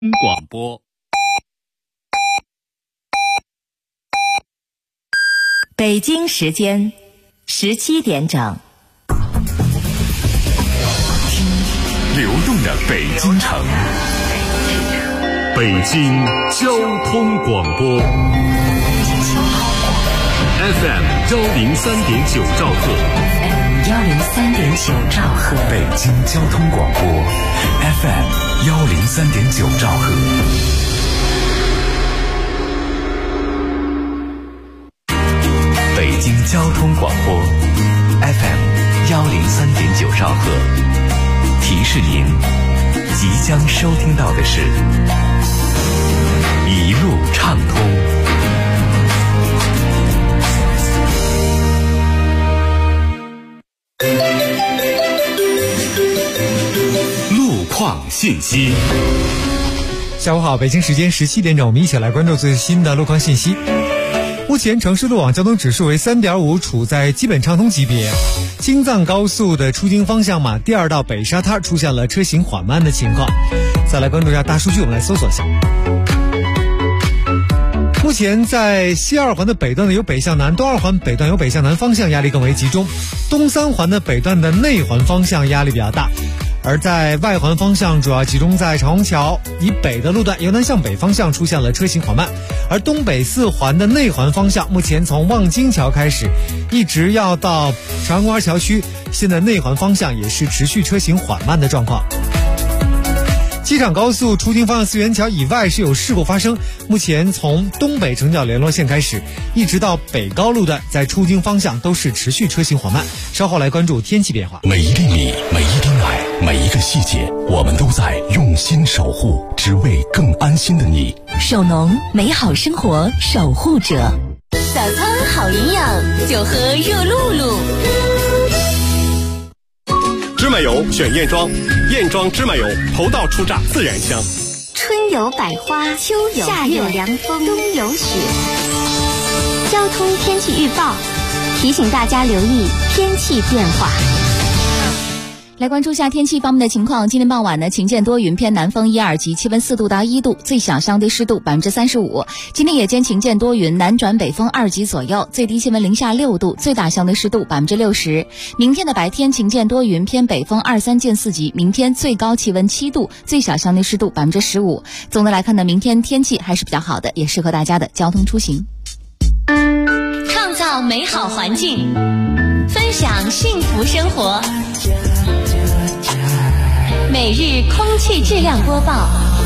广播。 北京时间17点整。 听流动的北京城，北京交通广播 FM 103.9兆赫 103.9兆赫， 北京交通广播 FM 103.9兆赫。北京交通广播 FM 103.9兆赫，提示您即将收听到的是一路畅通。路况信息。 下午好，北京时间17点整，我们一起来关注最新的路况信息。目前城市路网交通指数为 3.5， 处在基本畅通级别。京藏高速的出京方向第二道北沙滩出现了车行缓慢的情况。再来关注一下大数据，我们来搜索一下。目前在西二环的北段由北向南，东二环北段由北向南方向压力更为集中，东三环的北段的内环方向压力比较大。而在外环方向主要集中在长虹桥以北的路段，由南向北方向出现了车行缓慢。而东北四环的内环方向，目前从望京桥开始一直要到长安公园桥区，现在内环方向也是持续车行缓慢的状况。机场高速出京方向四元桥以外是有事故发生，目前从东北城角联络线开始一直到北高路段，在出京方向都是持续车行缓慢。稍后来关注天气变化。 每一粒米，每一丁奶，每一个细节，我们都在用心守护，只为更安心的你。 首农，美好生活守护者。 早餐好营养，就喝热露露。 芝麻油选燕庄，燕庄芝麻油头道初榨自然香。 春有百花，秋有夏有凉风，冬有雪。交通天气预报提醒大家留意天气变化。 来关注下天气方面的情况。今天傍晚呢，晴间多云，偏南风1、2级，气温4度到1度，最小相对湿度35%。今天夜间晴间多云，南转北风2级左右，最低气温零下6度，最大相对湿度60%。明天的白天晴间多云，偏北风2、3见4级，明天最高气温7度，最小相对湿度15%。总的来看呢，明天天气还是比较好的，也适合大家的交通出行。 创造美好环境，分享幸福生活。每日空气质量播报，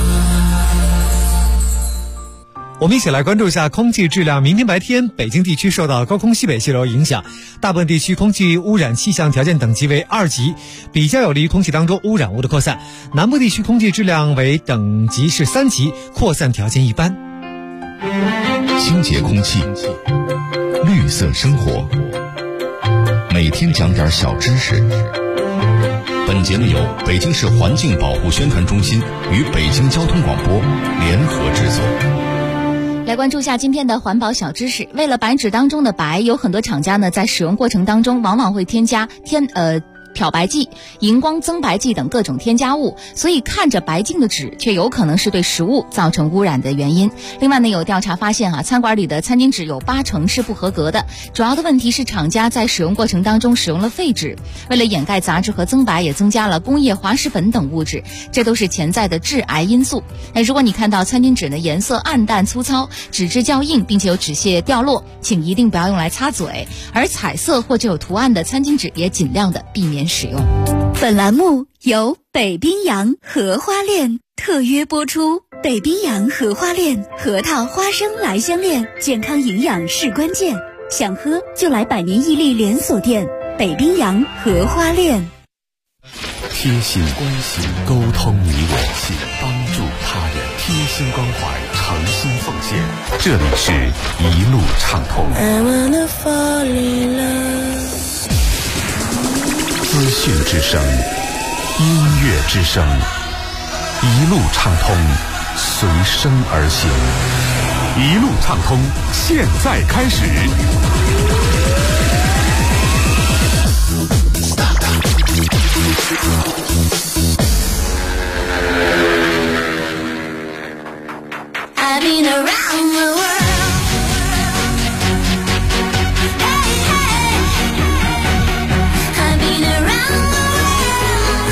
我们一起来关注一下空气质量。明天白天，北京地区受到高空西北气流影响，大部分地区空气污染气象条件等级为2级，比较有利于空气当中污染物的扩散。南部地区空气质量为等级是3级，扩散条件一般。 清洁空气，绿色生活，每天讲点小知识。本节目由北京市环境保护宣传中心与北京交通广播联合制作。 来关注一下今天的环保小知识。为了白纸当中的白，有很多厂家呢在使用过程当中往往会添加漂白剂、荧光增白剂等各种添加物，所以看着白净的纸却有可能是对食物造成污染的原因。另外呢，有调查发现餐馆里的餐巾纸有80%是不合格的，主要的问题是厂家在使用过程当中使用了废纸，为了掩盖杂质和增白，也增加了工业滑石粉等物质，这都是潜在的致癌因素。如果你看到餐巾纸的颜色暗淡粗糙，纸质较硬，并且有纸屑掉落，请一定不要用来擦嘴，而彩色或者有图案的餐巾纸也尽量的避免使用。 本栏目由北冰洋荷花恋特约播出。北冰洋荷花恋，核桃花生来相恋，健康营养是关键，想喝就来百年伊利连锁店北冰洋荷花恋。 贴心关心，沟通你我，帮助他人，贴心关怀，诚心奉献。这里是一路畅通。资讯之声，音乐之声，一路畅通，随声而行。一路畅通，现在开始。 I've been around the world. Hey, hey. I've been around the world.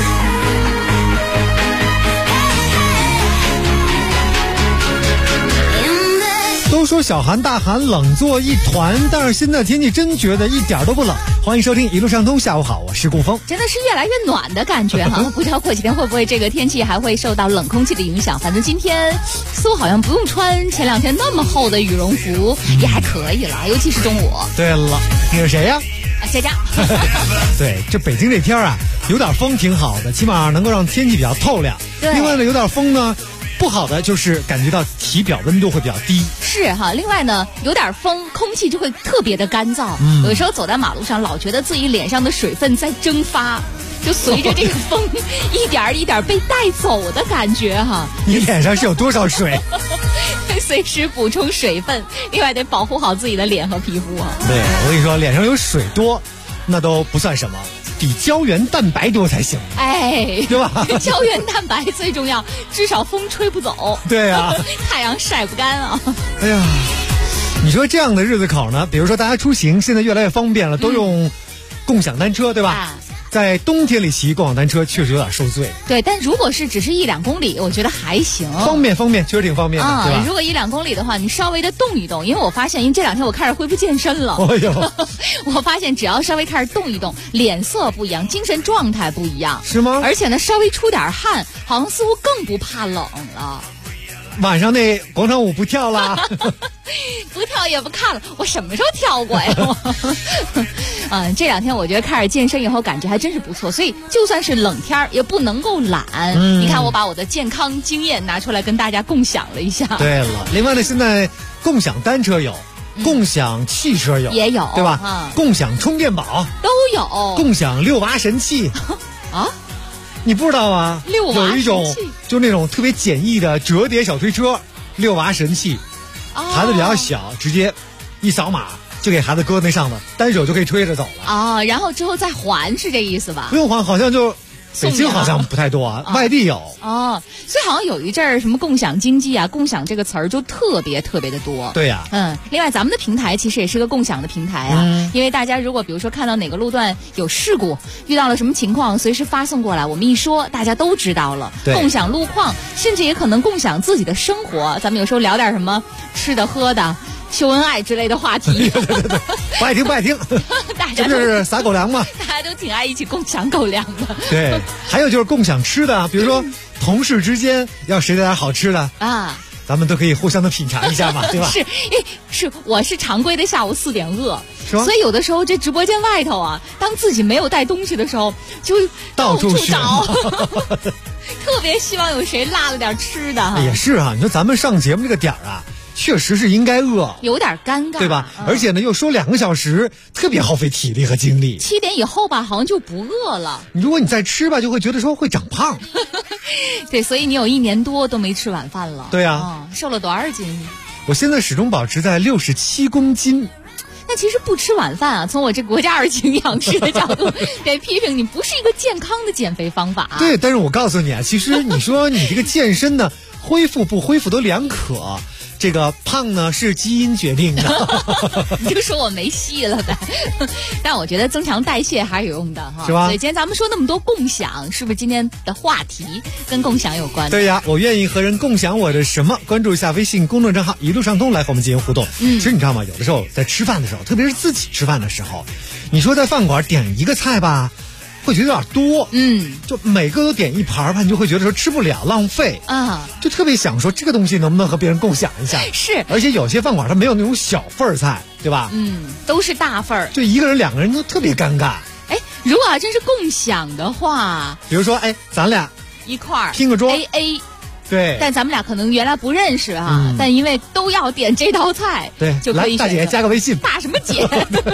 Hey, hey. In the 都说小寒大寒冷作一团，但是现在天气真觉得一点都不冷。欢迎收听一路上通，下午好，我是顾峰。 真的是越来越暖的感觉哈，不知道过几天会不会这个天气还会受到冷空气的影响。反正今天似乎好像不用穿前两天那么厚的羽绒服，也还可以了，尤其是中午。 对了，你是谁呀？ 佳佳。 对，这北京这天啊，有点风挺好的，起码能够让天气比较透亮。 对， 另外呢，有点风呢，不好的就是感觉到体表温度会比较低。 是哈，另外呢，有点风，空气就会特别的干燥。有的时候走在马路上，老觉得自己脸上的水分在蒸发，就随着这个风一点一点被带走的感觉哈。 你脸上是有多少水？ 随时补充水分，另外得保护好自己的脸和皮肤啊。 对，我跟你说，脸上有水多，那都不算什么。比胶原蛋白多才行， 哎， 对吧？ 胶原蛋白最重要，至少风吹不走。 对啊， 太阳晒不干啊。 哎呀，你说这样的日子口呢？比如说大家出行现在越来越方便了，都用共享单车，对吧？在冬天里骑共享单车确实有点受罪。 对，但如果是只是1-2公里，我觉得还行。 方便，确实挺方便的，对吧？ 如果1-2公里的话，你稍微的动一动，因为我发现，因为这2天我开始恢复健身了。 哎呦， 我发现只要稍微开始动一动，脸色不一样，精神状态不一样， 是吗？ 而且呢，稍微出点汗，好像似乎更不怕冷了。 晚上那广场舞不跳啦？ 不跳也不看了，我什么时候跳过呀？这2天我觉得开始健身以后感觉还真是不错，所以就算是冷天也不能够懒。你看我把我的健康经验拿出来跟大家共享了一下。 对了，另外呢，现在共享单车有，共享汽车有， 也有， 对吧？共享充电宝都有， 共享遛娃神器啊。 你不知道吗？ 遛娃有一种就那种特别简易的折叠小推车，遛娃神器，孩子比较小，直接一扫码就给孩子搁那上头，单手就可以推着走了啊。然后之后再还，是这意思吧？ 不用还，好像就北京好像不太多啊，外地有哦。所以好像有一阵儿什么共享经济啊，共享这个词儿就特别特别的多。 对呀， 另外咱们的平台其实也是个共享的平台啊，因为大家如果比如说看到哪个路段有事故，遇到了什么情况，随时发送过来，我们一说大家都知道了。共享路况，甚至也可能共享自己的生活。咱们有时候聊点什么吃的喝的。秀恩爱之类的话题， 对，不爱听， 大家这不是撒狗粮吗？ 大家都挺爱一起共享狗粮的。 对，还有就是共享吃的，比如说同事之间要谁带点好吃的啊，咱们都可以互相的品尝一下嘛，对吧？ 我是常规的下午4点饿， 是吧？ 所以有的时候这直播间外头啊，当自己没有带东西的时候，就到处找。特别希望有谁落了点吃的。 也是啊，你说咱们上节目这个点儿啊。确实是应该饿， 有点尴尬， 对吧？而且呢，又说2个小时，特别耗费体力和精力。 7点以后吧，好像就不饿了。 如果你再吃吧，就会觉得说会长胖。 对，所以你有1年多都没吃晚饭了。 对啊， 瘦了多少斤？ 我现在始终保持在67公斤。 那其实不吃晚饭啊，从我这国家二级营养师的角度，得批评你不是一个健康的减肥方法。 对，但是我告诉你啊，其实你说你这个健身呢，恢复不恢复都两可。这个胖呢是基因决定的， 你就说我没戏了呗。但我觉得增强代谢还是有用的哈， 是吧？ 所以今天咱们说那么多共享，是不是今天的话题跟共享有关？ 对呀，我愿意和人共享我的什么？关注一下微信公众账号一路上通，来和我们进行互动。其实你知道吗？有的时候在吃饭的时候，特别是自己吃饭的时候，你说在饭馆点一个菜吧。会觉得有点多，就每个都点一盘吧，你就会觉得说吃不了，浪费啊，就特别想说这个东西能不能和别人共享一下？ 是， 而且有些饭馆它没有那种小份菜，对吧？ 都是大份儿， 就1个人2个人都特别尴尬。 哎，如果真是共享的话， 比如说，咱俩一块儿拼个桌 AA。 对， 但咱们俩可能原来不认识哈，但因为都要点这道菜， 对， 就可以大姐加个微信， 大什么姐？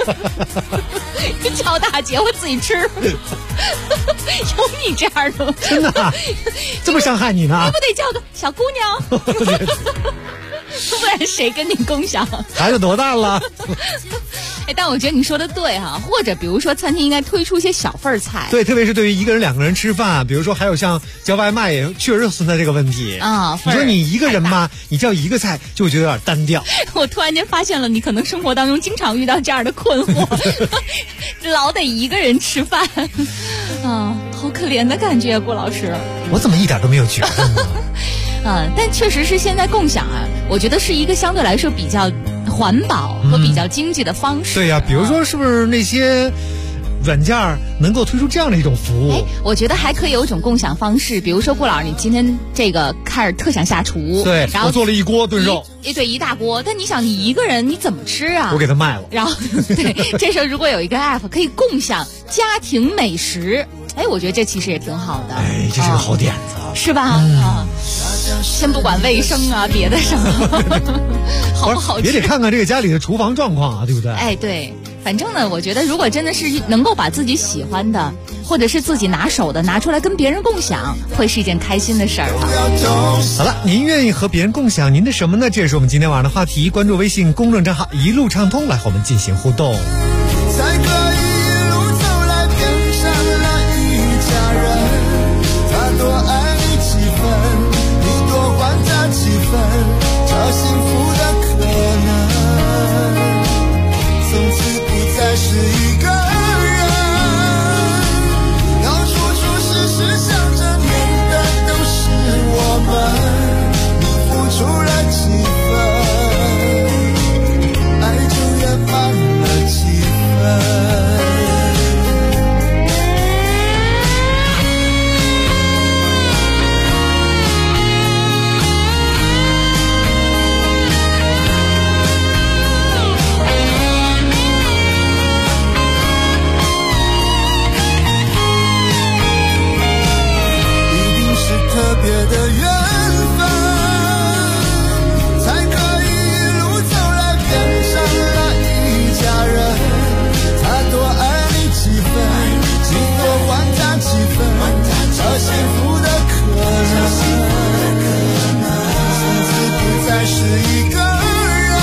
叫大姐，我自己吃。有你这样的？ 真的？这么伤害你呢？ 你不得叫个小姑娘？不然谁跟你共享？ 孩子多大了？ 但我觉得你说的对哈，或者比如说餐厅应该推出一些小份菜。 对，特别是对于一个人、两个人吃饭，比如说还有像叫外卖也确实存在这个问题啊。 你说你一个人嘛，你叫一个菜就会觉得有点单调。 我突然间发现了，你可能生活当中经常遇到这样的困惑，老得一个人吃饭，啊，好可怜的感觉，顾老师。 我怎么一点都没有觉得呢？ 但确实是现在共享啊，我觉得是一个相对来说比较环保和比较经济的方式。 对呀，比如说是不是那些软件能够推出这样的一种服务？ 我觉得还可以有一种共享方式，比如说顾老师，你今天这个开始特想下厨， 对， 然后我做了一锅炖肉， 对，一大锅，但你想你一个人你怎么吃啊？ 我给他卖了。 然后对，这时候如果有一个 app 可以共享家庭美食，我觉得这其实也挺好的。 这是个好点子， 是吧？先不管卫生啊，别的什么，好不好吃？ 也得看看这个家里的厨房状况啊，对不对？ 对，反正呢，我觉得如果真的是能够把自己喜欢的，或者是自己拿手的拿出来跟别人共享，会是一件开心的事儿好了，您愿意和别人共享您的什么呢？这是我们今天晚上的话题，关注微信公众账号一路畅通来和我们进行互动。 才可以一路走来变成了一家人，他多爱你几分，你多还他几分，找幸福的可能，从此不再是一个人，要处处事事想着念的都是我们，你付出了几分，爱就圆满了几分。特别的缘分，才可以一路走来变成了一家人，他多爱你几分，你多还他几分，找幸福的可能，从此不再是一个人，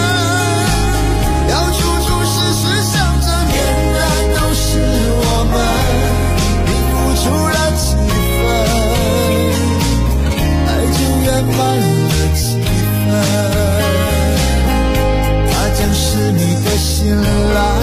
要处处事事想着念的都是我们，你付出了几分，圆满了几分，他将是你的新郎，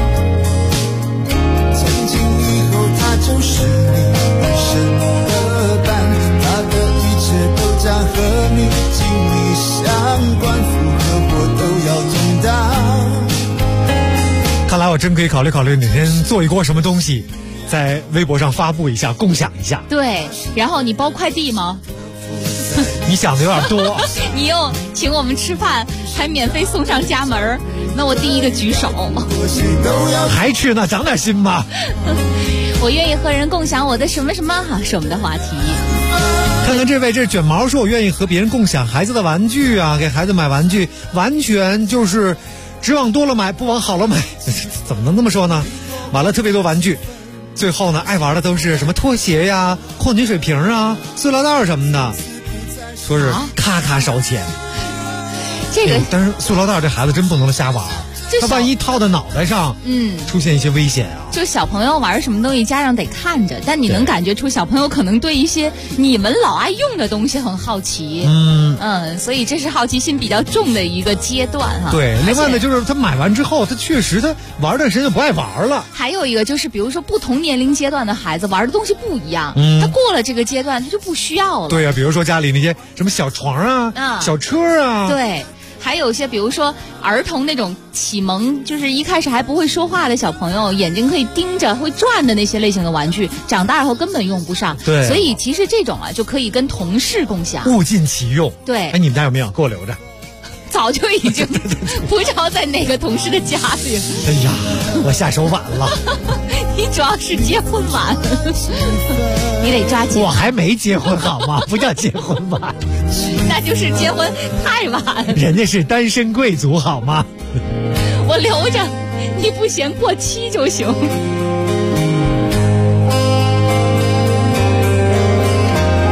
从今以后他就是你一生的伴，他的一切都将和你紧密相关，福和祸都要同当。 看来我真可以考虑考虑哪天做一锅什么东西，在微博上发布一下，共享一下。 对，然后你包快递吗？ 你想的有点多。 你又请我们吃饭，还免费送上家门，那我第一个举手。 还吃呢，长点心吧。 我愿意和人共享我的什么什么，是我们的话题。 看看这位，这是卷毛说，我愿意和别人共享孩子的玩具啊，给孩子买玩具，完全就是只往多了买，不往好了买。怎么能这么说呢？买了特别多玩具，最后呢，爱玩的都是什么拖鞋呀、矿泉水瓶啊、塑料袋什么的，说是咔咔烧钱。 这个， 但是塑料袋这孩子真不能瞎玩，他万一套在脑袋上，出现一些危险啊。 就小朋友玩什么东西，家长得看着，但你能感觉出小朋友可能对一些你们老爱用的东西很好奇，所以这是好奇心比较重的一个阶段哈。 对，另外呢，就是他买完之后，他确实他玩段时间就不爱玩了。 还有一个就是，比如说不同年龄阶段的孩子玩的东西不一样，他过了这个阶段，他就不需要了。 对呀，比如说家里那些什么小床啊、小车啊， 对。还有一些，比如说儿童那种启蒙，就是一开始还不会说话的小朋友，眼睛可以盯着、会转的那些类型的玩具，长大以后根本用不上。 对， 所以其实这种就可以跟同事共享， 物尽其用。 对， 你们家有没有？给我留着。 早就已经不知道在哪个同事的家里。 哎呀，我下手晚了。 你主要是结婚晚，你得抓紧。 我还没结婚好吗？不叫结婚晚， 那就是结婚太晚。 人家是单身贵族好吗？ 我留着，你不嫌过期就行。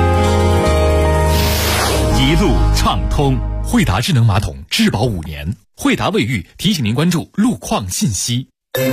一路畅通。惠达智能马桶质保5年， 惠达卫浴提醒您关注路况信息。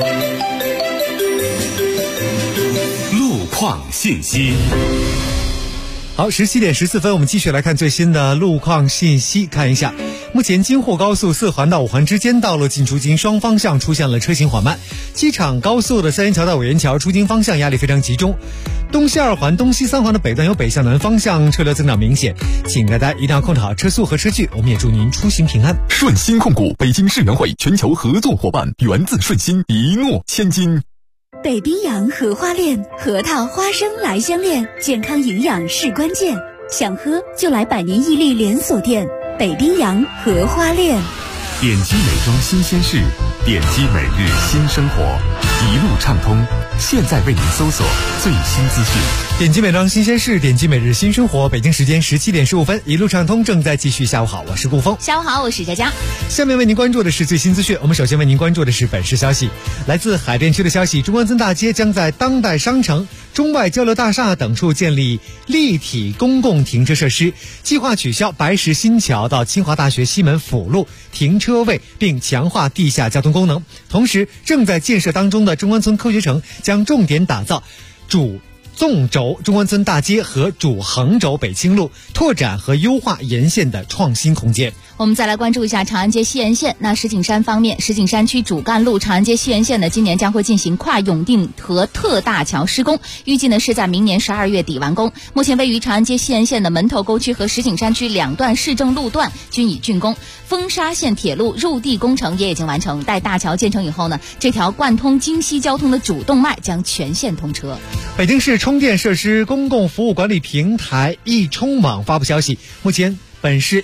路况信息。 好，17点14分，我们继续来看最新的路况信息。看一下，目前京沪高速4环到5环之间道路进出京双方向出现了车行缓慢，机场高速的三元桥到伟元桥出京方向压力非常集中，东西2环、东西3环的北段由北向南方向车流增长明显，请大家一定要控制好车速和车距。我们也祝您出行平安。 顺鑫控股北京世园会全球合作伙伴，源自顺鑫，一诺千金。 北冰洋荷花恋，核桃花生来相恋，健康营养是关键。想喝就来百年伊利连锁店，北冰洋荷花恋。 点击美妆新鲜事，点击每日新生活，一路畅通。现在为您搜索最新资讯。 点击美妆新鲜事，点击每日新生活。北京时间17点15分，一路畅通正在继续。下午好，我是顾峰。 下午好，我是佳佳。 下面为您关注的是最新资讯。我们首先为您关注的是本市消息。来自海淀区的消息，中关村大街将在当代商城、中外交流大厦等处建立立体公共停车设施，计划取消白石新桥到清华大学西门辅路停车位，并强化地下交通功能。同时，正在建设当中的中关村科学城将重点打造主纵轴中关村大街和主横轴北清路，拓展和优化沿线的创新空间。 我们再来关注一下长安街西沿线。那石景山方面，石景山区主干路长安街西沿线呢，今年将会进行跨永定河特大桥施工，预计呢是在明年12月底完工。目前位于长安街西沿线的门头沟区和石景山区2段市政路段均已竣工，丰沙线铁路入地工程也已经完成。待大桥建成以后呢，这条贯通京西交通的主动脉将全线通车。 北京市充电设施公共服务管理平台易充网发布消息，目前本市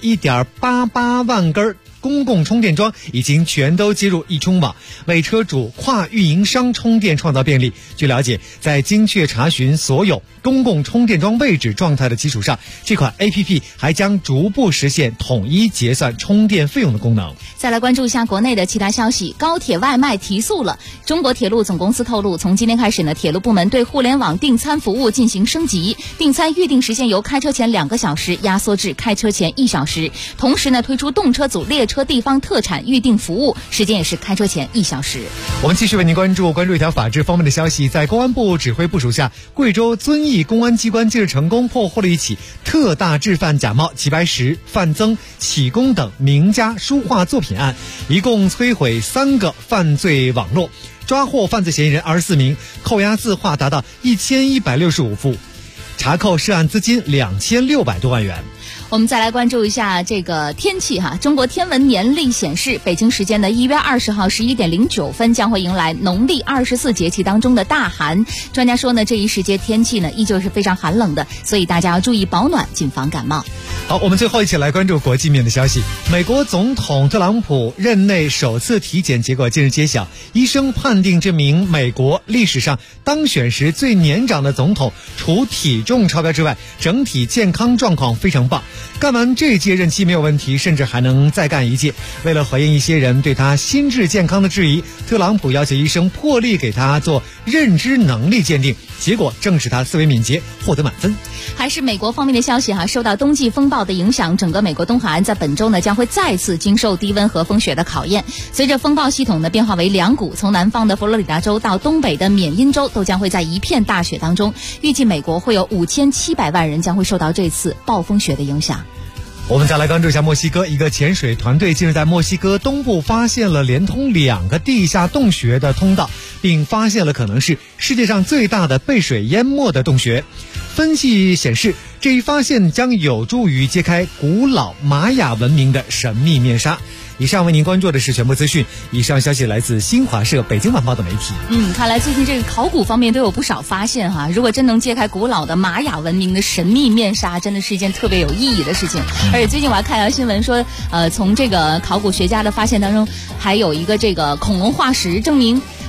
1.88万根公共充电桩已经全都接入易充网，为车主跨运营商充电创造便利。据了解，在精确查询所有公共充电桩位置状态的基础上，这款 APP 还将逐步实现统一结算充电费用的功能。 再来关注一下国内的其他消息，高铁外卖提速了。中国铁路总公司透露，从今天开始呢，铁路部门对互联网订餐服务进行升级，订餐预订时间由开车前2个小时压缩至开车前1小时，同时呢，推出动车组列车地方特产预订服务，时间也是开车前1小时。 我们继续为您关注一条法治方面的消息，在公安部指挥部署下，贵州遵义公安机关近日成功破获了一起特大制贩假冒齐白石、范曾、启功等名家书画作品案，一共摧毁3个犯罪网络，抓获犯罪嫌疑人24名，扣押字画达到1165幅，查扣涉案资金2600多万元。 我们再来关注一下这个天气哈。中国天文年历显示，北京时间的1月20号11点09分将会迎来农历24节气当中的大寒。专家说呢，这一时节天气呢依旧是非常寒冷的，所以大家要注意保暖，谨防感冒。 好，我们最后一起来关注国际面的消息。美国总统特朗普任内首次体检结果近日揭晓，医生判定这名美国历史上当选时最年长的总统，除体重超标之外，整体健康状况非常棒。干完这届任期没有问题，甚至还能再干一届。为了回应一些人对他心智健康的质疑，特朗普要求医生破例给他做认知能力鉴定，结果证实他思维敏捷，获得满分。 还是美国方面的消息哈，受到冬季风暴的影响，整个美国东海岸在本周呢将会再次经受低温和风雪的考验。随着风暴系统呢变化为2股，从南方的佛罗里达州到东北的缅因州都将会在一片大雪当中。预计美国会有5700万人将会受到这次暴风雪的影响。 我们再来关注一下墨西哥，一个潜水团队近日在墨西哥东部发现了连通2个地下洞穴的通道，并发现了可能是世界上最大的被水淹没的洞穴。分析显示，这一发现将有助于揭开古老玛雅文明的神秘面纱。以上为您关注的是全部资讯，以上消息来自新华社、北京晚报的媒体。 看来最近这个考古方面都有不少发现哈。如果真能揭开古老的玛雅文明的神秘面纱，真的是一件特别有意义的事情。而且最近我还看到新闻说，从这个考古学家的发现当中，还有一个这个恐龙化石，证明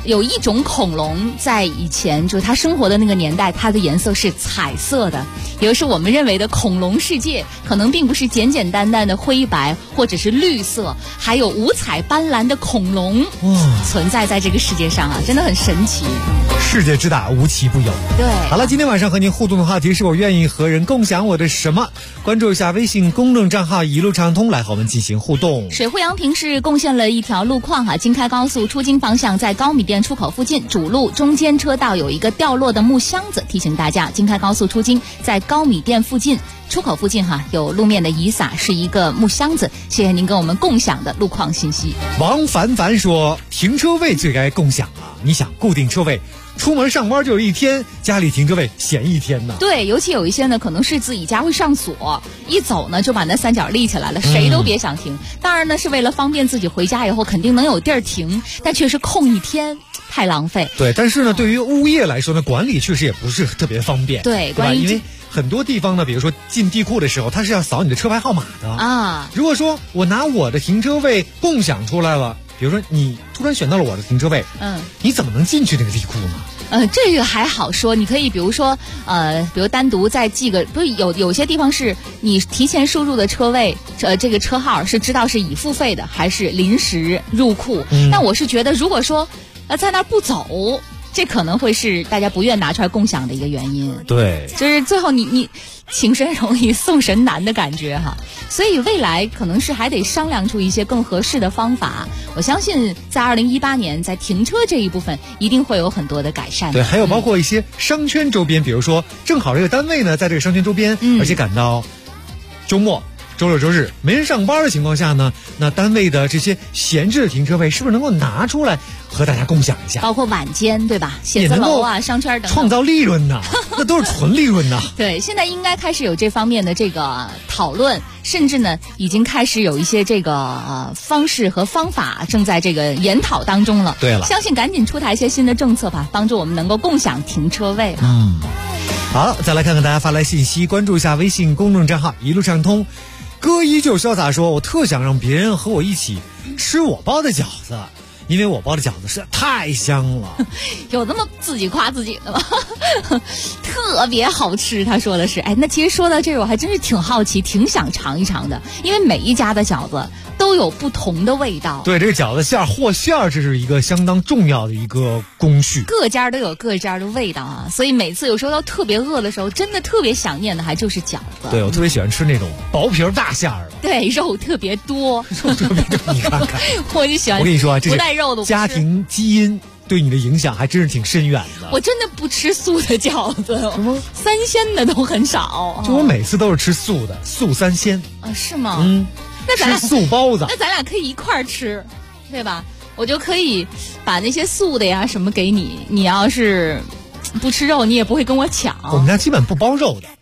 有一种恐龙在以前就是它生活的那个年代，它的颜色是彩色的，也就是我们认为的恐龙世界可能并不是简简单单的灰白或者是绿色，还有五彩斑斓的恐龙存在在这个世界上啊，真的很神奇。 世界之大，无奇不有。 对， 好了，今天晚上和您互动的话题是我愿意和人共享我的什么？关注一下微信公众账号一路畅通，来和我们进行互动。 水户洋平市贡献了一条路况哈，京开高速出京方向在高米店出口附近主路中间车道有一个掉落的木箱子，提醒大家，京开高速出京在高米店附近出口附近哈有路面的遗撒，是一个木箱子。谢谢您跟我们共享的路况信息。 王凡凡说，停车位最该共享啊！你想固定车位，出门上班就是一天，家里停车位闲一天呢。 对，尤其有一些呢，可能是自己家会上锁，一走呢就把那三角立起来了，谁都别想停。当然呢，是为了方便自己回家以后肯定能有地儿停，但确实空一天太浪费。 对，但是呢，对于物业来说呢，管理确实也不是特别方便。 对， 吧？因为很多地方呢，比如说进地库的时候，它是要扫你的车牌号码的啊。 如果说我拿我的停车位共享出来了，比如说你突然选到了我的停车位，你怎么能进去那个地库呢？ 这个还好说，你可以比如说，比如单独再记个，不是有些地方是你提前输入的车位，这个车号是知道是已付费的还是临时入库。但我是觉得，如果说在那不走，这可能会是大家不愿拿出来共享的一个原因。 对， 就是最后你请神容易送神难的感觉哈。所以未来可能是还得商量出一些更合适的方法。我相信在2018年，在停车这一部分一定会有很多的改善。 对，还有包括一些商圈周边，比如说正好这个单位呢在这个商圈周边，而且赶到周末。周六周日没人上班的情况下呢，那单位的这些闲置的停车位是不是能够拿出来和大家共享一下？ 包括晚间对吧？写字楼啊、商圈等等， 创造利润呐，那都是纯利润呐。 对，现在应该开始有这方面的这个讨论，甚至呢已经开始有一些这个方式和方法正在这个研讨当中了。 对了， 相信赶紧出台一些新的政策吧，帮助我们能够共享停车位。 好，再来看看大家发来信息，关注一下微信公众账号一路畅通。哥依旧潇洒说，我特想让别人和我一起吃我包的饺子，因为我包的饺子实在太香了。 有那么自己夸自己的吗？特别好吃，他说的是。那其实说到这个，我还真是挺好奇，挺想尝一尝的，因为每一家的饺子都有不同的味道。 对，这个饺子馅儿和馅儿，这是一个相当重要的一个工序。 各家都有各家的味道啊，所以每次有时候要特别饿的时候，真的特别想念的还就是饺子。 对，我特别喜欢吃那种薄皮儿大馅儿的。 对，肉特别多， 肉特别多，你看看， 我就喜欢。 我跟你说啊，这不带肉的家庭基因对你的影响还真是挺深远的。 我真的不吃素的饺子，什么三鲜的都很少。 就我每次都是吃素的，素三鲜。 是吗？ 那咱俩吃素包子， 那咱俩可以一块儿吃，对吧？我就可以把那些素的呀什么给你，你要是不吃肉，你也不会跟我抢。 我们家基本不包肉的。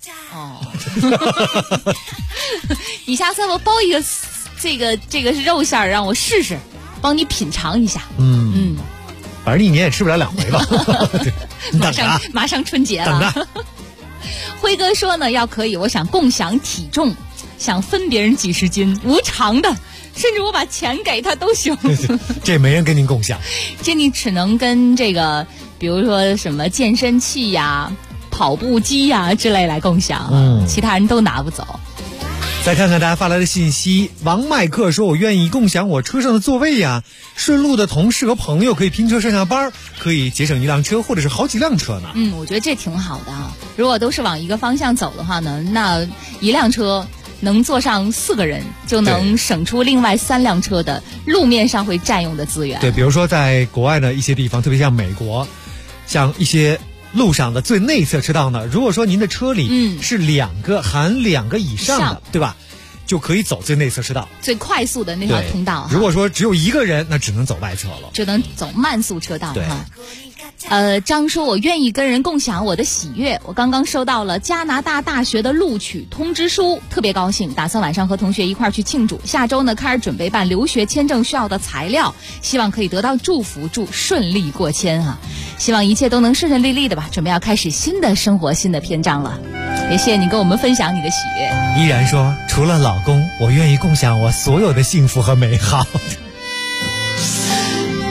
你下次我包一个这个是肉馅儿，让我试试，帮你品尝一下。 反正一年也吃不了2回吧。你等着， 马上春节了。 等着。 辉哥说呢，要可以，我想共享体重，想分别人几十斤，无偿的，甚至我把钱给他都行。 这没人跟您共享， 这你只能跟这个，比如说什么健身器呀、跑步机呀之类来共享，其他人都拿不走。 再看看大家发来的信息，王麦克说，我愿意共享我车上的座位呀，顺路的同事和朋友可以拼车上下班，可以节省一辆车或者是好几辆车呢。 我觉得这挺好的啊。如果都是往一个方向走的话呢，那一辆车能坐上4个人，就能省出另外3辆车的路面上会占用的资源。 对，比如说在国外的一些地方，特别像美国，像一些路上的最内侧车道呢，如果说您的车里是2个含2个以上的，对吧，就可以走最内侧车道， 最快速的那条通道。 如果说只有1个人，那只能走外侧了， 只能走慢速车道。张说，我愿意跟人共享我的喜悦。我刚刚收到了加拿大大学的录取通知书，特别高兴，打算晚上和同学一块儿去庆祝。下周呢，开始准备办留学签证需要的材料，希望可以得到祝福，祝顺利过签啊！希望一切都能顺顺利利的吧。准备要开始新的生活，新的篇章了。也谢谢你跟我们分享你的喜悦。 依然说，除了老公，我愿意共享我所有的幸福和美好。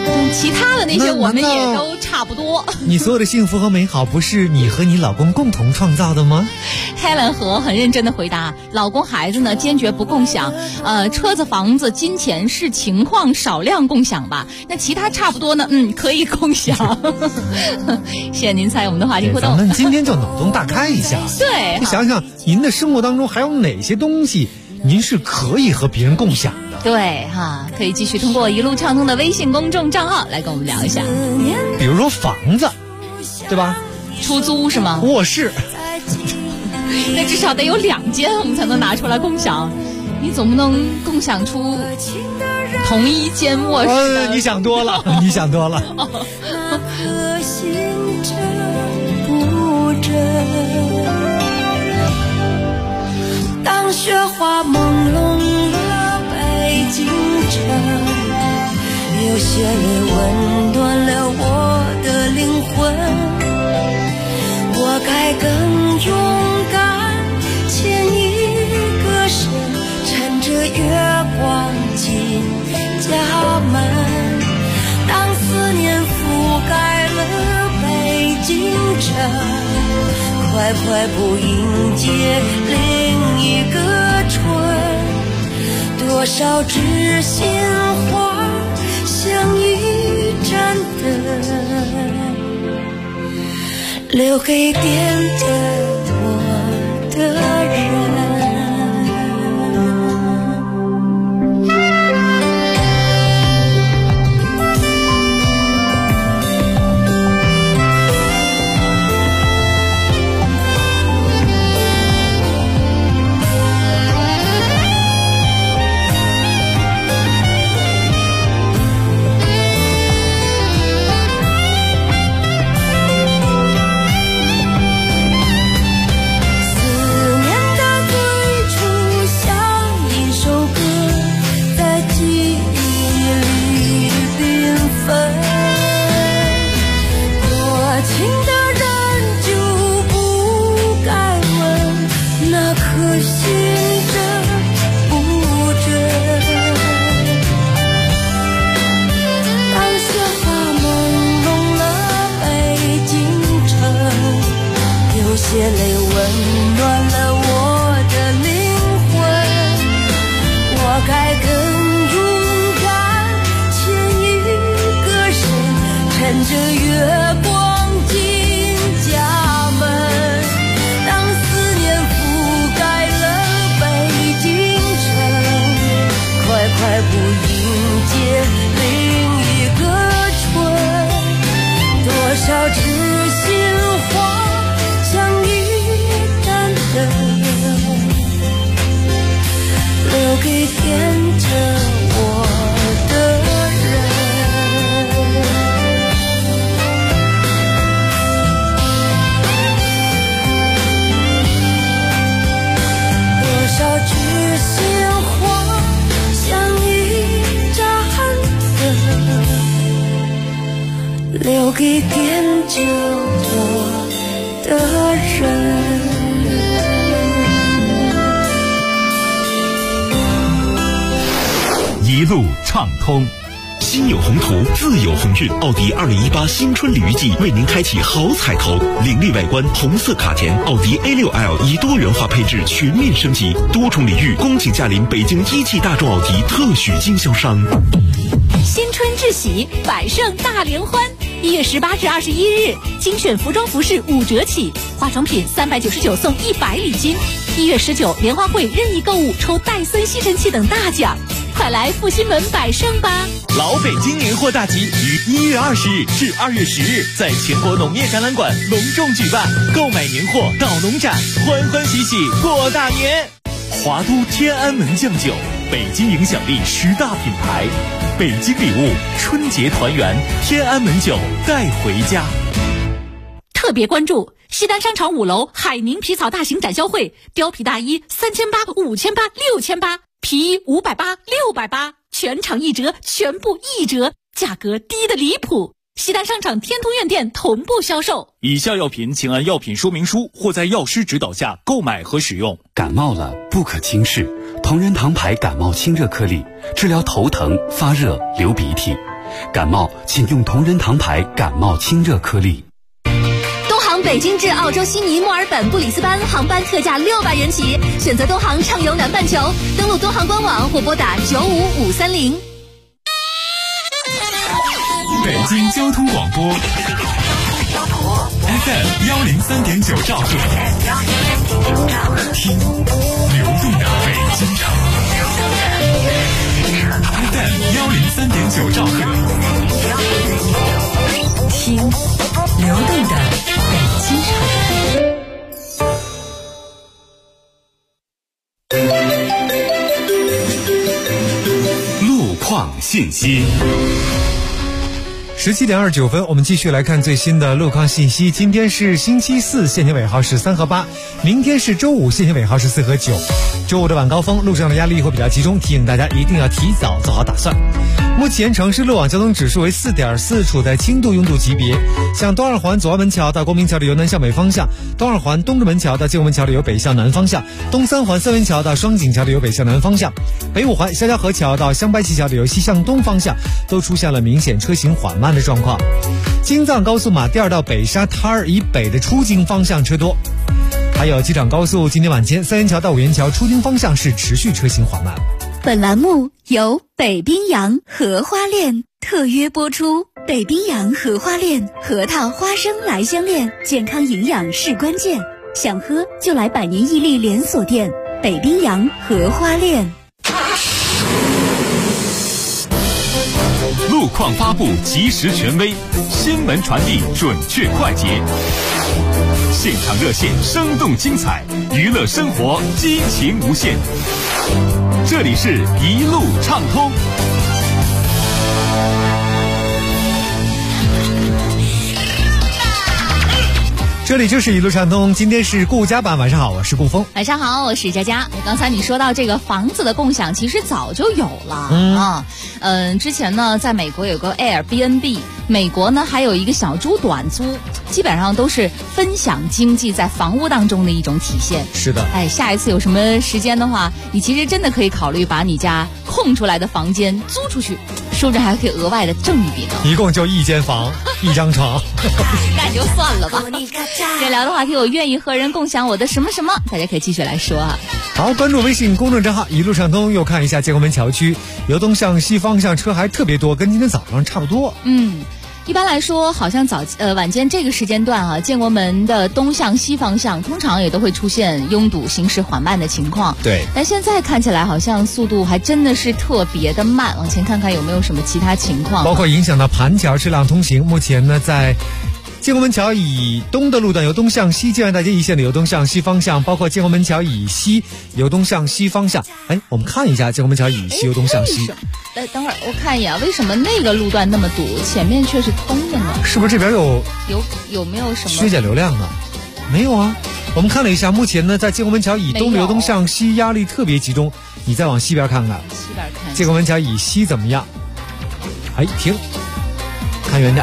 其他的那些我们也都差不多。 你所有的幸福和美好不是你和你老公共同创造的吗？ Helen 和很认真的回答，老公孩子呢坚决不共享，车子房子金钱视情况少量共享吧，那其他差不多呢可以共享。谢谢您参与我们的话题互动。 咱们今天就脑洞大开一下， 对， 你想想您的生活当中还有哪些东西您是可以和别人共享的？ 对哈，可以继续通过一路畅通的微信公众账号来跟我们聊一下。 比如说房子，对吧？ 出租是吗？ 卧室， 那至少得有2间，我们才能拿出来共享。你总不能共享出同一间卧室？ 你想多了，你想多了。 颗心真不真？当雪花朦胧了北京城，有些泪温暖了我的灵魂。我该更勇敢牵一个身，趁着月光进家门。当思念覆盖了北京城，快快步迎接另一个春。多少知心话像一盏灯，留给点着我的人。留给点着我的人。 一路畅通， 心有宏图，自有鸿运。奥迪2018新春鲤鱼季为您开启好彩头，凌厉外观，红色卡钿，奥迪 A6L 以多元化配置全面升级，多重礼遇，恭请驾临北京一汽大众奥迪特许经销商。 新春至喜，百盛大联欢！1月18至21日，精选服装服饰5折起，化妆品399送100礼金。1月19，联欢会任意购物抽戴森吸尘器等大奖，快来复兴门百盛吧！ 老北京年货大集于1月20日至2月10日在全国农业展览馆隆重举办，购买年货到农展，欢欢喜喜过大年。华都天安门酱酒，北京影响力10大品牌，北京礼物，春节团圆，天安门酒带回家。 特别关注西单商场5楼海宁皮草大型展销会，貂皮大衣3800、5800、6800，皮衣580、680，全场1折，全部1折，价格低得离谱。西单商场天通苑店同步销售。 以下药品请按药品说明书或在药师指导下购买和使用。 感冒了不可轻视，同仁堂牌感冒清热颗粒，治疗头疼、发热、流鼻涕。 感冒请用同仁堂牌感冒清热颗粒。 东航北京至澳洲悉尼、墨尔本、布里斯班航班特价600元起，选择东航畅游南半球，登录东航官网或拨打95530。 北京交通广播 FM103.9 兆赫，听流动的北京城。FM103.9 兆赫， 听流动的北京城。路况信息。 17点29分，我们继续来看最新的路况信息。今天是星期四，限行尾号是3和8；明天是周五，限行尾号是4和9。周五的晚高峰，路上的压力会比较集中，提醒大家一定要提早做好打算。目前城市路网交通指数为4.4，处在轻度拥堵级别。像东二环左安门桥到光明桥的由南向北方向，东二环东直门桥到建国门桥的由北向南方向，东三环三元桥到双井桥的由北向南方向，北五环潇潇河桥到香白旗桥的由西向东方向，都出现了明显车行缓慢的状况。京藏高速马甸儿到北沙滩儿以北的出京方向车多。还有机场高速今天晚间三元桥到五元桥出京方向是持续车行缓慢。 本栏目由北冰洋荷花恋特约播出。北冰洋荷花恋核桃花生来香恋，健康营养是关键，想喝就来百年屹立连锁店北冰洋荷花恋。 路况发布及时权威，新闻传递准确快捷，现场热线生动精彩，娱乐生活激情无限。这里是一路畅通。 这里就是一路畅通，今天是顾家版，晚上好，我是顾峰。 晚上好，我是佳佳。刚才你说到这个房子的共享，其实早就有了之前呢，在美国有个 Airbnb， 美国呢还有一个小猪短租，基本上都是分享经济在房屋当中的一种体现。 是的， 下一次有什么时间的话，你其实真的可以考虑把你家空出来的房间租出去，说不定还可以额外的挣一笔呢。 一共就一间房一张床那就算了吧。这聊的话题，我愿意和人共享我的什么什么，大家可以继续来说啊。 好，关注微信公众账号一路畅通，又看一下建国门桥区由东向西方向车还特别多，跟今天早上差不多。 一般来说，好像晚间这个时间段啊，建国门的东向西方向通常也都会出现拥堵、行驶缓慢的情况。 对， 但现在看起来好像速度还真的是特别的慢。往前看看有没有什么其他情况， 包括影响到盘桥车辆通行。目前呢，在建国门桥以东的路段由东向西，建安大街一线的由东向西方向，包括建国门桥以西由东向西方向。我们看一下建国门桥以西由东向西。 等会儿我看一眼，为什么那个路段那么堵，前面却是通的呢？ 是不是这边有没有什么削减流量啊？没有啊。我们看了一下，目前呢，在建国门桥以东的由东向西压力特别集中。你再往西边看看，建国门桥以西怎么样？停，看远点。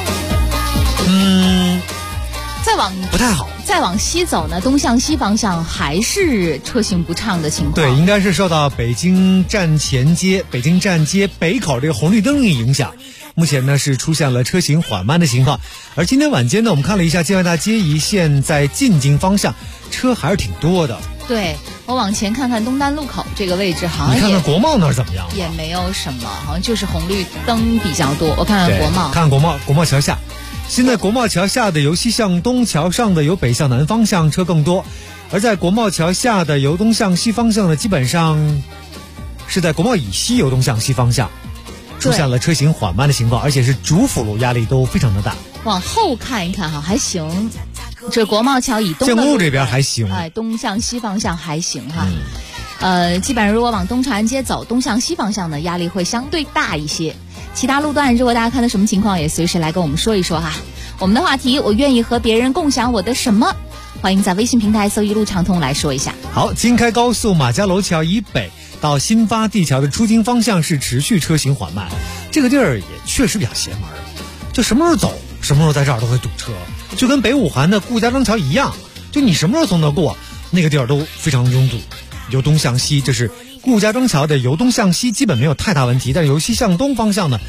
再往不太好， 再往西走呢，东向西方向还是车行不畅的情况。 对，应该是受到北京站前街、北京站街北口这个红绿灯的影响，目前呢是出现了车行缓慢的情况。而今天晚间呢，我们看了一下建外大街一线在进京方向车还是挺多的。 对，我往前看看东单路口这个位置，好像你看看国贸那儿怎么样？ 也没有什么，好像就是红绿灯比较多。我看看国贸， 看国贸桥下。现在国贸桥下的由西向东，桥上的由北向南方向车更多，而在国贸桥下的由东向西方向的基本上是在国贸以西由东向西方向出现了车行缓慢的情况，而且是主辅路压力都非常的大。 往后看一看还行，这国贸桥以东的建国路这边还行， 东向西方向还行基本上如果往东长安街走，东向西方向呢压力会相对大一些。其他路段如果大家看到什么情况，也随时来跟我们说一说哈。我们的话题，我愿意和别人共享我的什么，欢迎在微信平台搜一路畅通来说一下。 好，京开高速马家楼桥以北到新发地桥的出京方向是持续车行缓慢，这个地儿也确实比较邪门，就什么时候走什么时候在这儿都会堵车，就跟北五环的顾家庄桥一样，就你什么时候从那过，那个地儿都非常拥堵。由东向西，这是顾家庄桥的由东向西基本没有太大问题，但是由西向东方向呢，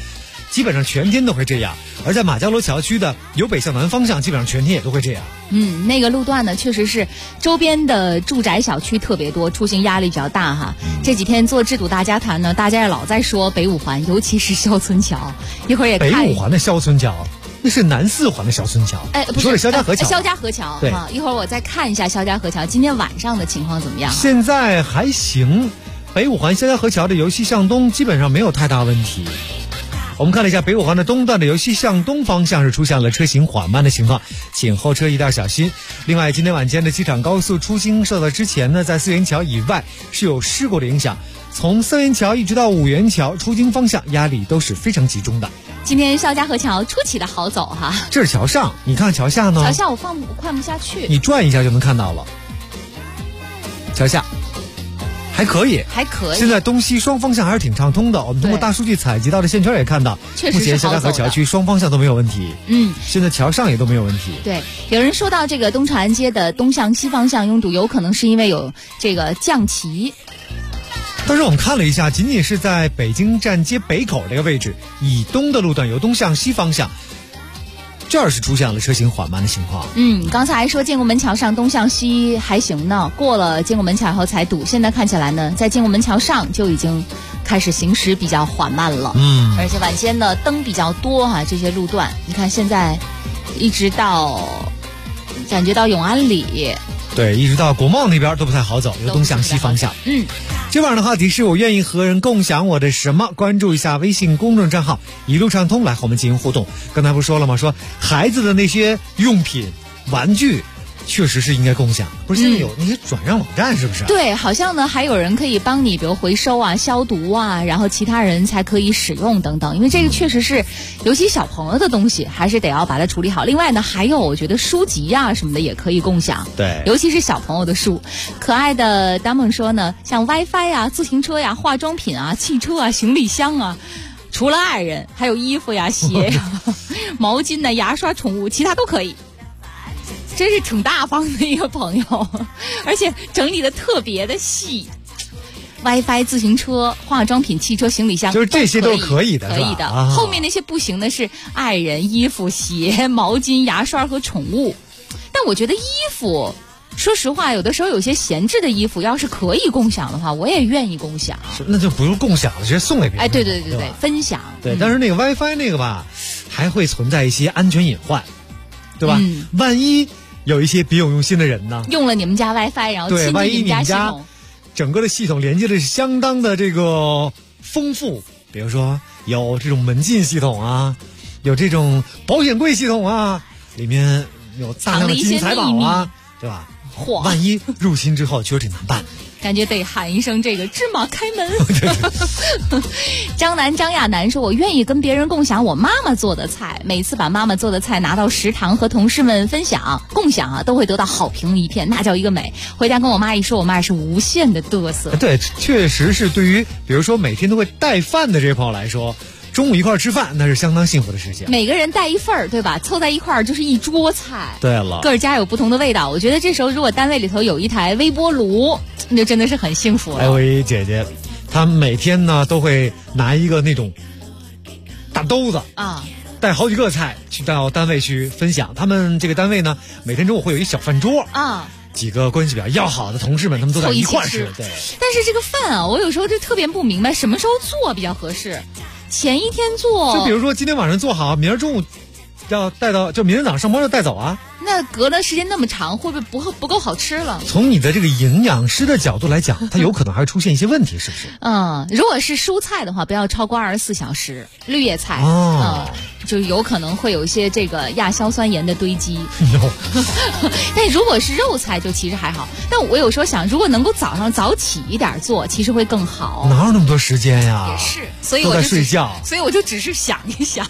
基本上全天都会这样。而在马家罗桥区的由北向南方向，基本上全天也都会这样。 那个路段呢，确实是周边的住宅小区特别多，出行压力比较大哈。这几天做制堵大家谈呢，大家也老在说北五环，尤其是肖村桥，一会儿也看北五环的肖村桥。那是南四环的肖村桥， 不是说的肖家河桥。 肖家河桥， 对一会儿我再看一下肖家河桥今天晚上的情况怎么样。 现在还行，北五环肖家河桥的由西向东基本上没有太大问题。我们看了一下北五环的东段的由西向东方向是出现了车行缓慢的情况，请后车一定要小心。另外，今天晚间的机场高速出京受到之前呢，在四元桥以外是有事故的影响，从三元桥一直到五元桥出京方向压力都是非常集中的。 今天肖家河桥出奇的好走哈， 这是桥上，你看桥下呢？ 桥下我看不下去， 你转一下就能看到了。桥下还可以。现在东西双方向还是挺畅通的。我们通过大数据采集到的线圈也看到，目前肖家河桥区双方向都没有问题。现在桥上也都没有问题。 对，有人说到这个东长安街的东向西方向拥堵，有可能是因为有这个降旗。 但是我们看了一下，仅仅是在北京站街北口这个位置以东的路段由东向西方向，这儿是出现了车行缓慢的情况。 刚才还说建国门桥上东向西还行呢，过了建国门桥以后才堵，现在看起来呢，在建国门桥上就已经开始行驶比较缓慢了。而且晚间呢灯比较多哈，这些路段你看现在一直到感觉到永安里， 对，一直到国贸那边都不太好走，由东向西方向。今晚的话题是我愿意和人共享我的什么？关注一下微信公众账号一路畅通，来和我们进行互动。刚才不说了吗？说孩子的那些用品、玩具，确实是应该共享。不是现在有那些转让网站是不是？ 对，好像呢还有人可以帮你，比如回收啊、消毒啊，然后其他人才可以使用等等。因为这个确实是，尤其小朋友的东西，还是得要把它处理好。另外呢，还有我觉得书籍啊什么的也可以共享。 对， 尤其是小朋友的书。可爱的达蒙说呢，像 WiFi 啊、自行车呀、化妆品啊、汽车啊、行李箱啊。除了爱人，还有衣服呀、鞋呀、毛巾呢、牙刷、宠物，其他都可以。真是挺大方的一个朋友，而且整理的特别的细。WiFi、自行车、化妆品、汽车、行李箱， 就是这些都是可以的， 可以的。后面那些不行的是爱人、衣服、鞋、毛巾、牙刷和宠物。但我觉得衣服，说实话，有的时候有些闲置的衣服，要是可以共享的话，我也愿意共享。 那就不用共享了，直接送给别人。 对，分享。 对，但是那个 WiFi 那个吧，还会存在一些安全隐患，对吧？万一有一些别有用心的人呢， 用了你们家 WiFi， 然后侵入你们家系统， 整个的系统连接的是相当的这个丰富，比如说有这种门禁系统啊，有这种保险柜系统啊，里面有大量的金银财宝啊，对吧？万一入侵之后，确实挺难办。 感觉得喊一声这个芝麻开门。张亚楠说，我愿意跟别人共享我妈妈做的菜，每次把妈妈做的菜拿到食堂和同事们分享共享啊，都会得到好评一片，那叫一个美。回家跟我妈一说，我妈是无限的嘚瑟。 对，确实是对于比如说每天都会带饭的这些朋友来说，中午一块吃饭那是相当幸福的事情。 每个人带一份儿，对吧？凑在一块儿就是一桌菜。 对了， 各家有不同的味道。我觉得这时候如果单位里头有一台微波炉，那就真的是很幸福了。 还有一姐姐，她每天呢都会拿一个那种大兜子啊， 带好几个菜去到单位去分享。他们这个单位呢，每天中午会有一小饭桌啊。 几个关系比较要好的同事们，他们都在一块吃。对。 但是这个饭啊，我有时候就特别不明白，什么时候做比较合适？前一天做， 就比如说今天晚上做好，明儿中午要带到，就明天早上上班要带走啊。 那隔的时间那么长，会不会不够好吃了？ 从你的这个营养师的角度来讲，它有可能还会出现一些问题，是不是？ 如果是蔬菜的话，不要超过24小时。绿叶菜就有可能会有一些这个亚硝酸盐的堆积。但如果是肉菜，就其实还好。但我有时候想，如果能够早上早起一点做，其实会更好。 哪有那么多时间呀？ 也是，所以我就在睡觉， 所以我就只是想一想。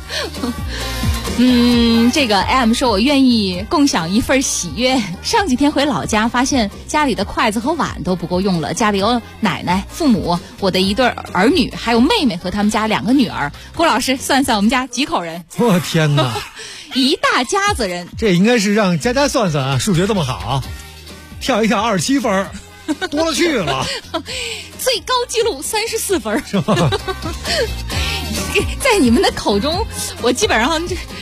这个 M 说，我愿意共享一份喜悦。上几天回老家，发现家里的筷子和碗都不够用了。家里有奶奶、父母，我的一对儿女，还有妹妹和他们家2个女儿。郭老师，算算我们家几口人？ 我天哪， 一大家子人。 这应该是让佳佳算算啊，数学这么好，跳一跳27分，多了去了。 最高纪录34分，是吧？ 在你们的口中，我基本上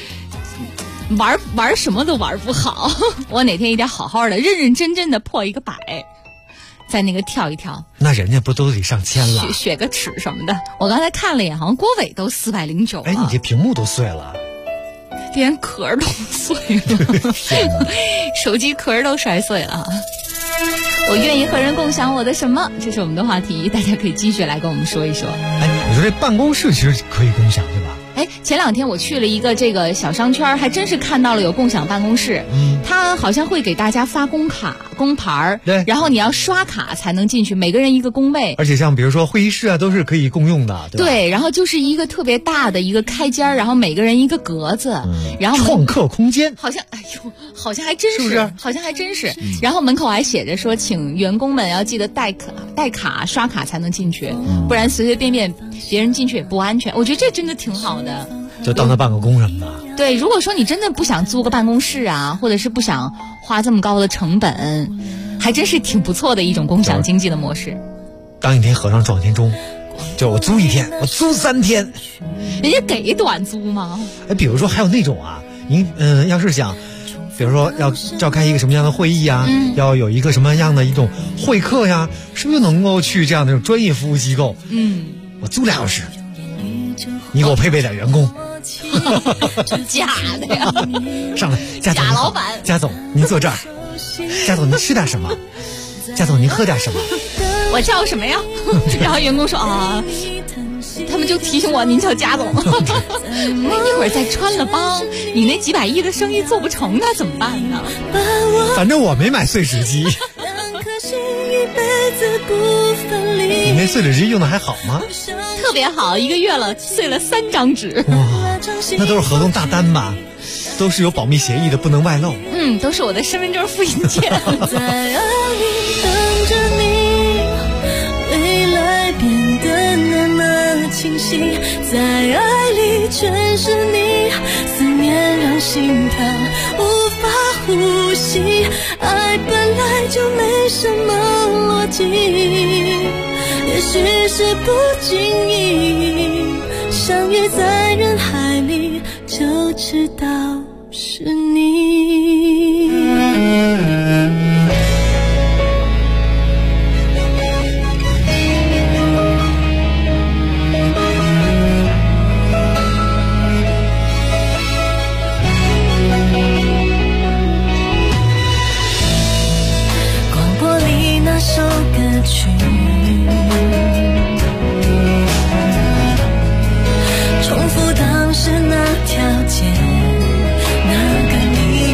玩什么都玩不好。我哪天一定好好的、认认真真的破一个100，在那个跳一跳。 那人家不都得上千了？ 雪个尺什么的。我刚才看了眼，好像郭伟都409了。 哎，你这屏幕都碎了， 连壳都碎了，手机壳都摔碎了。我愿意和人共享我的什么？这是我们的话题，大家可以继续来跟我们说一说。 哎，你说这办公室其实可以共享，对吧？ 哎，前2天我去了一个这个小商圈，还真是看到了有共享办公室。他好像会给大家发工卡、工牌， 对， 然后你要刷卡才能进去，每个人一个工位。 而且像比如说会议室啊，都是可以共用的，对吧？ 对，然后就是一个特别大的一个开间，然后每个人一个格子，然后创客空间。 好像，哎呦，好像还真是， 是不是？ 好像还真是。然后门口还写着说，请员工们要记得带卡、刷卡才能进去，不然随随便便别人进去也不安全。我觉得这真的挺好的。 就当他办个工什么的。 对，如果说你真的不想租个办公室啊，或者是不想花这么高的成本，还真是挺不错的一种共享经济的模式。 当一天和尚撞一天钟，就我租1天，我租3天， 人家给短租吗？ 哎，比如说还有那种啊，您要是想，比如说要召开一个什么样的会议啊，要有一个什么样的一种会客呀，是不是能够去这样的专业服务机构？我租2小时，你给我配备点员工。 假的呀！ 上来，贾总， 贾老板， 贾总，您坐这儿。贾总，您吃点什么？贾总，您喝点什么？ 我叫什么呀？然后员工说啊，他们就提醒我，您叫贾总。一会儿再穿了帮，你那几百亿的生意做不成，那怎么办呢？ 反正我没买碎纸机。你那碎纸机用的还好吗？ 特别好，1个月了，碎了3张纸。 哇，那都是合同大单吧？都是有保密协议的，不能外露。 都是我的身份证复印件。 在爱里等着你，未来变得那么清晰，在爱里全是你，思念让心跳无法呼吸，爱本来就没什么逻辑，也许是不经意相遇在人海里，就知道是你。广播里那首歌曲，重复当时那条街，那个你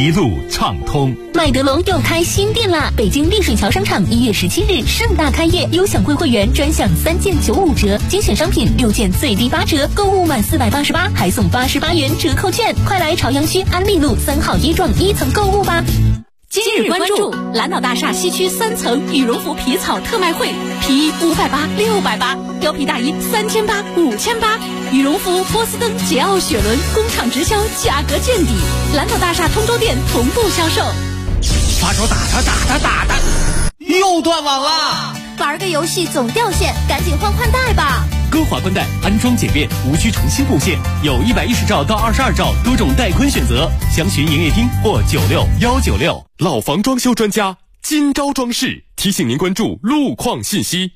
一路畅通。 麦德龙又开新店啦！北京丽水桥商场1月17日盛大开业，优享会员专享3件95折，精选商品6件最低8折，购物满488还送88元折扣券，快来朝阳区安利路3号一幢1层购物吧！ 今日关注蓝岛大厦西区3层羽绒服皮草特卖会，皮衣580、680，貂皮大衣3800、5800，羽绒服波司登、捷奥雪伦工厂直销，价格见底。蓝岛大厦通州店同步销售。 发手打他，又断网了。 玩个游戏总掉线，赶紧换宽带吧。 歌华宽带安装简便，无需重新布线，有110兆到22兆多种带宽选择，详询营业厅或96196。 老房装修专家金招装饰提醒您关注路况信息。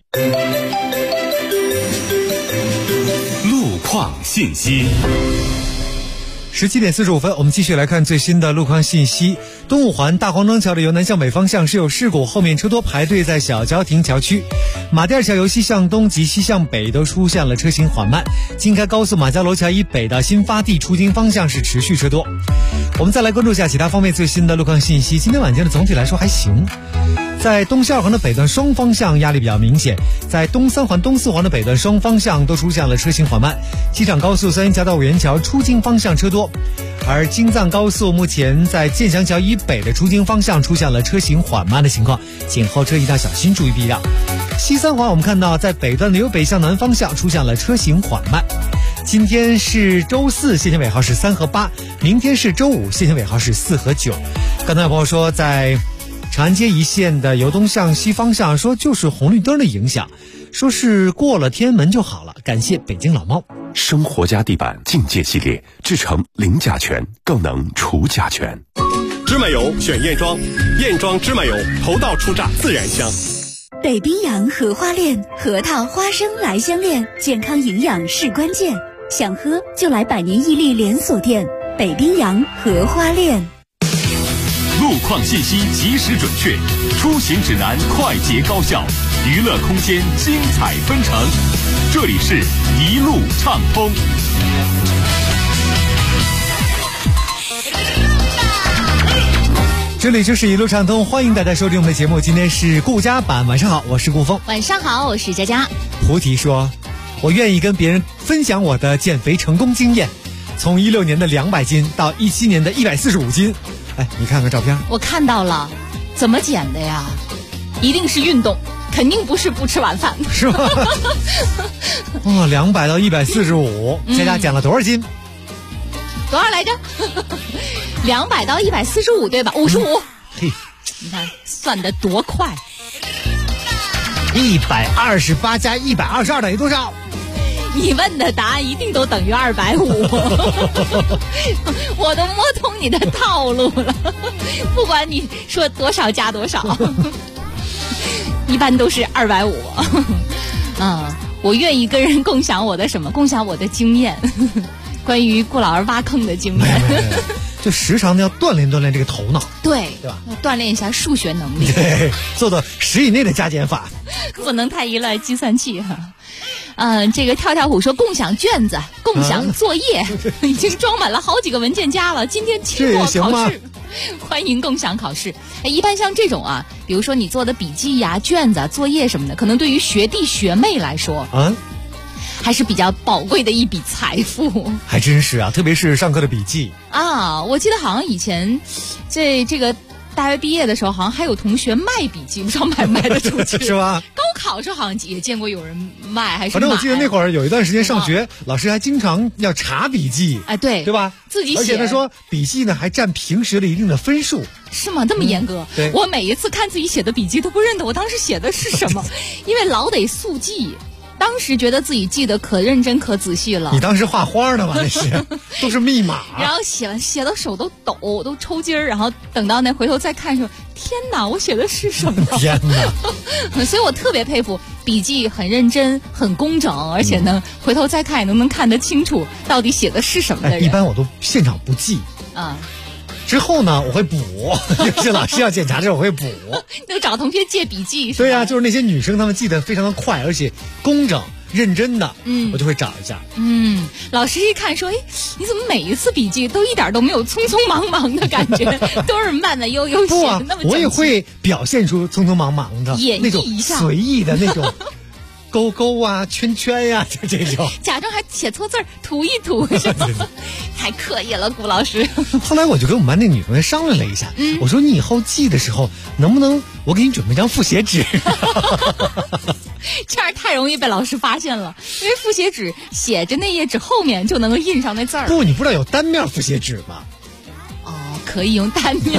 路况信息。 17点45分，我们继续来看最新的路况信息。东五环大黄庄桥的由南向北方向是有事故，后面车多排队在小郊亭桥区。马甸桥由西向东及西向北都出现了车行缓慢。京开高速马家楼桥以北到新发地出京方向是持续车多。我们再来关注一下其他方面最新的路况信息。今天晚间的总体来说还行。在东西二环的北段双方向压力比较明显，在东三环、东四环的北段双方向都出现了车行缓慢。机场高速三元桥到五元桥出京方向车多，而京藏高速目前在建祥桥以北的出京方向出现了车行缓慢的情况，请后车一定要小心，注意避让。西三环我们看到在北段的由北向南方向出现了车行缓慢。今天是周四，限行尾号是3和8，明天是周五，限行尾号是4和9。刚才有朋友说在长安街一线的由东向西方向，说就是红绿灯的影响，说是过了天安门就好了。感谢北京老猫。 生活家地板境界系列制成零甲醛，更能除甲醛。 芝麻油选燕庄，燕庄芝麻油头道出榨自然香。 北冰洋荷花恋，核桃花生来相恋，健康营养是关键。想喝就来百年伊利连锁店北冰洋荷花恋。 路况信息及时准确，出行指南快捷高效，娱乐空间精彩纷呈。这里是一路畅通。 这里就是一路畅通，欢迎大家收听我们的节目。今天是顾家版，晚上好，我是顾峰。 晚上好，我是佳佳。 菩提说，我愿意跟别人分享我的减肥成功经验，从16年的200斤到17年的145斤。哎，你看看照片， 我看到了，怎么减的呀？一定是运动，肯定不是不吃晚饭， 是吧？哦，200到145，佳佳减了多少斤？ 多少来着？200到145，对吧？55。 嘿， 你看算得多快 ！128加122等于多少？ 你问的答案一定都等于250，我都摸通你的套路了。不管你说多少加多少，一般都是250。我愿意跟人共享我的什么？共享我的经验，关于顾老师挖坑的经验。 就时常的要锻炼锻炼这个头脑， 对吧？ 要锻炼一下数学能力， 对，做到10以内的加减法， 不能太依赖计算器哈。这个跳跳虎说共享卷子、共享作业，已经装满了好几个文件夹了。今天期末考试，欢迎共享考试。一般像这种啊，比如说你做的笔记呀、卷子、作业什么的，可能对于学弟学妹来说还是比较宝贵的一笔财富。 还真是啊，特别是上课的笔记啊。我记得好像以前这个大学毕业的时候，好像还有同学卖笔记，不知道卖不卖得出去是吧？ 高考时候好像也见过有人卖，还是反正我记得那会儿有一段时间上学，老师还经常要查笔记， 对吧？ 自己写， 而且他说笔记呢还占平时的一定的分数。 是吗？这么严格？ 对， 我每一次看自己写的笔记都不认得我当时写的是什么，因为老得速记。当时觉得自己记得可认真可仔细了。 你当时画花呢吗？那是都是密码。 然后写的手都抖，都抽筋儿。然后等到那回头再看的时候，天哪，我写的是什么？ 天哪！ 所以我特别佩服笔记很认真、很工整，而且呢，回头再看也能看得清楚到底写的是什么的人。 一般我都现场不记之后呢，我会补，就是老师要检查的时候我会补。 就找同学借笔记是吧？ 对呀，就是那些女生她们记得非常的快，而且工整， 认真的，我就会找一下。 老师一看说，哎，你怎么每一次笔记都一点都没有匆匆忙忙的感觉，都是慢慢悠悠写的那么整齐。 我也会表现出匆匆忙忙的演绎一下那种随意的那种勾勾啊、圈圈呀，就这种。 假装还写错字儿，涂一涂是吧？太刻意了，顾老师。 后来我就跟我们班那女同学商量了一下，我说你以后记的时候，能不能我给你准备张复写纸？ 这样太容易被老师发现了，因为复写纸写着那页纸后面就能够印上那字儿。 不，你不知道有单面复写纸吗？ 哦，可以用单面。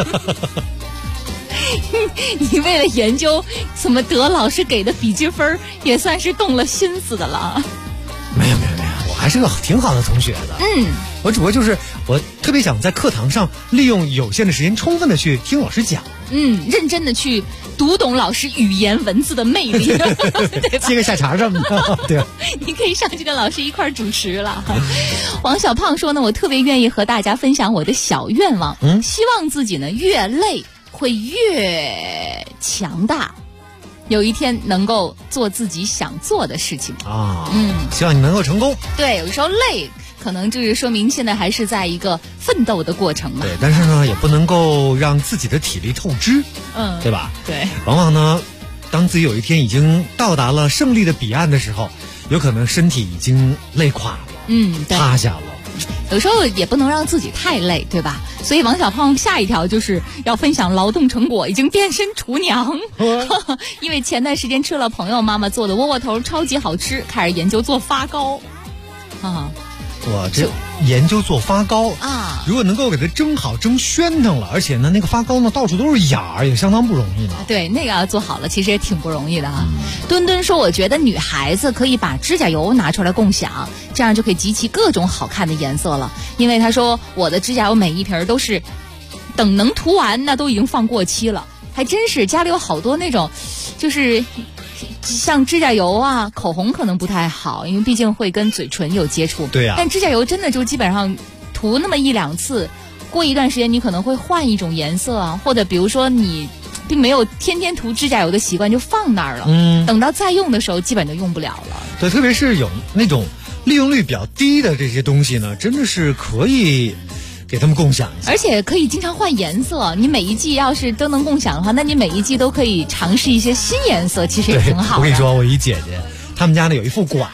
你为了研究怎么得老师给的笔记分，也算是动了心思的了。 没有，我还是个挺好的同学的。我只不过就是我特别想在课堂上利用有限的时间，充分的去听老师讲。 认真的去读懂老师语言文字的魅力，对吧？ 接个下茬什么的，对吧？ 你可以上去跟老师一块儿主持了。王小胖说呢，我特别愿意和大家分享我的小愿望，希望自己呢越累会越强大，有一天能够做自己想做的事情啊。 希望你能够成功。 对，有时候累可能就是说明现在还是在一个奋斗的过程嘛。 对，但是呢，也不能够让自己的体力透支，对吧？ 对， 往往呢，当自己有一天已经到达了胜利的彼岸的时候，有可能身体已经累垮了，趴下了。 有时候也不能让自己太累，对吧？所以王小胖下一条就是要分享劳动成果，已经变身厨娘。因为前段时间吃了朋友妈妈做的窝窝头，超级好吃，开始研究做发糕啊。 我这研究做发糕啊，如果能够给它蒸好、蒸暄腾了，而且呢，那个发糕呢到处都是眼儿，也相当不容易呢。 对，那个要做好了，其实也挺不容易的啊。墩墩说，我觉得女孩子可以把指甲油拿出来共享，这样就可以集齐各种好看的颜色了。因为他说我的指甲油每一瓶都是等能涂完，那都已经放过期了。还真是家里有好多那种，就是像指甲油啊、口红可能不太好，因为毕竟会跟嘴唇有接触。 对呀。 但指甲油真的就基本上涂那么一两次，过一段时间你可能会换一种颜色啊，或者比如说你并没有天天涂指甲油的习惯，就放那儿了。等到再用的时候，基本就用不了了。 对，特别是有那种利用率比较低的这些东西呢，真的是可以给他们共享一下， 而且可以经常换颜色。你每一季要是都能共享的话，那你每一季都可以尝试一些新颜色，其实也挺好的。 我跟你说，我一姐姐，他们家呢有一副拐，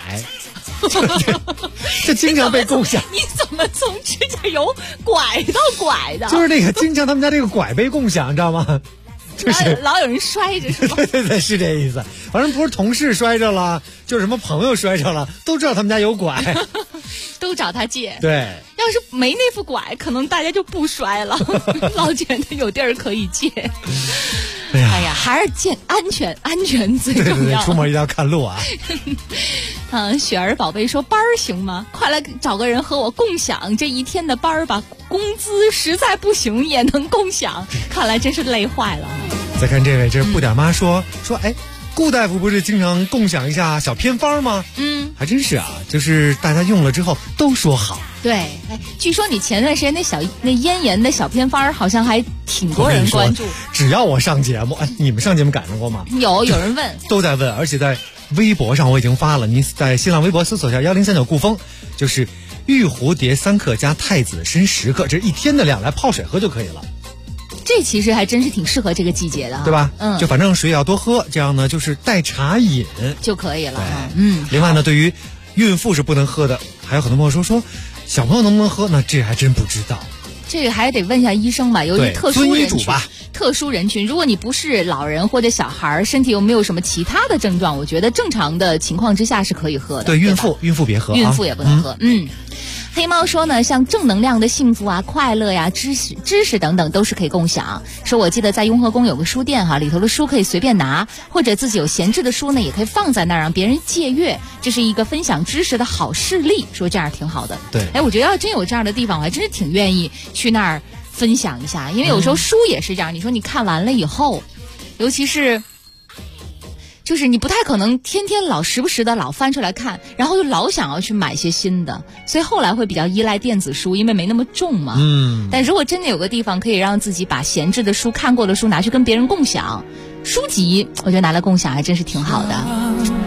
这经常被共享。 你怎么从指甲油拐到拐的？ 就是那个经常他们家这个拐被共享，你知道吗？就是老有人摔着是吗？ 对，是这意思。反正不是同事摔着了，就是什么朋友摔着了，都知道他们家有拐， 都找他借。 对， 要是没那副拐，可能大家就不摔了，老觉得有地儿可以借。哎呀，还是安全最重要。 对，出门一定要看路啊。 雪儿宝贝说班儿行吗？快来找个人和我共享这一天的班儿吧，工资实在不行也能共享，看来真是累坏了。 再看这位，这是不点妈说，哎，顾大夫不是经常共享一下小偏方吗？还真是啊，就是大家用了之后都说好。 对，哎，据说你前段时间那咽炎的小偏方好像还挺多人关注。 只要我上节目，你们上节目赶上过吗？ 有人问， 都在问，而且在微博上我已经发了，您在新浪微博搜索一下1039顾风，就是玉蝴蝶3克加太子参10克，这1天的量来泡水喝就可以了。 这其实还真是挺适合这个季节的， 对吧？就反正水也要多喝，这样呢就是代茶饮就可以了。 另外呢，对于孕妇是不能喝的，还有很多朋友说小朋友能不能喝？那这还真不知道。 这个还得问一下医生吧，由于特殊人群，如果你不是老人或者小孩，身体又没有什么其他的症状，我觉得正常的情况之下是可以喝的。 对，孕妇别喝， 孕妇也不能喝。黑猫说呢，像正能量的幸福啊、快乐呀、知识等等都是可以共享。说我记得在雍和宫有个书店哈，里头的书可以随便拿，或者自己有闲置的书呢，也可以放在那儿让别人借阅，这是一个分享知识的好事例。说这样挺好的。 对， 哎，我觉得要真有这样的地方，我还真是挺愿意去那儿分享一下，因为有时候书也是这样，你说你看完了以后，尤其是就是你不太可能天天时不时的老翻出来看，然后又老想要去买些新的，所以后来会比较依赖电子书，因为没那么重嘛。但如果真的有个地方可以让自己把闲置的书、看过的书拿去跟别人共享，书籍我觉得拿来共享还真是挺好的。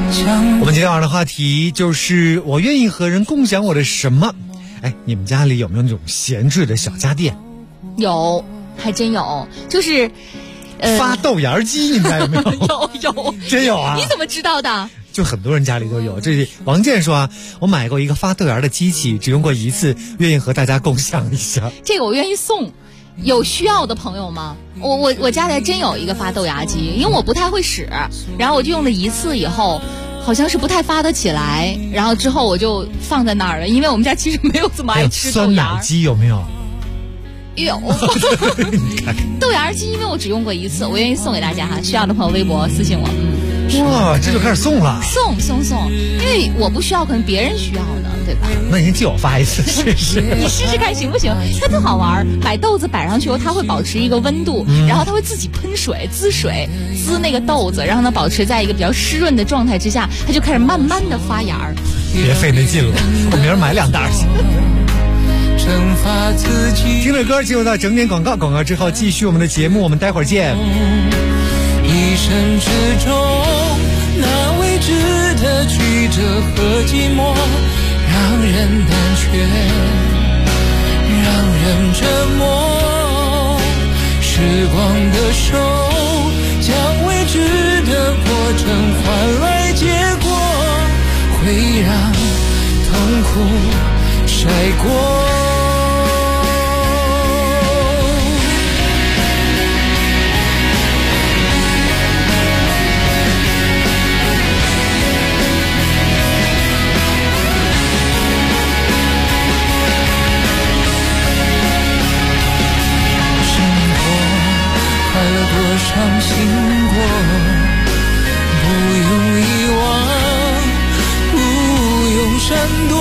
我们今天晚上的话题就是我愿意和人共享我的什么。哎，你们家里有没有那种闲置的小家电？ 有，还真有，就是发豆芽机，你们家有没有？ 有， 真有啊！ 你怎么知道的？ 就很多人家里都有。这王健说啊，我买过一个发豆芽的机器，只用过一次，愿意和大家共享一下。 这个我愿意送，有需要的朋友吗？我家里还真有一个发豆芽机，因为我不太会使，然后我就用了一次以后。好像是不太发得起来，然后之后我就放在那儿了，因为我们家其实没有这么爱吃豆芽。 酸奶机有没有？ 有。豆芽机因为我只用过一次，我愿意送给大家哈，需要的朋友微博私信我。 哇，这就开始送了。 送，因为我不需要，可能别人需要呢，对吧？ 那您替我发一次试试。 你试试看行不行？它特好玩，把豆子摆上去后，它会保持一个温度，然后它会自己喷水、滋那个豆子，让它保持在一个比较湿润的状态之下，它就开始慢慢的发芽儿。 别费那劲了，我明儿买2袋去。听着歌进入到整点广告之后继续我们的节目，我们待会儿见。 一生之中那未知的曲折和寂寞，让人胆怯，让人折磨。时光的手将未知的过程换来结果，会让痛苦晒过。伤心过，不用遗忘，不用闪躲。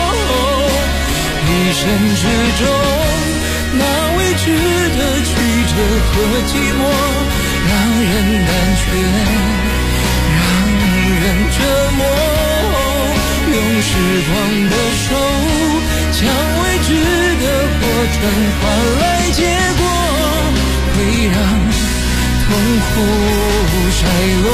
一生之中那未知的曲折和寂寞，让人胆怯，让人折磨。用时光的手将未知的过程换来结果，会让痛苦晒落。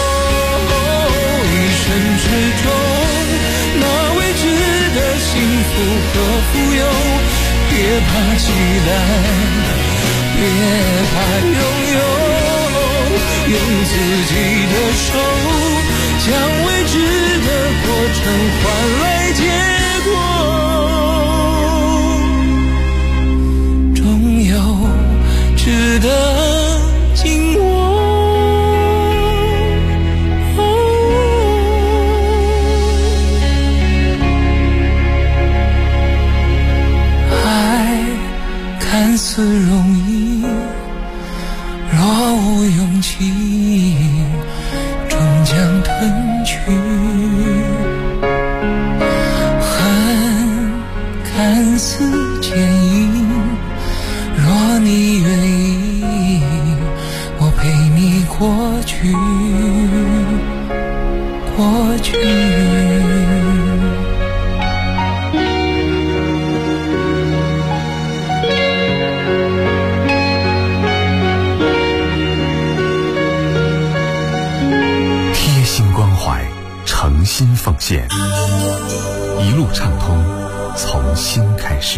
一生之中那未知的幸福和富有，别怕期待，别怕拥有。用自己的手将未知的过程换来结果，终有值得看似容易，若无勇气，终将吞去。恨看似坚硬，若你愿意，我陪你过去，过去。 诚心奉献，一路畅通，从心开始。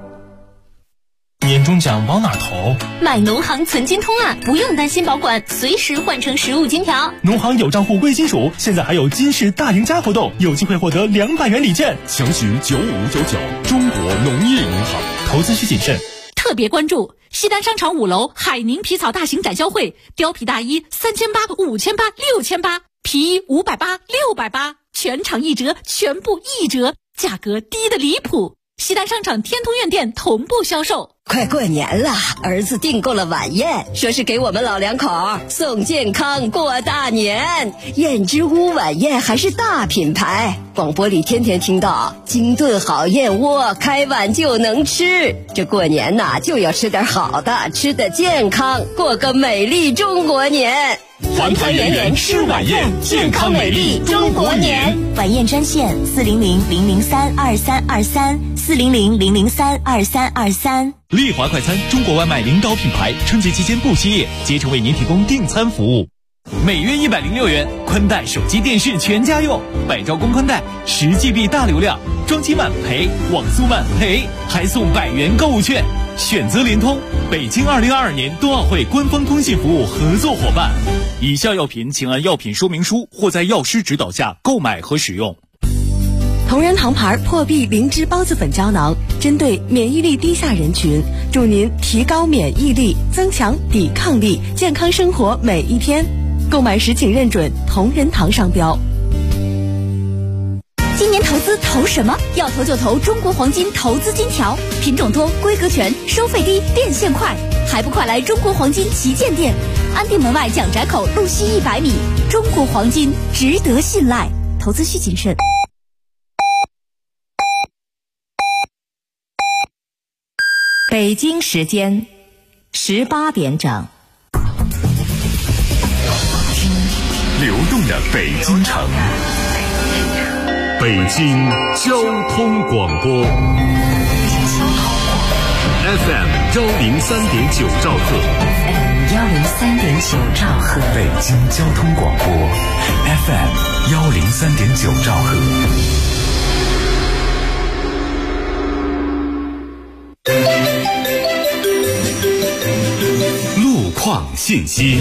年终奖往哪投？ 买农行存金通啊，不用担心保管，随时换成实物金条。 农行有账户贵金属，现在还有金市大赢家活动，有机会获得200元礼券。 详询9599，中国农业银行。 投资需谨慎。 特别关注西单商场5楼海宁皮草大型展销会，貂皮大衣3800、5800、6800，皮衣580、680，全场1折，全部1折，价格低得离谱。西单商场天通苑店同步销售。 快过年了，儿子订购了晚宴，说是给我们老两口送健康过大年。燕之屋晚宴还是大品牌，广播里天天听到精炖好燕窝，开碗就能吃。这过年呐，就要吃点好的，吃得健康，过个美丽中国年。 团团圆圆吃晚宴，健康美丽中国年。 晚宴专线400-003-2323，400-003-2323。 丽华快餐，中国外卖领导品牌，春节期间不歇业，竭诚为您提供订餐服务。 每月106元，宽带、手机、电视全家用，百兆公宽带10GB 大流量，装机慢赔，网速慢赔，还送100元购物券。选择联通，北京2022年冬奥会官方通信服务合作伙伴。以下药品请按药品说明书或在药师指导下购买和使用。 同仁堂牌破壁灵芝孢子粉胶囊，针对免疫力低下人群，助您提高免疫力，增强抵抗力，健康生活每一天。购买时请认准同仁堂商标。 今年投资投什么？要投就投中国黄金投资金条，品种多，规格全，收费低，变现快，还不快来中国黄金旗舰店，安定门外蒋宅口路西100米。中国黄金值得信赖，投资需谨慎。 北京时间18点整。 流动的北京城，北京交通广播 FM 103.9兆赫 103.9兆赫， 北京交通广播 FM 103.9兆赫。 路况信息。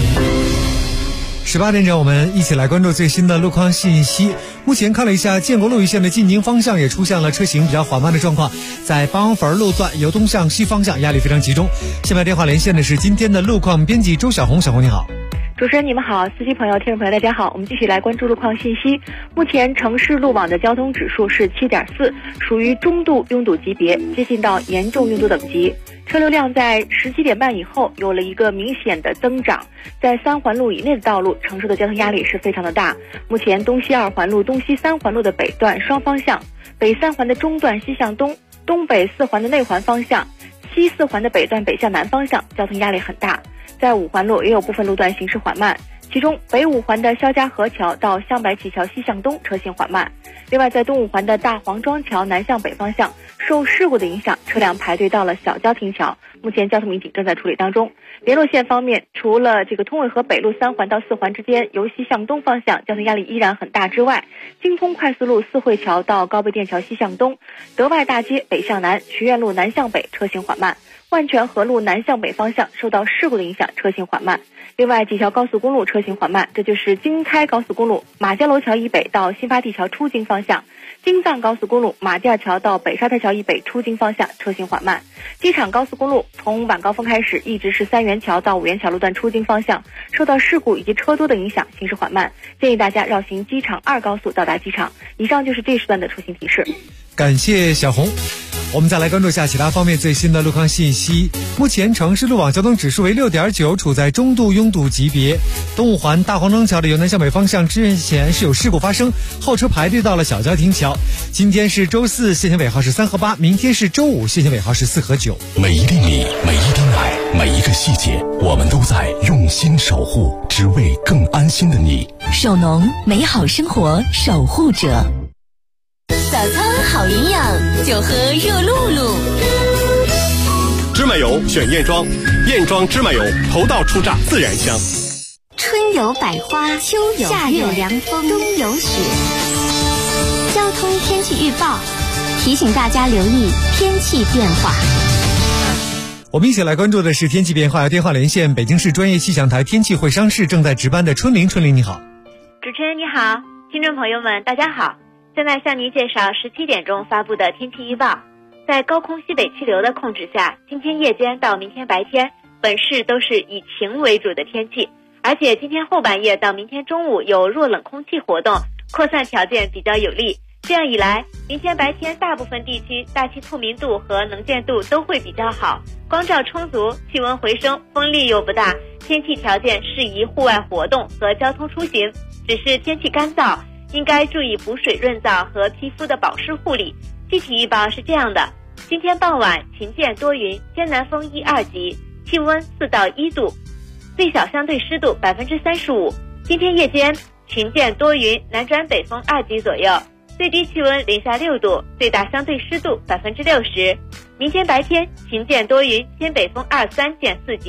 18点整，我们一起来关注最新的路况信息。目前看了一下建国路一线的进京方向也出现了车行比较缓慢的状况，在八王坟路段由东向西方向压力非常集中。下面电话连线的是今天的路况编辑周小红，小红你好。 主持人你们好，司机朋友、听众朋友大家好，我们继续来关注路况信息。目前城市路网的交通指数是7.4，属于中度拥堵级别，接近到严重拥堵等级。车流量在17点半以后有了一个明显的增长，在3环路以内的道路承受的交通压力是非常的大。目前东西2环路、东西3环路的北段双方向，北3环的中段西向东，东北4环的内环方向，西4环的北段北向南方向，交通压力很大。在5环路也有部分路段行驶缓慢，其中北5环的肖家河桥到香白起桥西向东车行缓慢。另外在东5环的大黄庄桥南向北方向，受事故的影响，车辆排队到了小交亭桥，目前交通民警正在处理当中。联络线方面，除了通渭河北路3环到4环之间由西向东方向交通压力依然很大之外，京通快速路四惠桥到高碑店桥西向东，德外大街北向南，学院路南向北车行缓慢。万泉河路南向北方向受到事故的影响，车行缓慢。另外几条高速公路车行缓慢，这就是京开高速公路马家楼桥以北到新发地桥出京方向，京藏高速公路马甸桥到北沙滩桥以北出京方向车行缓慢。机场高速公路从晚高峰开始一直是3元桥到5元桥路段出京方向，受到事故以及车多的影响，行驶缓慢，建议大家绕行机场2高速到达机场。以上就是这时段的出行提示。 感谢小红。我们再来关注一下其他方面最新的路况信息。目前城市路网交通指数为6.9，处在中度拥堵级别。东5环大黄庄桥的由南向北方向之前是有事故发生，后车排队到了小交亭桥。今天是周4，限行尾号是3和8，明天是周5，限行尾号是4和9。 每一粒米，每一滴奶，每一个细节，我们都在用心守护，只为更安心的你。 手农，美好生活守护者。 早餐好营养，就喝热露露。 芝麻油选燕庄，燕庄芝麻油头道出榨，自然香。 春有百花，秋有夏有凉风，冬有雪。交通天气预报提醒大家留意天气变化。 我们一起来关注的是天气变化，要电话连线北京市专业气象台天气会商室正在值班的春玲。春玲你好。 主持人你好，听众朋友们大家好。现在向您介绍17点钟发布的天气预报。在高空西北气流的控制下，今天夜间到明天白天，本市都是以晴为主的天气，而且今天后半夜到明天中午有弱冷空气活动，扩散条件比较有利。这样一来，明天白天大部分地区大气透明度和能见度都会比较好，光照充足，气温回升，风力又不大，天气条件适宜户外活动和交通出行。只是天气干燥，应该注意补水润燥和皮肤的保湿护理。具体预报是这样的：今天傍晚晴见多云，偏南风1、2级，气温4到1度，最小相对湿度35%。今天夜间晴见多云，南转北风2级左右，最低气温零下6度，最大相对湿度60%。明天白天晴见多云，偏北风2、3见4级，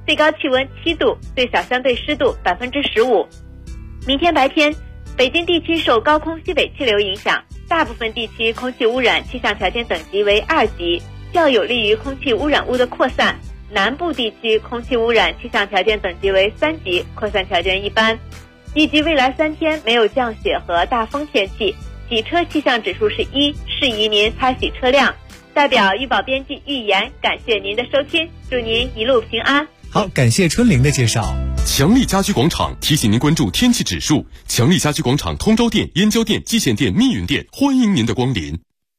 最高气温7度，最小相对湿度15%。明天白天，北京地区受高空西北气流影响，大部分地区空气污染气象条件等级为2级，较有利于空气污染物的扩散。南部地区空气污染气象条件等级为3级，扩散条件一般。预计未来3天没有降雪和大风天气，洗车气象指数是1，适宜您擦洗车辆。代表预报编辑预言，感谢您的收听，祝您一路平安。 好，感谢春玲的介绍。 强力家居广场提醒您关注天气指数。强力家居广场通州店、燕郊店、蓟县店、密云店，欢迎您的光临。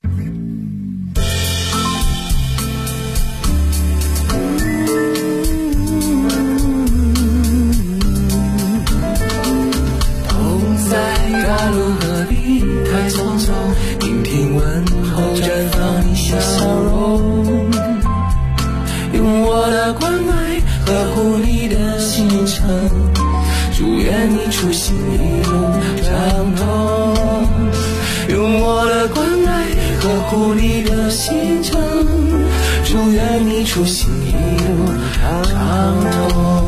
大路何必太匆匆，听听问候绽放你笑容，用我的关爱呵护你的行程，祝愿你出行一路畅通，用我的关爱呵护你的行程，祝愿你出行一路畅通。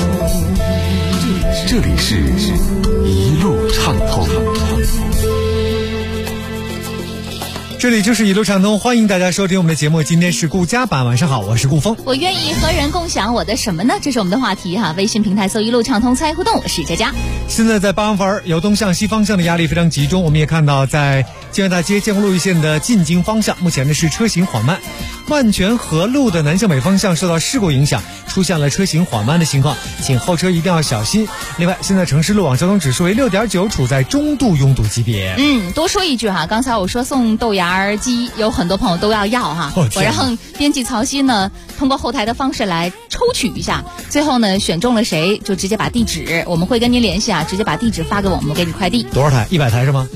这里是一路畅通， 这里就是一路畅通，欢迎大家收听我们的节目。今天是顾家版，晚上好，我是顾峰。 我愿意和人共享我的什么呢？这是我们的话题哈。微信平台搜一路畅通参与互动，我是佳佳。 现在在八王坟由东向西方向的压力非常集中，我们也看到在建外大街建国路一线的进京方向，目前呢是车行缓慢。万泉河路的南向北方向受到事故影响，出现了车行缓慢的情况，请后车一定要小心。另外，现在城市路网交通指数为6.9，处在中度拥堵级别。 多说一句哈，刚才我说送豆芽机，有很多朋友都要哈，我让编辑曹鑫呢通过后台的方式来抽取一下，最后呢选中了谁就直接把地址，我们会跟您联系啊，直接把地址发给我们，给你快递。 多少台？100台是吗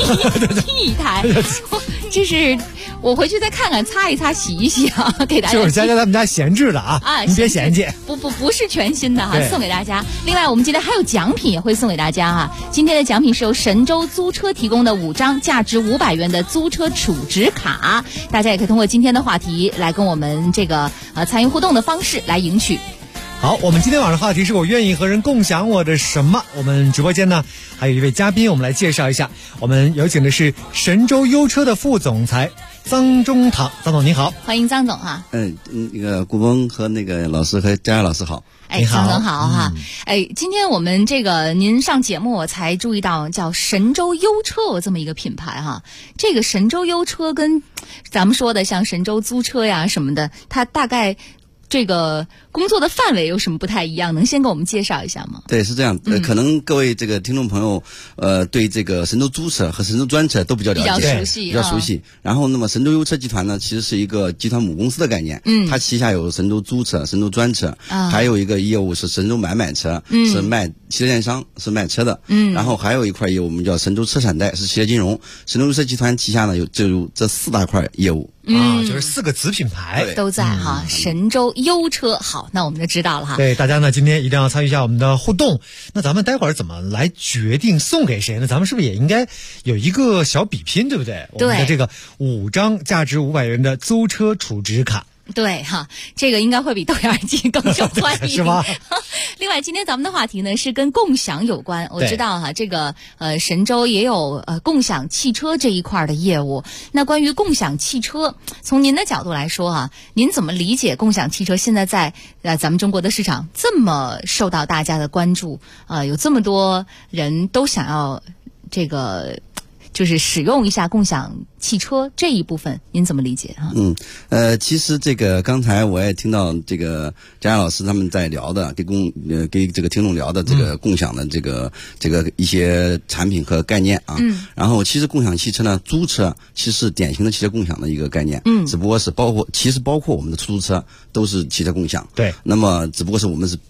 ？1台，这是我回去再看看，擦一擦，洗一洗啊，给大家。 就是佳佳他们家闲置的啊，你别嫌弃。 不是全新的哈，送给大家。另外，我们今天还有奖品也会送给大家哈。今天的奖品是由神州租车提供的5张价值500元的租车储值卡，大家也可以通过今天的话题来跟我们这个参与互动的方式来赢取。 好，我们今天晚上话题是我愿意和人共享我的什么。我们直播间呢还有一位嘉宾，我们来介绍一下。我们有请的是神州优车的副总裁臧中堂，臧总您好。 欢迎臧总哈。 那个顾峰和那个老师和佳佳老师好。 臧总好哈。今天我们这个您上节目我才注意到叫神州优车这么一个品牌哈。这个神州优车跟咱们说的像神州租车呀什么的，它大概这个工作的范围有什么不太一样？能先给我们介绍一下吗？ 对，是这样。可能各位这个听众朋友，对这个神州租车和神州专车都比较了解，比较熟悉。然后，那么神州优车集团呢，其实是一个集团母公司的概念。它旗下有神州租车、神州专车，还有一个业务是神州买车，是卖汽车电商，是卖车的。然后还有一块业务我们叫神州车产贷，是企业金融。神州优车集团旗下呢有这4大块业务。 就是4个子品牌都在哈。神州优车，好，那我们就知道了哈。 对，大家呢今天一定要参与一下我们的互动。那咱们待会儿怎么来决定送给谁呢？咱们是不是也应该有一个小比拼，对不对？ 对， 我们的这个5张价值500元的租车储值卡。 对哈，这个应该会比豆芽机更受欢迎， 是吧？ 另外，今天咱们的话题呢是跟共享有关。我知道哈，这个神州也有共享汽车这一块的业务。那关于共享汽车，从您的角度来说哈，您怎么理解共享汽车现在在咱们中国的市场这么受到大家的关注？有这么多人都想要这个。就是使用一下共享汽车这一部分，您怎么理解哈？ 其实这个刚才我也听到这个佳佳老师他们在聊的，给这个听众聊的这个共享的这个一些产品和概念啊。然后其实共享汽车呢，租车其实是典型的汽车共享的一个概念。只不过是包括我们的出租车都是汽车共享。 对。 那么只不过是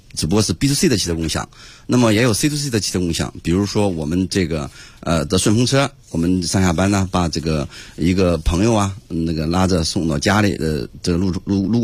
B2C 的汽车共享，那么也有 C2C 的汽车共享，比如说我们这个的顺风车，我们上下班呢，把这个一个朋友啊，那个拉着送到家里的这个路过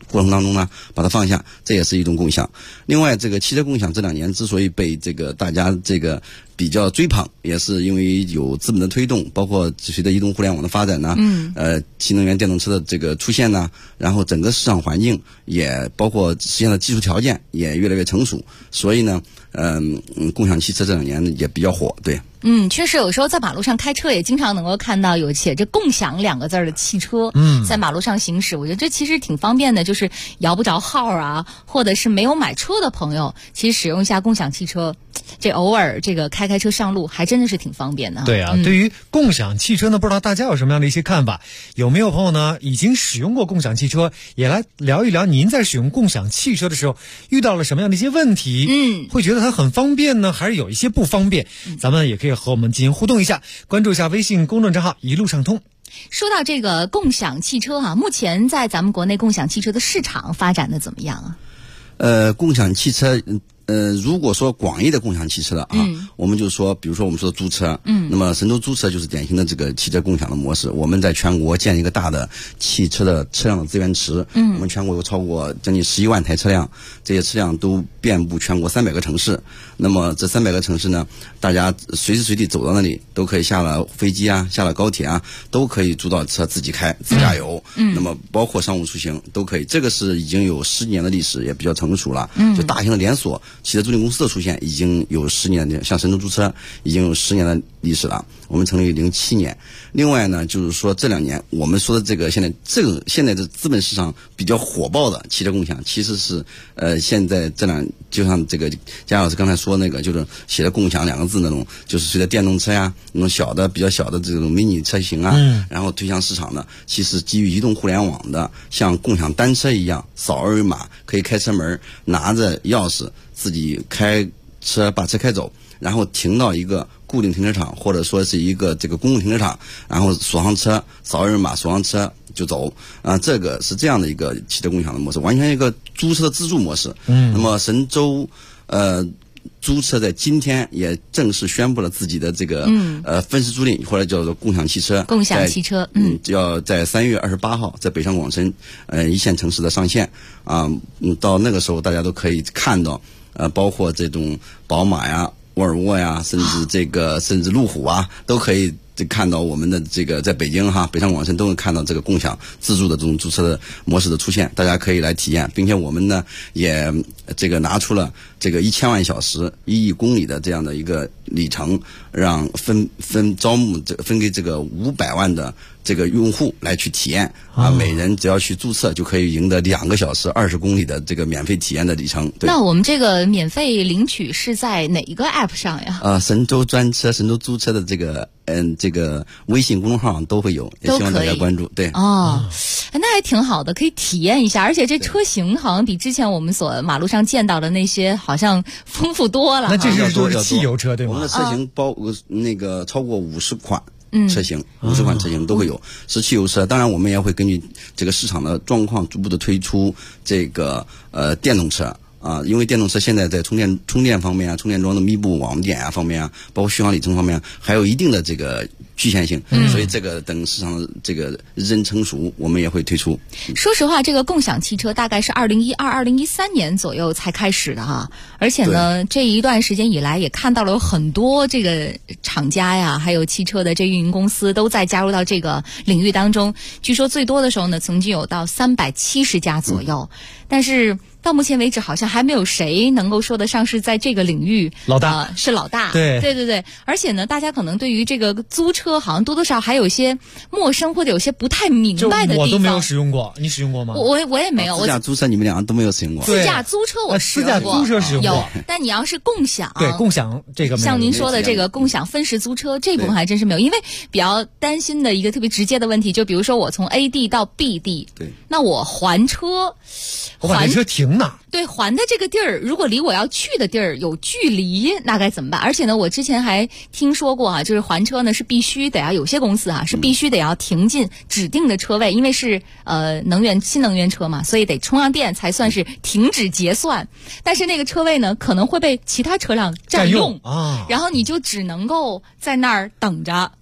过程当中呢，把它放下，这也是一种共享。另外，这个汽车共享这2年之所以被这个大家这个比较追捧，也是因为有资本的推动，包括随着移动互联网的发展呢，新能源电动车的这个出现呢，然后整个市场环境也包括实现的技术条件也越来越成熟，所以呢，共享汽车这2年也比较火，对。 确实有时候在马路上开车也经常能够看到有写着共享2个字的汽车在马路上行驶，我觉得这其实挺方便的，就是摇不着号啊，或者是没有买车的朋友，其实使用一下共享汽车，这偶尔这个开车上路还真的是挺方便的。 对啊，对于共享汽车呢，不知道大家有什么样的一些看法？有没有朋友呢已经使用过共享汽车，也来聊一聊您在使用共享汽车的时候遇到了什么样的一些问题？会觉得它很方便呢，还是有一些不方便？咱们也可以和我们进行互动一下，关注一下微信公众账号一路畅通。 说到这个共享汽车啊，目前在咱们国内共享汽车的市场发展的怎么样啊？ 共享汽车如果说广义的共享汽车的啊，我们就说，比如说我们说租车，那么神州租车就是典型的这个汽车共享的模式。我们在全国建一个大的汽车的车辆的资源池，我们全国有超过将近11万台车辆，这些车辆都遍布全国300个城市。那么这300个城市呢，大家随时随地走到那里都可以下了飞机啊，下了高铁啊，都可以租到车自己开自驾游。那么包括商务出行都可以，这个是已经有10年的历史，也比较成熟了。就大型的连锁汽车租赁公司的出现已经有10年的，像神州租车已经有10年的历史了。我们成立于07年。另外呢，就是说这2年我们说的这个现在的资本市场比较火爆的汽车共享，其实是现在就像这个佳老师刚才说那个，就是写的共享2个字那种，就是随着电动车呀那种比较小的这种迷你车型啊，然后推向市场的，其实基于移动互联网的，像共享单车一样，扫二维码可以开车门，拿着钥匙自己开车把车开走，然后停到一个固定停车场，或者说是一个这个公共停车场，然后锁上车，扫二维码锁上车就走啊，这个是这样的一个汽车共享的模式，完全一个租车的自助模式。那么神州租车在今天也正式宣布了自己的这个分时租赁或者叫做共享汽车。要在3月28号在北上广深一线城市的上线啊，到那个时候大家都可以看到包括这种宝马呀、沃尔沃呀，甚至路虎啊，都可以看到我们的这个在北京北上广深都能看到这个共享自助的这种租车的模式的出现，大家可以来体验，并且我们呢也这个拿出了这个1000万小时、1亿公里的这样的一个里程，让招募分给这个500万的这个用户来去体验啊，每人只要去注册就可以赢得2个小时20公里的这个免费体验的里程。 那我们这个免费领取是在哪一个 app 上呀？ 神州专车、神州租车的这个微信公众号上都会有，也希望大家关注。对那还挺好的，可以体验一下，而且这车型好像比之前我们所马路上见到的那些好像丰富多了。 那这是汽油车对吗？ 我们的车型超过50款。车型50款车型都会有，是汽油车。当然我们也会根据这个市场的状况逐步的推出这个电动车啊，因为电动车现在在充电方面啊，充电桩的密布网点啊方面啊，包括续航里程方面还有一定的这个局限性，所以这个等市场的这个日渐成熟，我们也会推出。 说实话，这个共享汽车大概是2012、2013年左右才开始的哈，而且呢，这一段时间以来也看到了有很多这个厂家呀，还有汽车的这运营公司都在加入到这个领域当中。据说最多的时候呢，曾经有到370家左右，但是到目前为止，好像还没有谁能够说得上是在这个领域老大， 是老大。 对， 而且呢，大家可能对于这个租车好像多多少少还有一些陌生，或者有些不太明白的地方。 我都没有使用过，你使用过吗？ 我也没有。 自驾租车你们2个都没有使用过。 自驾租车我使用过， 私家租车使用过。 有，但你要是共享， 对共享这个没有， 像您说的这个共享分时租车这部分还真是没有，因为比较担心的一个特别直接的问题，就比如说我从 A 地到 B 地， 对， 那我还车， 我把这车停哪？ 对，还的这个地儿，如果离我要去的地儿有距离，那该怎么办？而且呢，我之前还听说过就是还车呢是必须得要有些公司是必须得要停进指定的车位，因为是新能源车嘛，所以得充上电才算是停止结算。但是那个车位呢，可能会被其他车辆占用啊，然后你就只能够在那儿等着。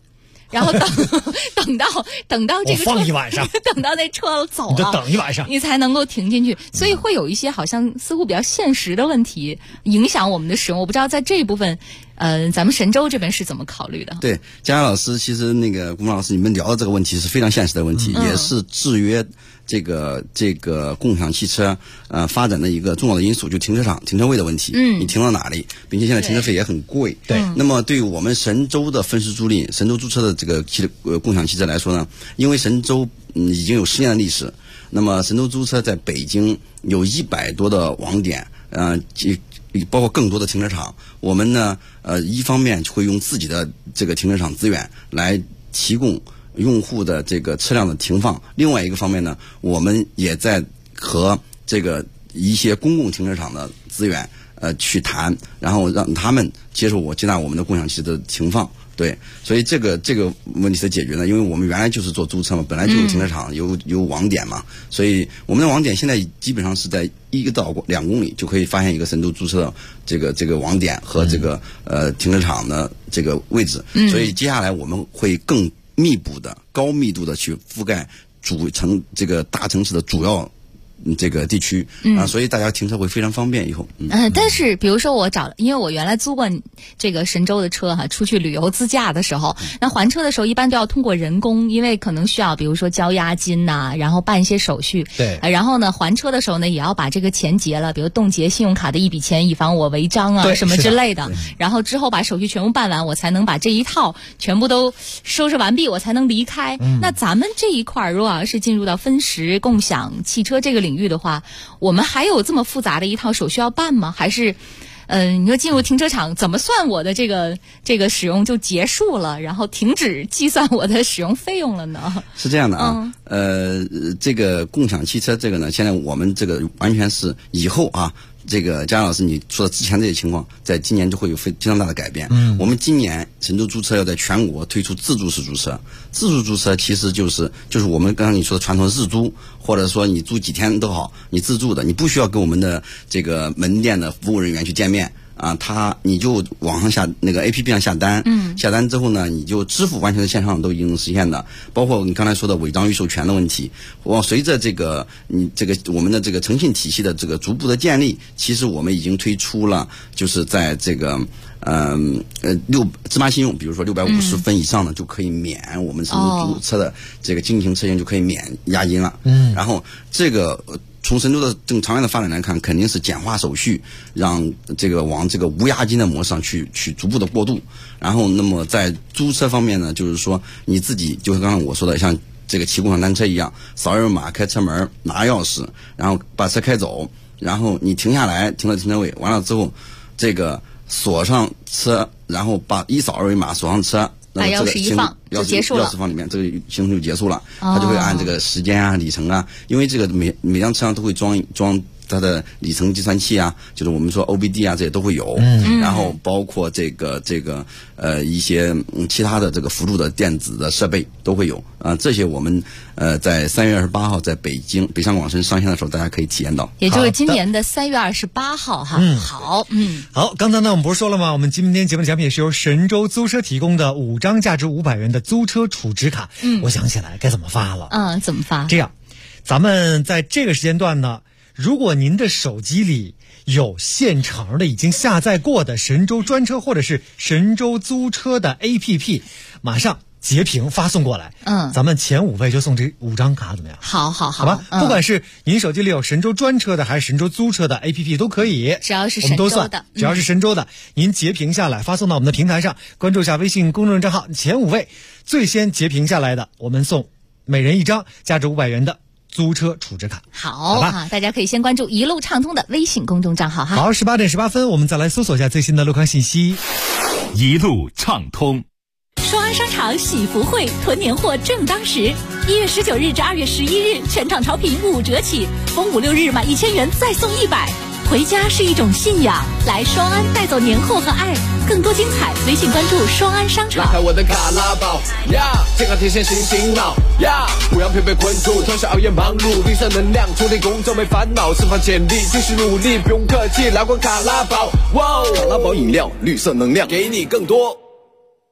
然后等到这个车我放一晚上， 等到那车走了， 你就等一晚上， 你才能够停进去。所以会有一些好像似乎比较现实的问题影响我们的使用。我不知道在这一部分，咱们神州这边是怎么考虑的？ 对，佳佳老师，其实那个龚老师，你们聊的这个问题是非常现实的问题，也是制约这个共享汽车发展的一个重要的因素，就停车场停车位的问题。你停到哪里，并且现在停车费也很贵。 对， 那么对于我们神州的分时租赁、神州租车的这个共享汽车来说呢，因为神州已经有10年的历史，那么神州租车在北京有100多的网点，包括更多的停车场。我们呢，一方面会用自己的这个停车场资源来提供用户的这个车辆的停放，另外一个方面呢，我们也在和这个一些公共停车场的资源去谈，然后让他们接纳我们的共享汽车的停放。对，所以这个问题的解决呢，因为我们原来就是做租车嘛，本来就有停车场，有网点嘛，所以我们的网点现在基本上是在1到2公里就可以发现一个神州租车的这个网点和这个停车场的这个位置，所以接下来我们会更密布的、高密度的去覆盖这个大城市的主要这个地区所以大家停车会非常方便以后。 但是比如说因为我原来租过这个神州的车哈，出去旅游自驾的时候，那还车的时候一般都要通过人工，因为可能需要比如说交押金呐，然后办一些手续。 对。 然后呢，还车的时候呢，也要把这个钱结了，比如冻结信用卡的一笔钱，以防我违章啊什么之类的。然后之后把手续全部办完，我才能把这一套全部都收拾完毕，我才能离开。那咱们这一块如果要是进入到分时共享汽车这个领域的话，我们还有这么复杂的一套手续要办吗？还是你说进入停车场怎么算我的这个使用就结束了，然后停止计算我的使用费用了呢？ 是这样的啊，这个共享汽车这个呢，现在我们这个完全是以后啊，这个佳老师你说的之前这些情况，在今年就会有非常大的改变。我们今年神州租车要在全国推出自助式租车。自助租车其实就是我们刚刚你说的传统日租，或者说你租几天都好，你自助的，你不需要跟我们的这个门店的服务人员去见面啊，你就网上下那个 APP 上下单，下单之后呢，你就支付完全是线上都已经实现的，包括你刚才说的违章预授权的问题。随着我们的这个诚信体系的这个逐步的建立，其实我们已经推出了，就是在这个芝麻信用，比如说650分以上的就可以免我们神州租车的这个经营车型就可以免押金了。然后这个。从神州的正长远的发展来看，肯定是简化手续，让这个往这个无押金的模式上去逐步的过渡。然后，那么在租车方面呢，就是说你自己就是刚刚我说的，像这个骑共享单车一样，扫二维码开车门，拿钥匙，然后把车开走，然后你停下来，停到停车位，完了之后，这个锁上车，然后一扫二维码锁上车。 把钥匙一放就结束了， 钥匙放里面，这个行程就结束了。他就会按这个时间啊、里程啊，因为这个每辆车上都会装它的里程计算器啊，就是我们说 OBD 啊，这些都会有。然后包括这个一些其他的这个辅助的电子的设备都会有这些我们在3月28号在北上广深上线的时候，大家可以体验到。 也就是今年的3月28号哈。好， 好，刚才呢我们不是说了吗？我们今天节目的奖品是由神州租车提供的5张价值500元的租车储值卡。我想起来该怎么发了。 怎么发？ 这样，咱们在这个时间段呢，如果您的手机里有现成的已经下载过的神州专车或者是神州租车的 APP， 马上截屏发送过来。咱们前5位就送这5张卡，怎么样？ 好吧。不管是您手机里有神州专车的还是神州租车的 APP 都可以， 只要是神州的， 只要是神州的，您截屏下来发送到我们的平台上，关注一下微信公众账号，前5位最先截屏下来的，我们送每人1张价值500元的租车储值卡。 好吧，大家可以先关注一路畅通的微信公众账号哈。 好，18点18分，我们再来搜索一下最新的路况信息。 一路畅通。 双安商场喜福会囤年货正当时，1月19日至2月11日，全场超频5折起，逢5、6日满1000元再送100。回家是一种信仰，来双安带走年货和爱。更多精彩，微信关注双安商场。 拉开我的卡拉宝呀，健康提升心情脑呀，不让疲惫困住，同时熬夜忙碌，绿色能量充电工作没烦恼，释放潜力继续努力，不用客气，来罐卡拉宝，哇，卡拉宝饮料，绿色能量给你更多。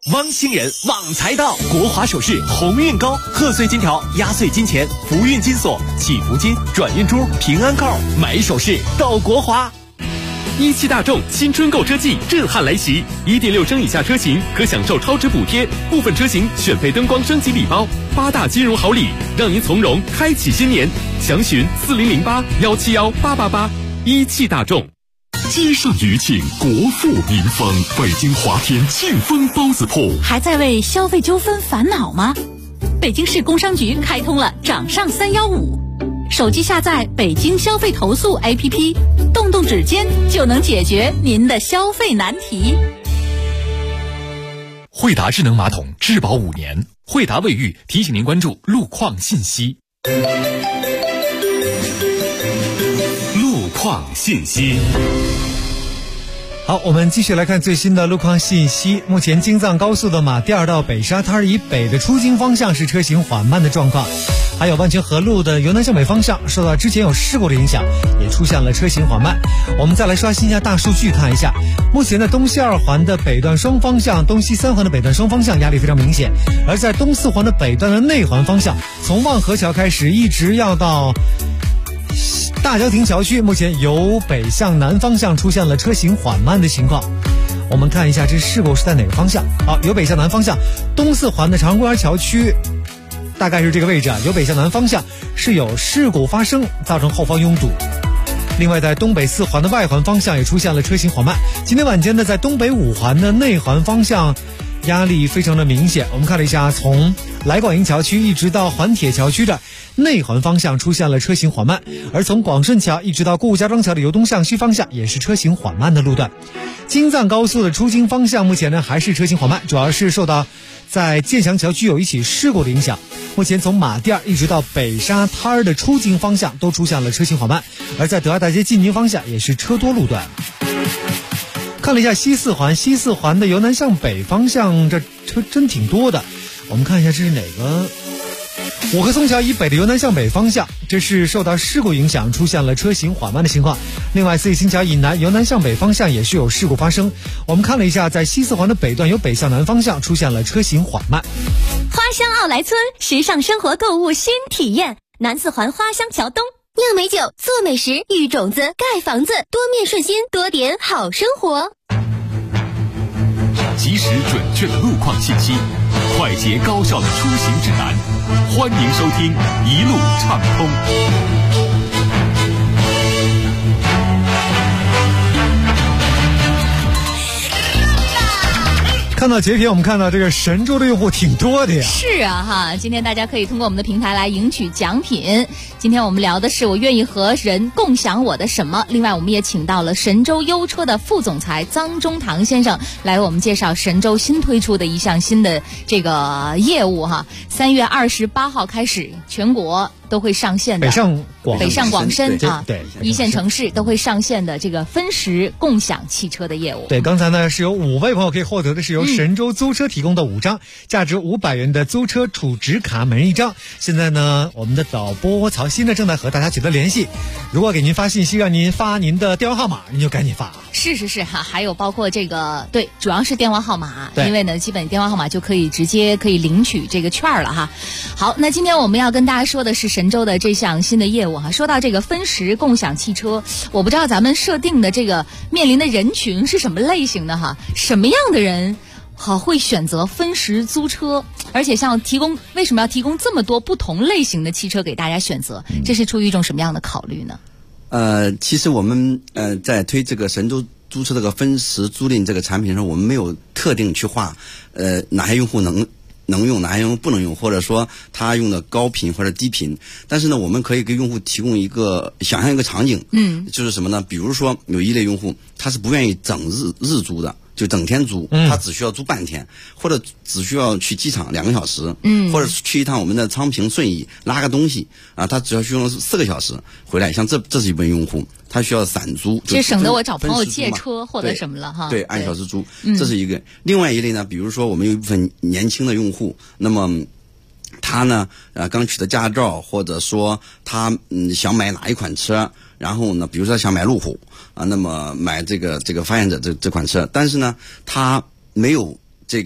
汪星人旺财到，国华首饰鸿运高，贺岁金条、压岁金钱、福运金锁、祈福金、转运珠、平安扣，买首饰到国华。 17大众新春购车季震撼来袭，1.6升以下车型可享受超值补贴，部分车型选配灯光升级礼包，8大金融好礼，让您从容开启新年。详询4008-171-888。17大众。 街上余庆，国富民丰。北京华天庆丰包子铺还在为消费纠纷烦恼吗？北京市工商局开通了掌上315，手机下载北京消费投诉 APP， 动动指尖就能解决您的消费难题。 惠达智能马桶质保5年，惠达卫浴提醒您关注路况信息。 路况信息。 好，我们继续来看最新的路况信息。目前京藏高速的马甸儿到北沙滩以北的出京方向是车行缓慢的状况，还有万泉河路的由南向北方向受到之前有事故的影响，也出现了车行缓慢。我们再来刷新一下大数据，看一下目前的东西2环的北段双方向、东西3环的北段双方向压力非常明显，而在东4环的北段的内环方向，从望河桥开始一直要到大郊亭桥区，目前由北向南方向出现了车行缓慢的情况。我们看一下这事故是在哪个方向。好，由北向南方向，东4环的长安公园桥区大概是这个位置啊，由北向南方向是有事故发生，造成后方拥堵。另外在东北4环的外环方向也出现了车行缓慢。今天晚间呢，在东北5环的内环方向压力非常的明显。我们看了一下，从来广营桥区一直到环铁桥区的内环方向出现了车行缓慢，而从广顺桥一直到顾家庄桥的由东向西方向也是车行缓慢的路段。京藏高速的出京方向目前呢还是车行缓慢，主要是受到在建祥桥区有一起事故的影响。目前从马甸一直到北沙滩的出京方向都出现了车行缓慢，而在德爱大街进京方向也是车多路段。看了一下西4环的由南向北方向，这车真挺多的。我们看一下这是哪个？五棵松桥以北的由南向北方向，这是受到事故影响出现了车行缓慢的情况。另外，四季青桥以南由南向北方向也是有事故发生。我们看了一下，在西4环的北段由北向南方向出现了车行缓慢。 花乡奥莱村时尚生活购物新体验，南4环花乡桥东。 酿美酒，做美食，育种子，盖房子，多面顺心，多点好生活。 及时准确的路况信息，快捷高效的出行指南，欢迎收听一路畅通。 看到截屏，我们看到这个神州的用户挺多的呀。 是啊哈，今天大家可以通过我们的平台来赢取奖品。今天我们聊的是我愿意和人共享我的什么。另外我们也请到了神州优车的副总裁臧中堂先生来为我们介绍神州新推出的一项新的这个业务哈。3月28号开始全国都会上线的北上广深啊， 对一线城市都会上线的这个分时共享汽车的业务。 对，刚才呢是有5位朋友可以获得的是由神州租车提供的5张价值500元的租车储值卡，每人1张。现在呢，我们的导播曹鑫呢正在和大家取得联系，如果给您发信息让您发您的电话号码，您就赶紧发。 是哈，还有包括这个对，主要是电话号码，因为呢基本电话号码就可以直接领取这个券了哈。好，那今天我们要跟大家说的是神州的这项新的业务哈。说到这个分时共享汽车，我不知道咱们设定的这个面临的人群是什么类型的哈，什么样的人好会选择分时租车，而且为什么要提供这么多不同类型的汽车给大家选择？这是出于一种什么样的考虑呢？ 其实我们在推这个神州租车这个分时租赁这个产品的时候，我们没有特定去划哪些用户能用，哪些用户不能用，或者说他用的高频或者低频。但是呢，我们可以给用户提供想象一个场景，就是什么呢？比如说有一类用户，他是不愿意整日租的，就整天租，他只需要租半天，或者只需要去机场2个小时，或者去一趟我们的昌平顺义拉个东西啊，他只要需要4个小时回来。像这是一部分用户，他需要散租， 这省得我找朋友借车或者什么了哈。 对，按小时租，这是一个。另外一类呢，比如说我们有一部分年轻的用户，那么他呢刚取得驾照，或者说他想买哪一款车，然后呢比如说想买路虎啊，那么买这个发现者这款车，但是呢他没有这个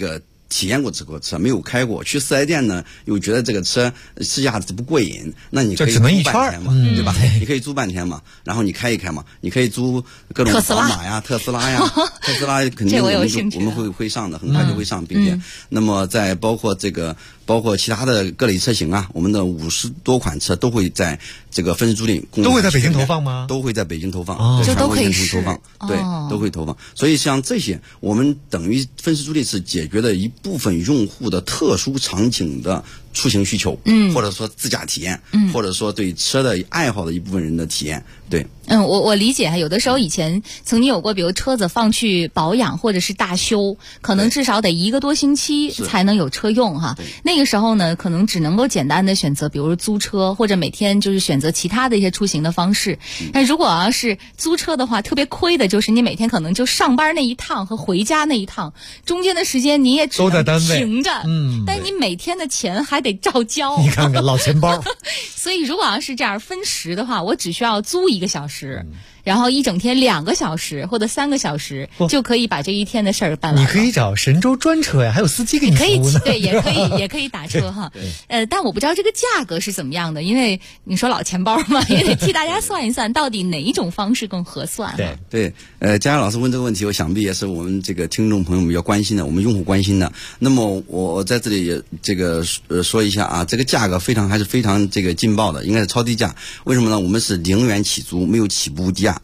体验过这个车，没有开过，去4S店呢又觉得这个车试驾不过瘾，那你可以租半天嘛，对吧？你可以租半天嘛，然后你开一开嘛，你可以租各种宝马呀、特斯拉呀，特斯拉肯定我们会上的，很快就会上，并且那么在包括其他的各类车型啊，我们的50多款车都会在这个分时租赁都会在北京投放吗？ 都会在北京投放， 就都可以投放，对，都会投放。所以像这些，我们等于分时租赁是解决了一部分用户的特殊场景的出行需求，或者说自驾体验，或者说对车的爱好的一部分人的体验，对。 我理解，有的时候以前曾经有过，比如车子放去保养或者是大修，可能至少得1个多星期才能有车用哈。那个时候呢，可能只能够简单的选择，比如租车，或者每天就是选择其他的一些出行的方式。但如果要是租车的话，特别亏的就是你每天可能就上班那一趟和回家那一趟，中间的时间你也只能停着，但你每天的钱还得照交。 你看看老钱包。 所以如果要是这样分时的话，我只需要租1个小时，然后一整天2个小时或者3个小时就可以把这一天的事儿办完。 你可以找神州专车呀，还有司机给你服务呢。 对，也可以打车哈。但我不知道这个价格是怎么样的，因为你说老钱包嘛，也得替大家算一算，到底哪一种方式更合算。 对，佳佳老师问这个问题，我想必也是我们这个听众朋友们要关心的，我们用户关心的。那么我在这里也这个说一下啊，这个价格还是非常这个劲爆的，应该是超低价。为什么呢？我们是0元起租，没有起步价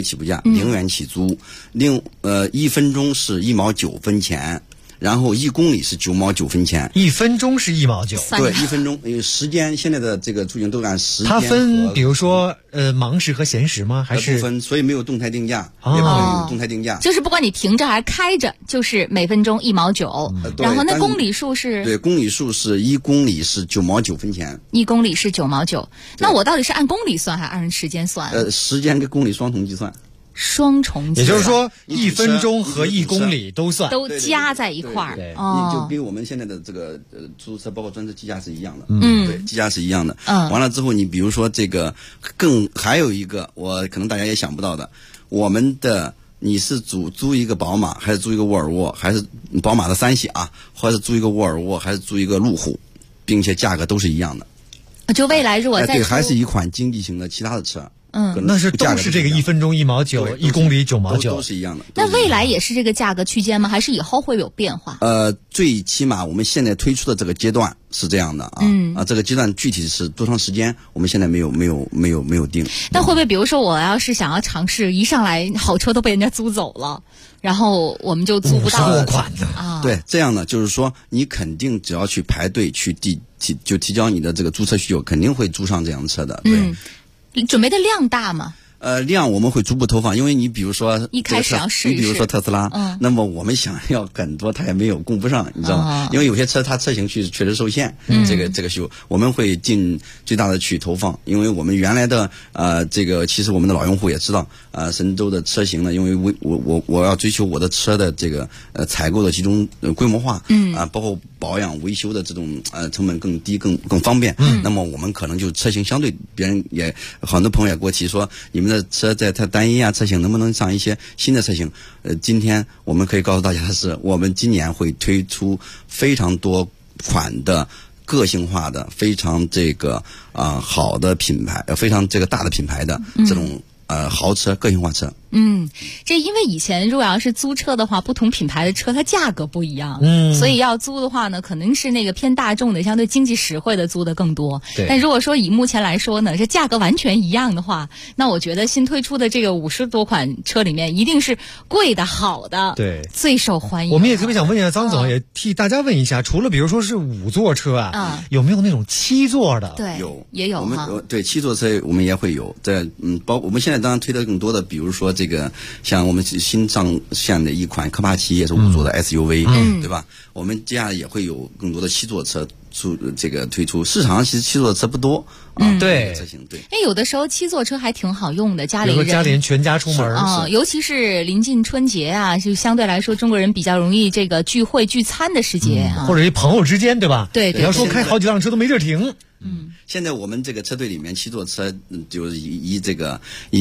，0元起租，1分钟是1毛9分钱。然后1公里是9毛9分钱 ，1分钟是1毛9。 对，1分钟，因为时间现在的这个出行都按时间。 它分，比如说忙时和闲时吗？还是不分？所以没有动态定价，也不会有动态定价。 就是不管你停着还是开着，就是每分钟1毛9。然后那公里数是？ 对，公里数是1公里是9毛9分钱。 1公里是9毛9。那我到底是按公里算还是按时间算？ 时间跟公里双重计算。 双重计算， 也就是说1分钟和1公里都算， 都加在一块儿。 你就跟我们现在的这个出租车包括专车计价是一样的，对，计价是一样的。完了之后，你比如说这个还有一个，我可能大家也想不到的，我们的你是租一个宝马，还是租一个沃尔沃，还是宝马的3系啊，或者是租一个沃尔沃，还是租一个路虎，并且价格都是一样的。 就未来如果再对，还是一款经济型的其他的车。 那都是这个1分钟1毛9，1公里9毛9， 都是一样的。 那未来也是这个价格区间吗？还是以后会有变化？ 最起码我们现在推出的这个阶段是这样的啊，这个阶段具体是多长时间，我们现在没有定。 那会不会比如说我要是想要尝试，一上来好车都被人家租走了，然后我们就租不到了款的啊？ 对，这样呢，就是说你肯定只要去排队去提交你的这个租车需求，肯定会租上这辆车的。对。 准备的量大吗？ 量我们会逐步投放，因为你比如说一开始要试一试， 你比如说特斯拉，那么我们想要很多，它也没有供不上，你知道吗？因为有些车它车型确实受限，这个需求我们会尽最大的去投放，因为我们原来的这个其实我们的老用户也知道，神州的车型呢，因为我要追求我的车的这个采购的集中规模化，包括保养维修的这种成本更低更方便，那么我们可能就车型相对别人也很多朋友也给我提说，你们的车在它单一车型能不能上一些新的车型？今天我们可以告诉大家的是，我们今年会推出非常多款的个性化的、非常这个好的品牌，非常这个大的品牌的这种豪车、个性化车。 这因为以前如果要是租车的话，不同品牌的车它价格不一样，所以要租的话呢，可能是那个偏大众的、相对经济实惠的租的更多。但如果说以目前来说呢，这价格完全一样的话，那我觉得新推出的这个50多款车里面，一定是贵的、好的， 对， 最受欢迎。 我们也特别想问一下张总，也替大家问一下，除了比如说是5座车有没有那种7座的？ 对，也有我们对7座车我们也会有，在我们现在当然推的更多的，比如说这个像我们新上线的一款科帕奇也是5座的 SUV，对吧？我们接下来也会有更多的7座车推出。市场上其实7座车不多对， 车型对。 有的时候7座车还挺好用的，家里人全家出门尤其是临近春节啊，就相对来说中国人比较容易这个聚会聚餐的时节或者一朋友之间，对吧？ 对， 你要说开好几辆车都没地儿停。 现在我们这个车队里面7座车就是以这个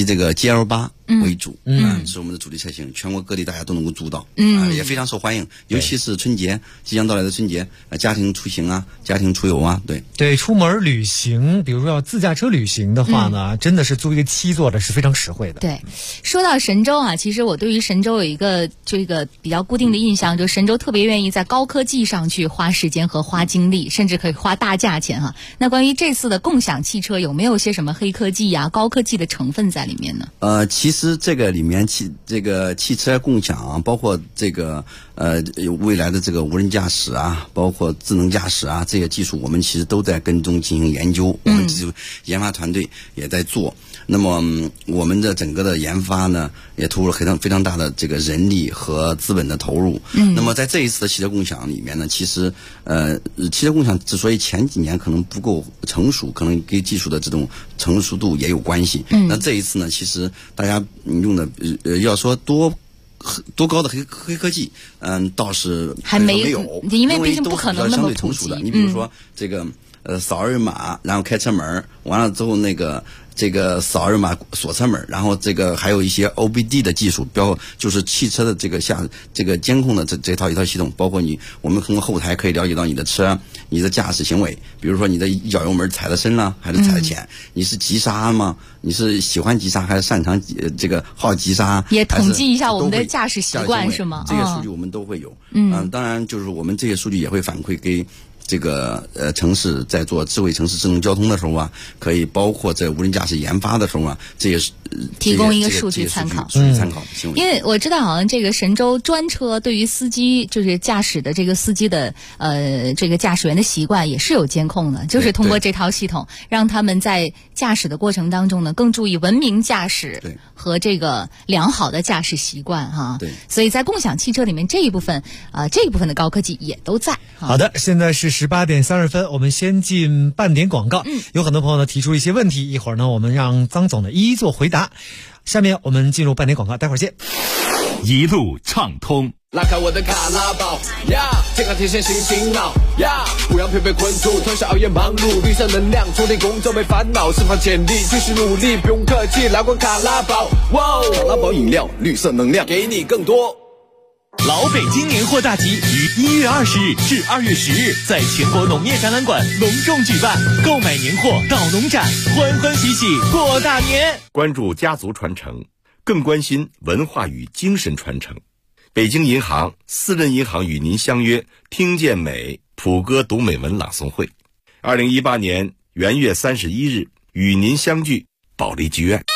GL8 为主，是我们的主力车型，全国各地大家都能够租到，也非常受欢迎，尤其是春节即将到来的春节，家庭出行啊，家庭出游啊， 对，出门旅行，比如说要自驾车旅行的话呢，真的是租一个7座的是非常实惠的。 对，说到神州啊，其实我对于神州有一个这个比较固定的印象，就神州特别愿意在高科技上去花时间和花精力，甚至可以花大价钱哈。那关于这次的共享汽车有没有些什么黑科技啊、高科技的成分在里面呢？ 其实这个里面汽车共享，包括这个未来的这个无人驾驶啊，包括智能驾驶啊，这些技术我们其实都在跟踪进行研究，我们技术研发团队也在做。那么我们的整个的研发呢，也投入了非常大的这个人力和资本的投入。那么在这一次的汽车共享里面呢，其实汽车共享之所以前几年可能不够成熟，可能跟技术的这种成熟度也有关系。那这一次呢，其实大家用的要说多高的黑科技，倒是还没有，因为毕竟不可能那么成熟的。你比如说这个扫二维码，然后开车门，完了之后这个扫二维码锁车门，然后这个还有一些 OBD 的技术，包括就是汽车的这个监控的这一套系统，包括我们通过后台可以了解到你的车、你的驾驶行为，比如说你的一脚油门踩得深了还是踩得浅，你是急刹吗？你是喜欢急刹还是擅长好急刹？ 也统计一下我们的驾驶习惯是吗？ 这些数据我们都会有。当然就是我们这些数据也会反馈给这个城市在做智慧城市智能交通的时候啊，可以包括在无人驾驶研发的时候啊，这也是提供一个数据参考。因为我知道好像这个神州专车对于司机就是驾驶的这个司机的这个驾驶员的习惯也是有监控的，就是通过这套系统让他们在驾驶的过程当中呢更注意文明驾驶和这个良好的驾驶习惯哈。 对， 所以在共享汽车里面这一部分的高科技也都在。 好的，现在是18点30分，我们先进半点广告。有很多朋友呢提出一些问题，一会儿呢我们让张总呢一一做回答。下面我们进入半点广告，待会儿见。 一路畅通。 拉开我的卡拉宝呀，健康提升醒醒脑呀，不让疲惫困住，吞下熬夜忙碌，绿色能量充电工作没烦恼，释放潜力继续努力，不用客气，来罐卡拉宝，哇，卡拉宝饮料，绿色能量，给你更多。 老北京年货大集于1月20日至2月10日在全国农业展览馆隆重举办，购买年货到农展，欢欢喜喜过大年。 关注家族传承，更关心文化与精神传承。北京银行、私人银行与您相约听见美普歌读美文朗诵会，2018年元月31日与您相聚保利剧院。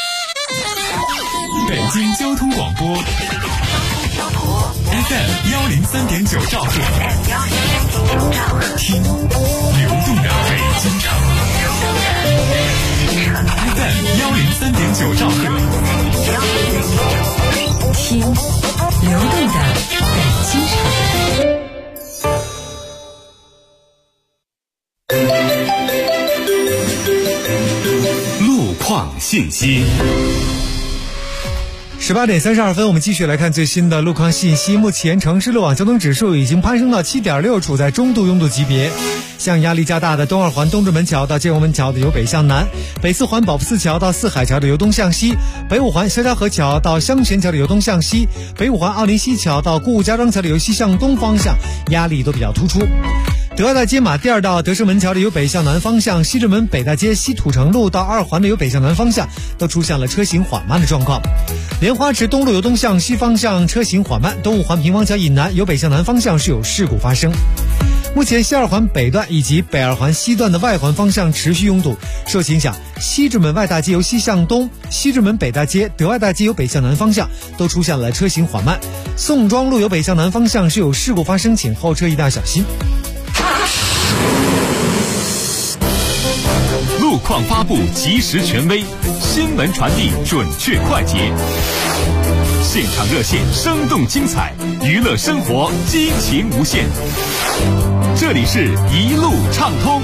北京交通广播FM 103.9兆赫，听流动的北京城。FM 103.9兆赫， 听流动的北京城。路况信息。 18点32分，我们继续来看最新的路况信息。目前城市路网交通指数已经攀升到 7.6， 处在中度拥堵级别。像压力较大的东二环东直门桥到建国门桥的由北向南，北四环保福寺桥到四海桥的由东向西，北五环肖家河桥到香泉桥的由东向西，北五环奥林西桥到顾物家庄桥的由西向东方向，压力都比较突出。德爱大街马甸到德胜门桥的由北向南方向，西直门北大街西土城路到二环的由北向南方向都出现了车行缓慢的状况。莲花池东路由东向西方向车行缓慢，东五环平房桥以南由北向南方向是有事故发生。目前西二环北段以及北二环西段的外环方向持续拥堵，受其影响，西直门外大街由西向东，西直门北大街、德爱大街由北向南方向都出现了车行缓慢。宋庄路由北向南方向是有事故发生，请后车一定要小心。 路况发布及时权威，新闻传递准确快捷，现场热线生动精彩，娱乐生活激情无限。这里是一路畅通。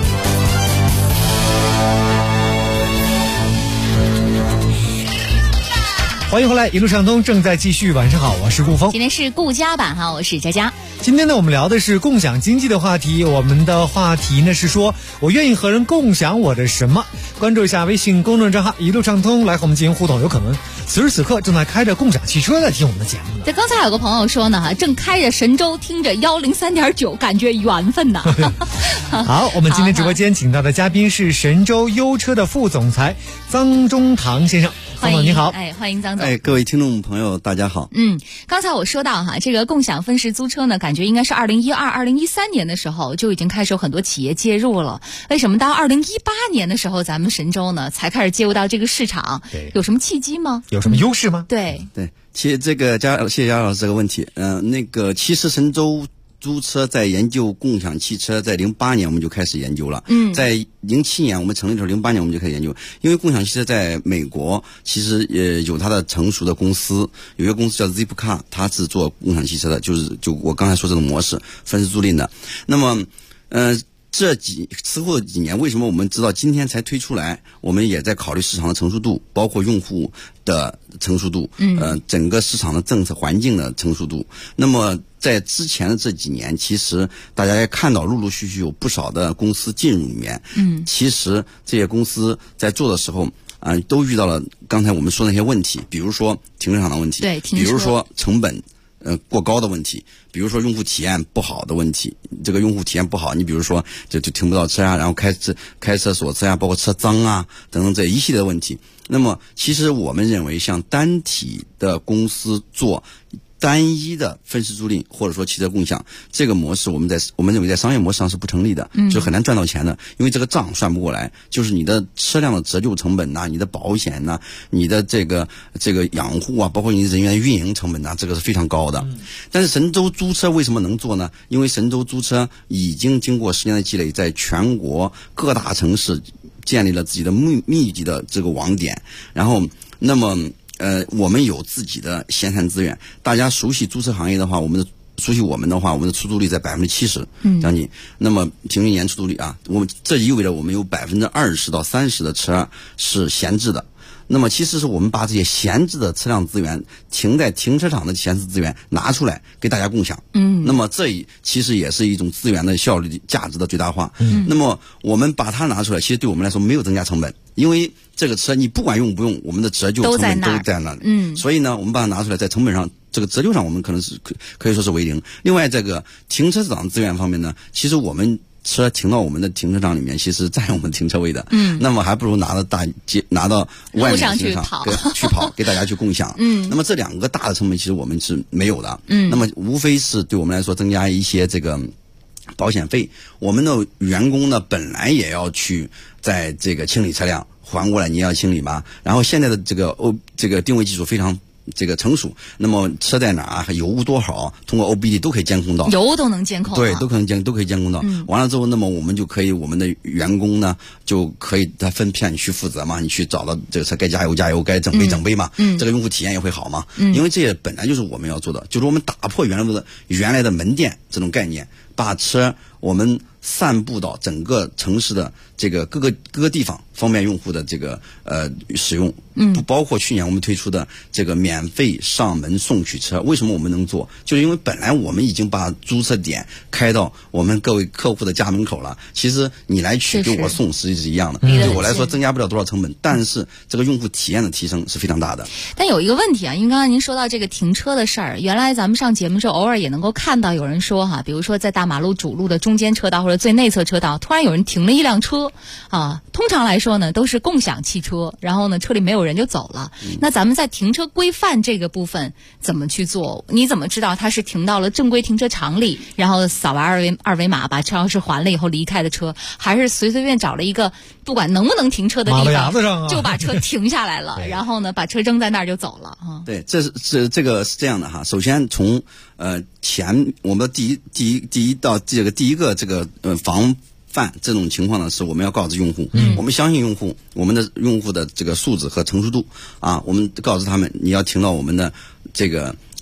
欢迎回来，一路畅通正在继续。晚上好，我是顾峰。 今天是顾家版哈，我是佳佳。 今天呢，我们聊的是共享经济的话题。我们的话题呢是说，我愿意和人共享我的什么？关注一下微信公众账号一路畅通，来和我们进行互动。有可能此时此刻正在开着共享汽车在听我们的节目呢。 对，刚才有个朋友说呢，正开着神州听着103.9，感觉缘分呐。 好，我们今天直播间请到的嘉宾是神州优车的副总裁臧中堂先生。 张总你好， 欢迎臧总。 各位听众朋友，大家好。 刚才我说到哈，这个共享分时租车呢，感觉应该是2012、2013年的时候就已经开始有很多企业介入了。为什么到2018年的时候，咱们神州呢才开始介入到这个市场？ 对， 有什么契机吗？ 有什么优势吗？ 对， 其实谢谢佳老师这个问题。其实神州租车在研究共享汽车，在08年我们就开始研究了。在07年我们成立的时候，08年我们就开始研究。因为共享汽车在美国其实有它的成熟的公司，有一个公司叫 Zipcar， 它是做共享汽车的，就我刚才说这种模式分时租赁的。那么之后几年，为什么我们知道今天才推出来？我们也在考虑市场的成熟度，包括用户的成熟度，整个市场的政策环境的成熟度。那么在之前的这几年，其实大家也看到陆陆续续有不少的公司进入里面。其实这些公司在做的时候都遇到了刚才我们说的那些问题，比如说停车场的问题， 对， 比如说成本过高的问题，比如说用户体验不好的问题。这个用户体验不好，你比如说就停不到车啊，然后开车锁车啊，包括车脏啊等等这一系列的问题。那么其实我们认为，像单体的公司做单一的分时租赁或者说汽车共享这个模式，我们认为在商业模式上是不成立的，就很难赚到钱的，因为这个账算不过来，就是你的车辆的折旧成本你的保险你的这个养护啊，包括你的人员运营成本这个是非常高的。但是神州租车为什么能做呢？因为神州租车已经经过10年的积累，在全国各大城市建立了自己的密集的这个网点，然后那么我们有自己的闲散资源。大家熟悉租车行业的话，我们的出租率在70%将近。那么平均年出租率这意味着我们有20%到30%的车是闲置的。那么其实是我们把这些闲置的车辆资源停在停车场的闲置资源拿出来给大家共享。那么这其实也是一种资源的效率价值的最大化。那么我们把它拿出来，其实对我们来说没有增加成本，因为这个车你不管用不用，我们的折旧成本都在那里。所以呢，我们把它拿出来，在成本上这个折旧上我们可能是可以说是为零。另外这个停车场资源方面呢，其实我们车停到我们的停车场里面，其实占用我们停车位的。那么还不如拿到外面的停车场去跑给大家去共享。那么这两个大的成本其实我们是没有的。那么无非是对我们来说增加一些这个保险费。我们的员工呢本来也要去在这个清理车辆，还过来你也要清理嘛。然后现在的这个定位技术非常成熟，那么车在哪，油污多少，通过 OBD 都可以监控到， 油都能监控， 对，都可以监控到。完了之后，那么我们就可以，我们的员工呢就可以他分片去负责嘛，你去找到这个车该加油，该整备嘛，这个用户体验也会好嘛。因为这也本来就是我们要做的，就是我们打破原来的门店这种概念，把车我们散布到整个城市的这个各个地方，方便用户的这个使用。不包括去年我们推出的这个免费上门送取车。为什么我们能做？就是因为本来我们已经把租车点开到我们各位客户的家门口了。其实你来取给我送实际是一样的，对我来说增加不了多少成本，但是这个用户体验的提升是非常大的。 但有一个问题因为刚才您说到这个停车的事儿，原来咱们上节目时候偶尔也能够看到有人说比如说在大马路主路的中间车道或者最内侧车道，突然有人停了一辆车通常来说呢都是共享汽车，然后呢车里没有人就走了。那咱们在停车规范这个部分怎么去做？你怎么知道他是停到了正规停车场里，然后扫完二维码把车钥匙还了以后离开的车，还是随便找了一个不管能不能停车的地方就把车停下来了然后呢把车扔在那儿就走了对，这个是这样的首先从我们的第一个防范这种情况呢，是我们要告知用户，我们相信用户，我们的用户的这个素质和成熟度我们告知他们，你要停到我们的这个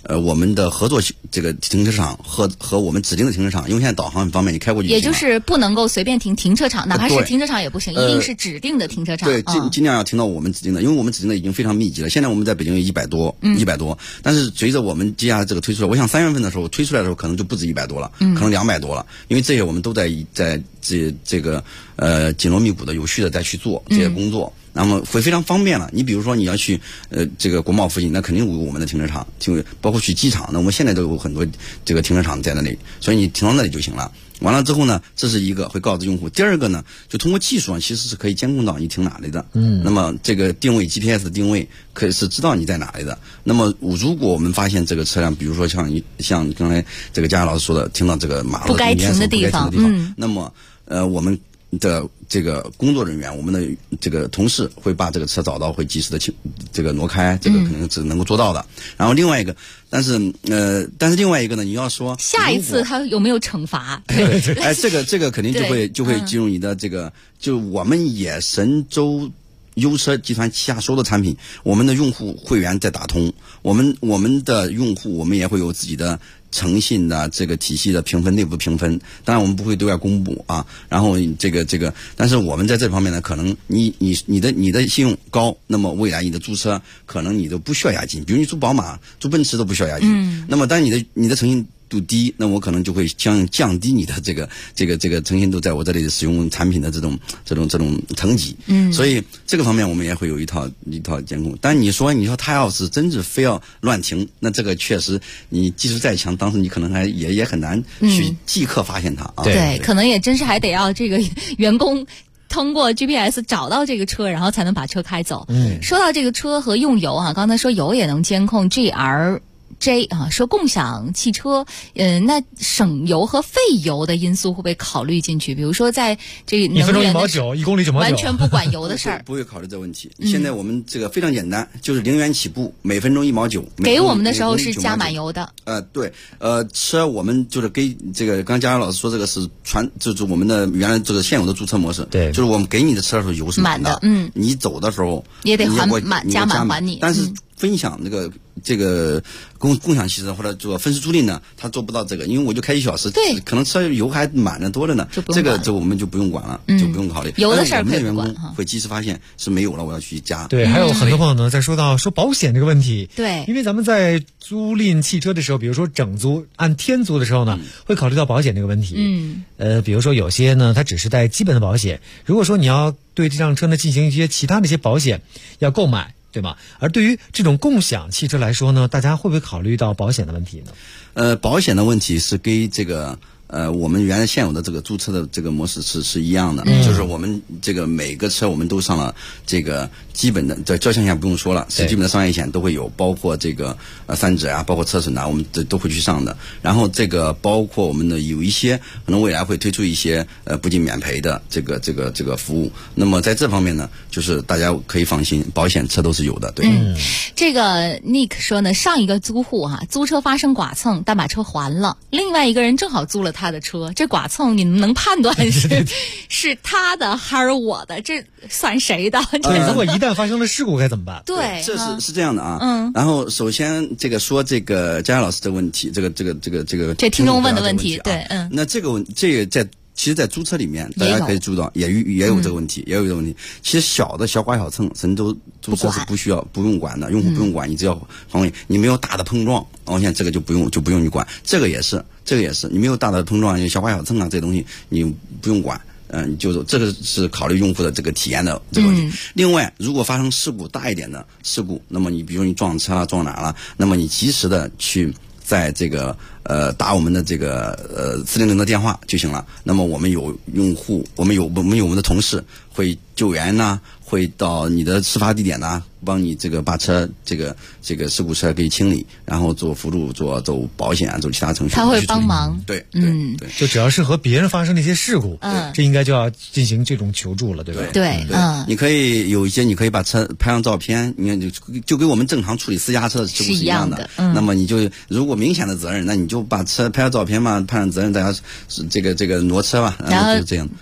我们的合作这个停车场和我们指定的停车场，因为现在导航很方便，你开过去就行了。 也就是不能够随便停车场，哪怕是停车场也不行，一定是指定的停车场。 对，尽量要停到我们指定的，因为我们指定的已经非常密集了。现在我们在北京有100多，但是随着我们接下来这个推出来，我想3月份的时候推出来的时候，可能就不止100多了，可能200多了，因为这些我们都在这个紧锣密鼓的有序的再去做这些工作。那么会非常方便了。你比如说你要去这个国贸附近，那肯定有我们的停车场，就包括去机场，那我们现在都有很多这个停车场在那里，所以你停到那里就行了。完了之后呢，这是一个会告知用户。第二个呢，就通过技术其实是可以监控到你停哪里的。那么这个定位 GPS 的定位可以是知道你在哪里的。那么如果我们发现这个车辆，比如说像刚才这个佳佳老师说的，停到这个马路不该停的地方， 那么我们的这个工作人员，我们的这个同事会把这个车找到，会及时的这个挪开，这个肯定是能够做到的。然后另外一个，但是另外一个呢，你要说下一次他有没有惩罚？ 这个肯定就会进入你的这个，就我们也神州优车集团旗下所有的产品，我们的用户会员在打通，我们的用户我们也会有自己的诚信的这个体系的评分，内部评分，当然我们不会对外公布啊。然后这个，但是我们在这方面呢，可能你的信用高，那么未来你的租车可能你都不需要押金，比如你租宝马、租奔驰都不需要押金。那么当你的诚信度低，那我可能就会降低你的这个诚信度，在我这里使用产品的这种层级。所以这个方面我们也会有一套监控。但你说他要是真是非要乱停，那这个确实你技术再强，当时你可能也很难去即刻发现它啊。 对，可能也真是还得要这个员工通过 GPS 找到这个车，然后才能把车开走。说到这个车和用油啊，刚才说油也能监控 GRJ 啊，说共享汽车，那省油和费油的因素会不会考虑进去？比如说在这个 1分钟1毛9，1公里9毛9， 完全不管油的事儿， 不会考虑这个问题。现在我们这个非常简单，就是0元起步，每分钟1毛9。 给我们的时候是加满油的。 对，车我们就是给这个，刚佳佳老师说这个是就是我们的原来这个现有的注册模式， 对， 就是我们给你的车的时候油是满的，你走的时候也得加满还你， 但是分享这个共享汽车或者做分时租赁呢，他做不到这个，因为我就开1小时， 对， 可能车油还满的多了呢，这个我们就不用管了，就不用考虑。 油的事儿我们的员工会及时发现是没有了，我要去加。 对，还有很多朋友呢在说保险这个问题。 对， 因为咱们在租赁汽车的时候，比如说整租按天租的时候呢，会考虑到保险这个问题。比如说有些呢，它只是带基本的保险，如果说你要对这辆车呢进行一些其他的一些保险要购买，对吗？而对于这种共享汽车来说呢，大家会不会考虑到保险的问题呢？ 保险的问题是跟这个我们原来现有的这个租车的这个模式是一样的，就是我们这个每个车我们都上了这个基本的，在交强险不用说了，是基本的商业险都会有，包括这个3者啊，包括车损啊，我们都会去上的。然后这个包括我们的有一些可能未来会推出一些不仅免赔的这个服务。那么在这方面呢，就是大家可以放心，保险车都是有的。对， 这个 Nick 说呢，上一个租户租车发生剐蹭，但把车还了，另外一个人正好租了他的车，这剐蹭你们能判断是他的还是我的？这算谁的？ 如果一旦发生了事故该怎么办？ 对， 这是这样的啊。然后首先这个说这个佳佳老师的问题，这听众问的问题，对， 那这个其实在租车里面，大家可以注意到也有这个问题，也有这个问题。其实小的小剐小蹭，神州租车是不用管的，用户不用管，你只要防卫，你没有大的碰撞，我现在这个就不用你管。这个也是，你没有大的碰撞，小剐小蹭啊这些东西你不用管。就是这个是考虑用户的这个体验的这个问题。另外，如果发生事故大一点的事故，那么你比如你撞车了、撞哪了，那么你及时的去在这个打我们的这个400的电话就行了。那么我们有用户，我们有我们的同事会救援呐，会到你的事发地点呐，帮你这个把车这个事故车给清理，然后做辅助、走保险、走其他程序。 他会帮忙。 对， 就只要是和别人发生的一些事故，这应该就要进行这种求助了，对吧？ 对， 你可以有一些，你可以把车拍上照片，你看就跟我们正常处理私家车的事故是一样的。那么你就如果明显的责任，那你就把车拍上照片嘛，判上责任，大家这个挪车吧，然后就这样。 对，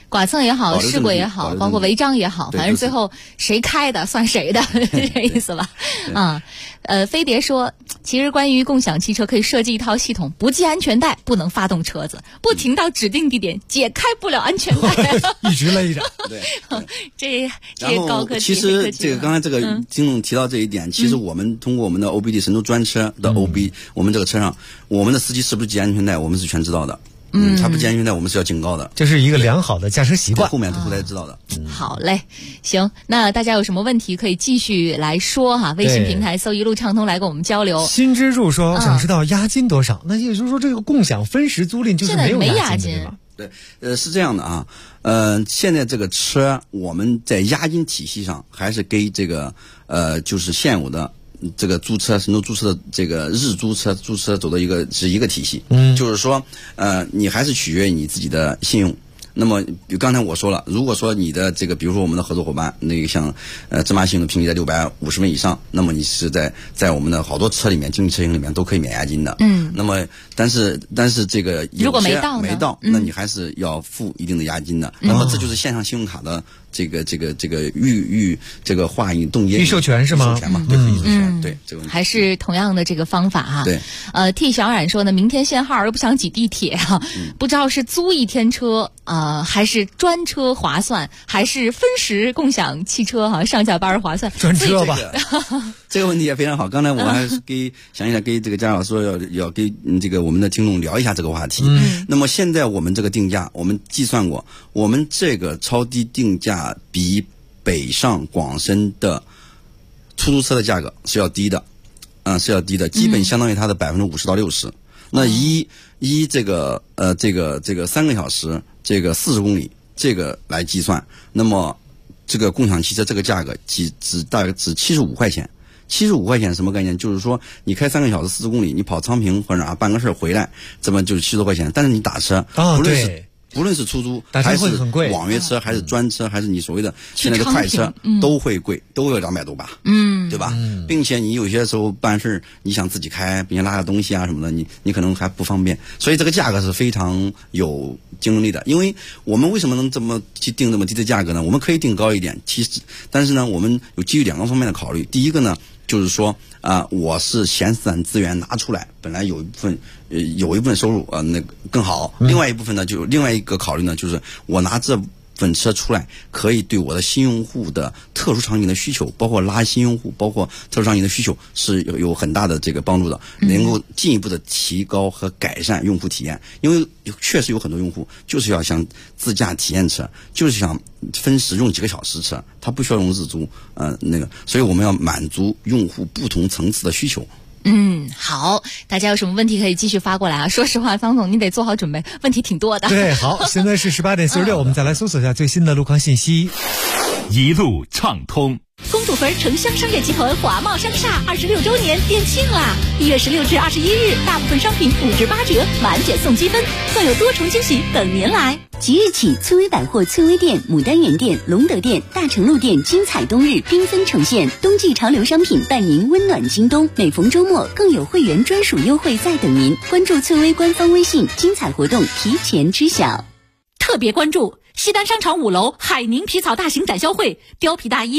剐蹭也好，事故也好，包括违章也好，反正最后谁开的算谁的，这意思吧？啊，飞碟说，其实关于共享汽车可以设计一套系统，不系安全带不能发动车子，不停到指定地点解开不了安全带， 一直勒着。 对， 这些高科技。 其实这个刚才这个听众提到这一点，其实我们通过我们的 OBD 神州专车的 OB，我们这个车上，我们的司机是不是系安全带，我们是全知道的。他不系安全带，我们是要警告的。 这是一个良好的驾车习惯， 后面都会知道的。 好嘞，行，那大家有什么问题可以继续来说哈，微信平台搜一路畅通来跟我们交流。 新之助说，想知道押金多少？那也就是说，这个共享分时租赁就是没有押金的吗？ 对，是这样的啊，现在这个车我们在押金体系上还是给这个就是现有的这个租车神州租车的这个日租车走的一个体系，就是说你还是取决于你自己的信用。那么刚才我说了，如果说你的这个比如说我们的合作伙伴那个像芝麻信用的评级在650分以上，那么你是在我们的好多车里面经济车型里面都可以免押金的。那么但是这个如果没到， 那你还是要付一定的押金的。那么这就是线上信用卡的这个这个划印冻结预授权是吗？ 授权嘛，对，预授权，对这个问题还是同样的这个方法哈。 对 ，T 小冉说呢，明天限号又不想挤地铁啊，不知道是租一天车还是专车划算，还是分时共享汽车哈，上下班划算？ 专车吧。 这个问题也非常好。刚才我还是想一下给这个佳老师说要给这个我们的听众聊一下这个话题。那么现在我们这个定价，我们计算过，我们这个超低定价比北上广深的出租车的价格是要低的，是要低的，基本相当于它的50%到60%。那这个3个小时，这个40公里，这个来计算，那么这个共享汽车这个价格大概只75块钱。75块钱什么概念？就是说你开3个小时40公里，你跑昌平或者办个事回来，这么就是70多块钱。但是你打车，不论是出租还是网约车还是专车还是你所谓的现在的快车，都会贵，都有200多吧，对吧？并且你有些时候办事你想自己开，并且拉个东西啊什么的，你可能还不方便，所以这个价格是非常有竞争力的。因为我们为什么能这么去定这么低的价格呢？我们可以定高一点，其实但是呢，我们有基于2个方面的考虑。第一个呢，就是说我是闲散资源拿出来，本来有一部分收入那更好。另外一部分呢，就另外一个考虑呢，就是我拿这份车出来，可以对我的新用户的特殊场景的需求，包括拉新用户，包括特殊场景的需求是有很大的这个帮助的，能够进一步的提高和改善用户体验。因为确实有很多用户就是要想自驾体验车，就是想分时用几个小时车，他不需要用日租，所以我们要满足用户不同层次的需求。 好，大家有什么问题可以继续发过来啊。说实话，方总你得做好准备，问题挺多的。 对，好，现在是18点46，我们再来搜索一下最新的路况信息。 一路畅通。 公主坟城乡商业集团华茂商厦26周年店庆啦！1月16至21日，大部分商品5至8折，满减送积分，更有多重惊喜等您来。 即日起，翠微百货翠微店、牡丹园店、隆德店、大成路店精彩冬日缤纷呈现，冬季潮流商品伴您温暖京东。每逢周末，更有会员专属优惠在等您。关注翠微官方微信，精彩活动提前知晓。 特别关注西单商场5楼海宁皮草大型展销会，貂皮大衣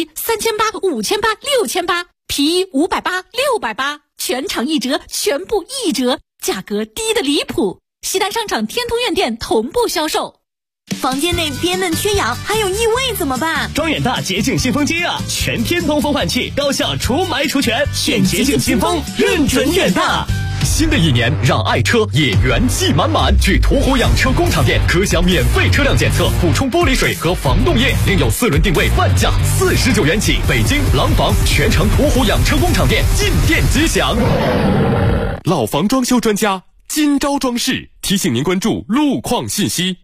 3800、5800、6800，皮衣580、680，全场1折，全部1折，价格低得离谱。西单商场天通苑店同步销售。 房间内憋闷缺氧，还有异味怎么办？ 装远大洁净新风机啊，全天通风换气，高效除霾除醛，选洁净新风，认准远大。 新的一年，让爱车也元气满满。去途虎养车工厂店，可享免费车辆检测、补充玻璃水和防冻液，另有4轮定位半价49元起。北京廊坊全城途虎养车工厂店进店即享。老房装修专家金招装饰提醒您关注路况信息。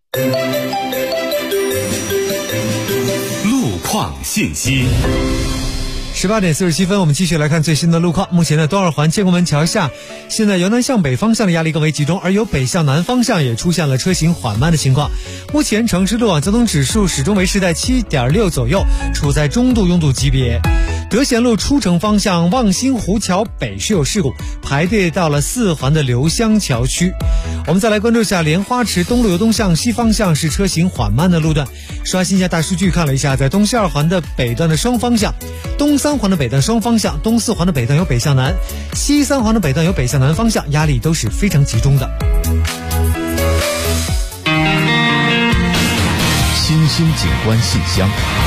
路况信息。 18点47分，我们继续来看最新的路况。目前呢，东二环建国门桥下，现在由南向北方向的压力更为集中，而由北向南方向也出现了车行缓慢的情况。目前城市路网交通指数始终维持在7.6左右，处在中度拥堵级别。 德贤路出城方向望星湖桥北是有事故，排队到了4环的刘香桥区。我们再来关注一下莲花池东路由东向西方向是车行缓慢的路段。刷新一下大数据，看了一下，在东西2环的北段的双方向，东3环的北段双方向，东4环的北段由北向南，西3环的北段由北向南方向，压力都是非常集中的。 新兴景观信箱。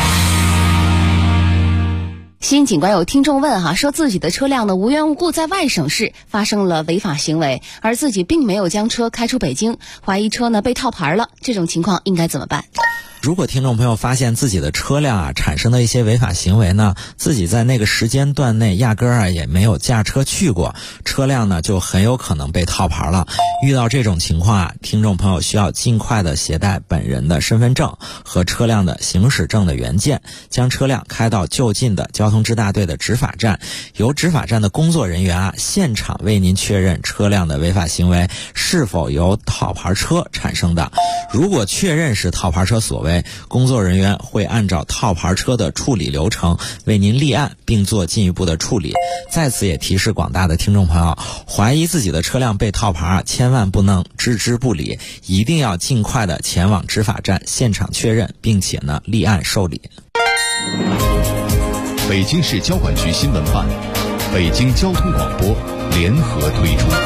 新警官有听众问说自己的车辆呢无缘无故在外省市发生了违法行为，而自己并没有将车开出北京，怀疑车呢被套牌了，这种情况应该怎么办？ 如果听众朋友发现自己的车辆产生的一些违法行为呢，自己在那个时间段内压根也没有驾车去过，车辆呢就很有可能被套牌了。遇到这种情况听众朋友需要尽快的携带本人的身份证和车辆的行驶证的原件，将车辆开到就近的交通支大队的执法站，由执法站的工作人员现场为您确认车辆的违法行为是否由套牌车产生的。如果确认是套牌车所为，工作人员会按照套牌车的处理流程为您立案并做进一步的处理。在此也提示广大的听众朋友，怀疑自己的车辆被套牌千万不能置之不理，一定要尽快的前往执法站现场确认，并且呢立案受理。 北京市交管局新闻办、北京交通广播联合推出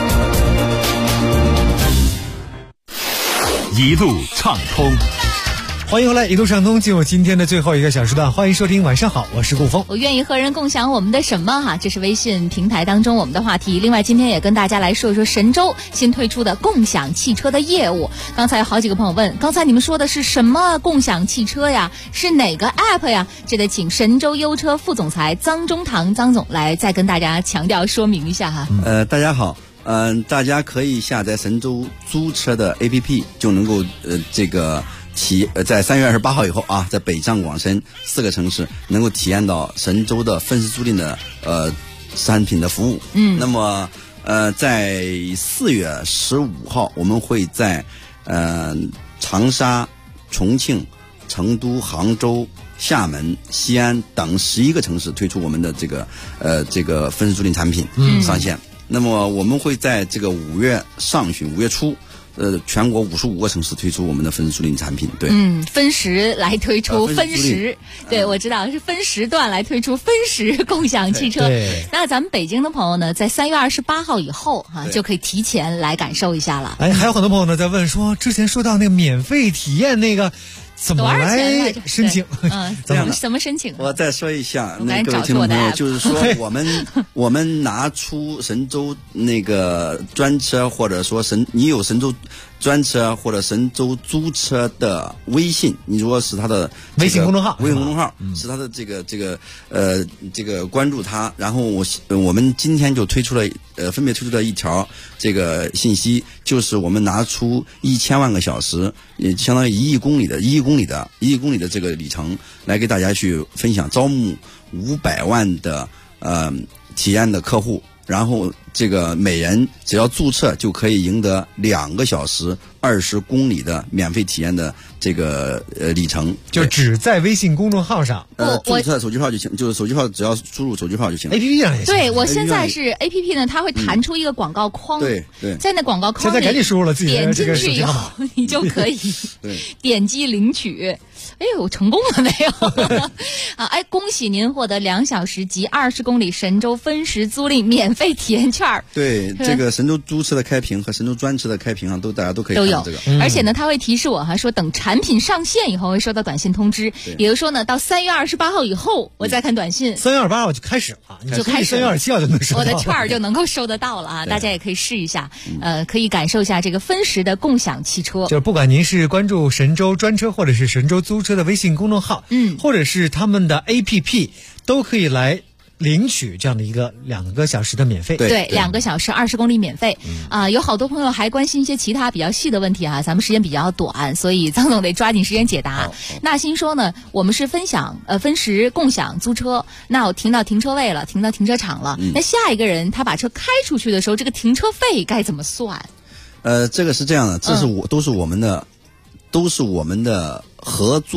一路畅通。 欢迎回来，一路畅通，进入今天的最后一个小时段，欢迎收听晚上好，我是顾峰。 我愿意和人共享我们的什么这是微信平台当中我们的话题。另外今天也跟大家来说一说神州新推出的共享汽车的业务。刚才有好几个朋友问，刚才你们说的是什么共享汽车呀？是哪个 app 呀？这得请神州优车副总裁臧中堂臧总来再跟大家强调说明一下大家好，大家可以下载神州租车的 APP， 就能够在3月28号以后在北上广深4个城市能够体验到神州的分时租赁的产品的服务。那么在4月15号我们会在长沙、重庆、成都、杭州、厦门、西安等11个城市推出我们的这个分时租赁产品上线。那么我们会在这个5月上旬、5月初全国55个城市推出我们的分时租赁产品。对， 分时来推出分时，对，我知道是分时段来推出分时共享汽车。 对， 那咱们北京的朋友呢，在3月28号以后就可以提前来感受一下了。 还有很多朋友呢在问说，之前说到那个免费体验那个怎么来申请？ 怎么申请？ 我再说一下，各位听众朋友，就是说我们拿出神州那个专车，或者说你有神州专车或者神州租车的微信，你如果是他的微信公众号， 是他的这个关注他，然后我们今天就推出了分别推出了一条这个信息，就是我们拿出1000万个小时，也相当于1亿公里的这个里程，来给大家去分享，招募500万的体验的客户。然后这个每人只要注册就可以赢得2个小时20公里的免费体验的这个里程， 就只在微信公众号上注册手机号就行，就是手机号只要输入手机号就行。 APP 上也行。 对，我现在是 APP 呢，它会弹出一个广告框， 对， 在那广告框里现在赶紧输入了自己点进去以后你就可以点击领取。哎呦，成功了没有？恭喜您获得2小时及20公里神州分时租赁免费体验券。 对，这个神州租车的开屏和神州专车的开屏上大家都可以看到这个。 而且呢，它会提示我说等产品上线以后会收到短信通知，也就是说呢，到3月28号以后我再看短信。 3月28号就开始了，你就开始3月27号就能收到， 我的券就能够收得到了大家也可以试一下，可以感受一下这个分时的共享汽车。 就是不管您是关注神州专车或者是神州租车的微信公众号，或者是他们的 APP， 都可以来领取这样的一个2个小时的免费。 对，2个小时20公里免费。有好多朋友还关心一些其他比较细的问题咱们时间比较短，所以臧总得抓紧时间解答。纳新说呢，我们是分时共享租车，那我停到停车位了，停到停车场了，那下一个人他把车开出去的时候，这个停车费该怎么算？ 这个是这样的，这是都是我们的合作停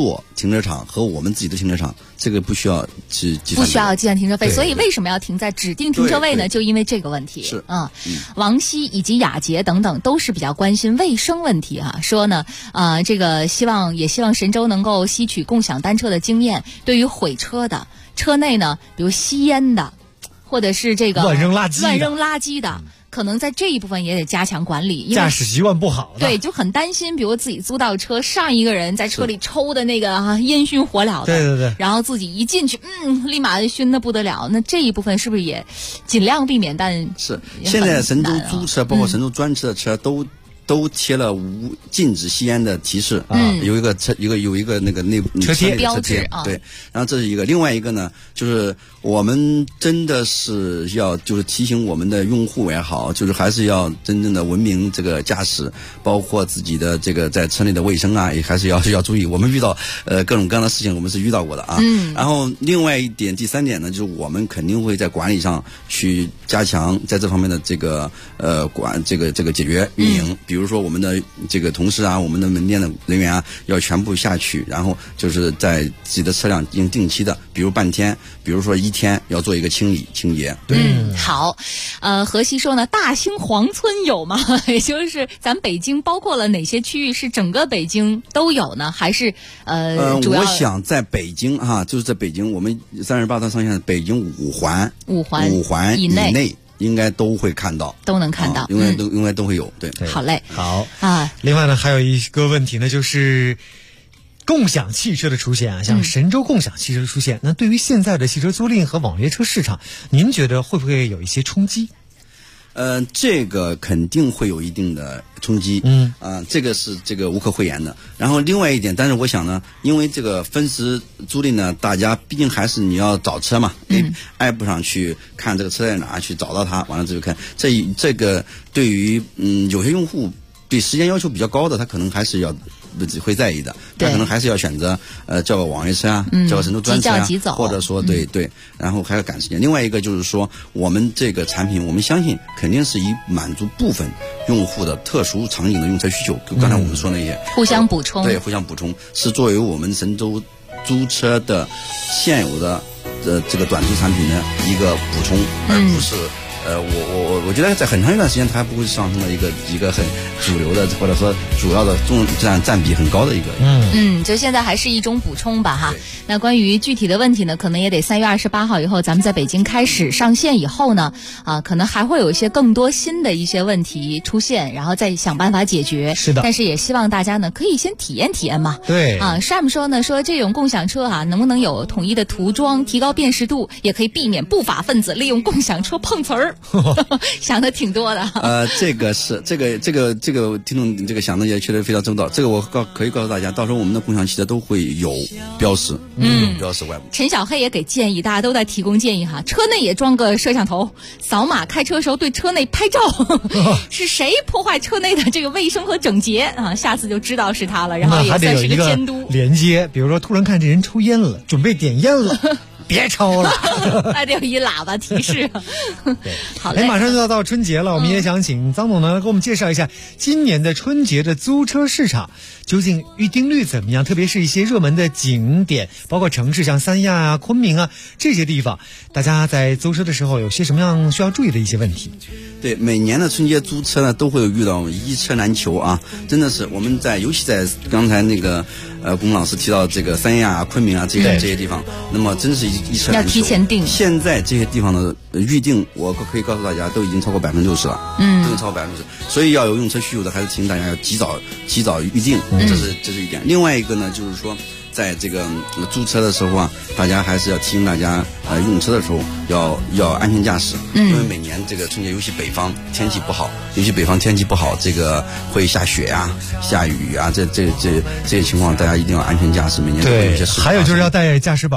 停车场和我们自己的停车场，这个不需要去计算， 不需要计算停车费。所以为什么要停在指定停车位呢？就因为这个问题。 是王希以及雅洁等等都是比较关心卫生问题说呢，这个希望神州能够吸取共享单车的经验，对于毁车的车内呢，比如吸烟的，或者是这个乱扔垃圾的。 可能在这一部分也得加强管理， 驾驶习惯不好的， 对，就很担心，比如自己租到车，上一个人在车里抽的那个烟熏火燎的， 对， 然后自己一进去，立马熏得不得了。那这一部分是不是也尽量避免？但是现在神州租车，包括神州专车的车都贴了禁止吸烟的提示，有一个那个内车贴标志对，然后这是一个，另外一个呢，就是我们真的是要就是提醒我们的用户也好，就是还是要真正的文明这个驾驶，包括自己的这个在车内的卫生也还是要注意。我们遇到各种各样的事情，我们是遇到过的然后另外一点，第三点呢，就是我们肯定会在管理上去加强在这方面的这个这个解决运营。比如说我们的这个同事我们的门店的人员要全部下去，然后就是在自己的车辆进行定期的，比如半天，比如说一天要做一个清洁。对， 好，何西说呢，大兴黄村有吗？也就是咱北京包括了哪些区域？是整个北京都有呢，还是主要？ 我想在北京就是在北京，我们38条上线北京五环以内。应该都会看到， 都能看到， 应该都会有。对， 好嘞， 好另外呢，还有一个问题呢，就是共享汽车的出现像神州共享汽车的出现，那对于现在的汽车租赁和网约车市场，您觉得会不会有一些冲击？ 这个肯定会有一定的冲击，这个是无可讳言的。然后另外一点，但是我想呢，因为这个分时租赁呢，大家毕竟还是你要找车嘛，app 上去看这个车在哪，去找到它，完了之后看这个对于有些用户对时间要求比较高的，他可能还是会在意的，他可能还是要选择叫个网约车叫个神州专车或者说对，然后还要赶时间。另外一个就是说，我们这个产品，我们相信肯定是以满足部分用户的特殊场景的用车需求，就刚才我们说那些互相补充， 对，互相补充，是作为我们神州租车的现有的这个短途产品的一个补充，而不是。我觉得在很长一段时间，它还不会上升到一个很主流的，或者说主要的占比很高的一个。 就现在还是一种补充吧那关于具体的问题呢，可能也得3月28号以后，咱们在北京开始上线以后呢，可能还会有一些更多新的一些问题出现，然后再想办法解决。 是的， 但是也希望大家呢可以先体验嘛。 对 Sam 说这种共享车能不能有统一的涂装，提高辨识度，也可以避免不法分子利用共享车碰瓷儿。想的挺多的。 这个听众这个想的也确实非常周到。这个我可以告诉大家，到时候我们的共享汽车都会有标识，标识外部。 陈小黑也给建议，大家都在提供建议车内也装个摄像头，扫码开车时候对车内拍照，是谁破坏车内的这个卫生和整洁下次就知道是他了，然后也算是一个监督。 连接，比如说突然看这人抽烟了，准备点烟了。别抽了， 还得有一喇叭提示。好嘞， 马上就要到春节了，我们也想请张总呢给我们介绍一下今年的春节的租车市场究竟预订率怎么样，特别是一些热门的景点，包括城市像三亚昆明这些地方，大家在租车的时候有些什么样需要注意的一些问题？ 对，每年的春节租车呢都会有遇到一车难求真的是我们尤其在刚才那个龚老师提到这个三亚昆明这些地方，那么真是一车难求， 要提前订。 现在这些地方的预订，我可以告诉大家都已经超过60%了，都已经超过60%，所以要有用车需求的，还是提醒大家要及早预订，这是一点。另外一个呢，就是说在这个租车的时候大家还是要提醒大家用车的时候要安全驾驶，因为每年这个春节尤其北方天气不好，这个会下雪下雨这些情况，大家一定要安全驾驶，每年都会有一些事故。 还有就是要带驾驶本。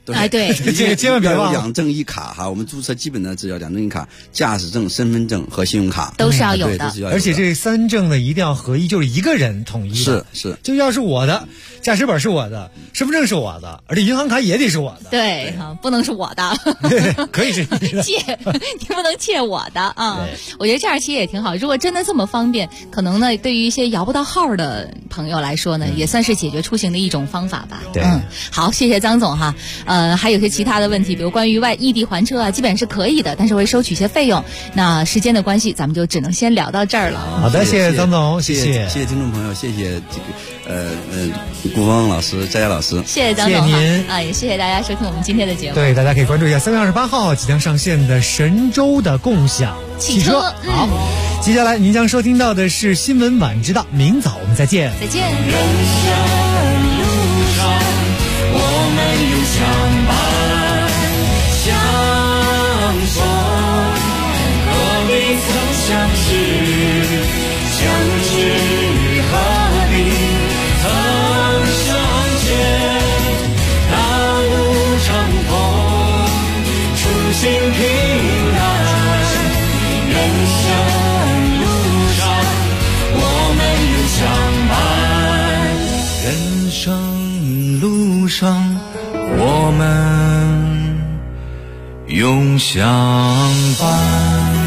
哎，对， 这个千万别忘了 2证1卡哈。我们注册基本的只要2证1卡，驾驶证、身份证和信用卡都是要有的。 都是要有的。 而且这3证呢一定要合一，就是一个人统一的。 是， 就要是我的驾驶本是我的，身份证是我的，而且银行卡也得是我的。 对，不能是我的， 可以是你的， 你不能借我的啊。我觉得这样其实也挺好。如果真的这么方便，可能呢，对于一些摇不到号的朋友来说呢，也算是解决出行的一种方法吧。 对， 好，谢谢张总哈。还有些其他的问题，比如关于异地还车啊，基本是可以的，但是会收取一些费用。那时间的关系，咱们就只能先聊到这儿了。 好的，谢谢张总，谢谢听众朋友，谢谢这个顾芳老师、佳佳老师， 谢谢张总您啊，也谢谢大家收听我们今天的节目。 对，大家可以关注一下3月28号即将上线的神州的共享汽车。好，接下来您将收听到的是新闻晚知道，明早我们再见。 再见。 人生路上，我们有相伴相守，何必曾相识，相知何必曾相见。大路长风，初心平安。人生路上，我们有相伴。人生路上，我们永相伴。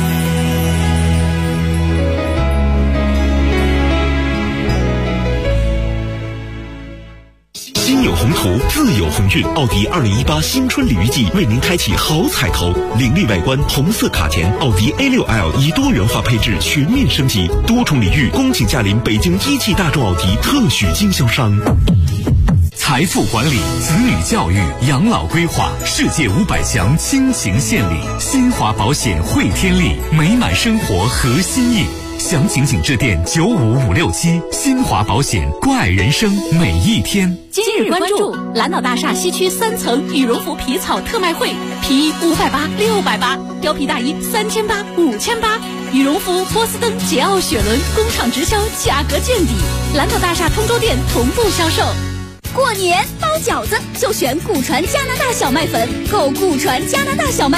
心有宏图，自有鸿运。奥迪2018新春礼遇季为您开启好彩头，凌厉外观，红色卡钳，奥迪 A6L 以多元化配置全面升级，多重礼遇，恭请驾临北京一汽大众奥迪特许经销商。财富管理、子女教育、养老规划，世界500强倾情献礼，新华保险汇天利，美满生活合心意。详情请致电95567，新华保险，关爱人生每一天。 今日关注蓝岛大厦西区3层羽绒服皮草特卖会，皮衣580、680，貂皮大衣3800、5800，羽绒服、波司登、捷奥雪伦工厂直销，价格见底。蓝岛大厦通州店同步销售。过年包饺子就选顾传加拿大小麦粉，购顾传加拿大小麦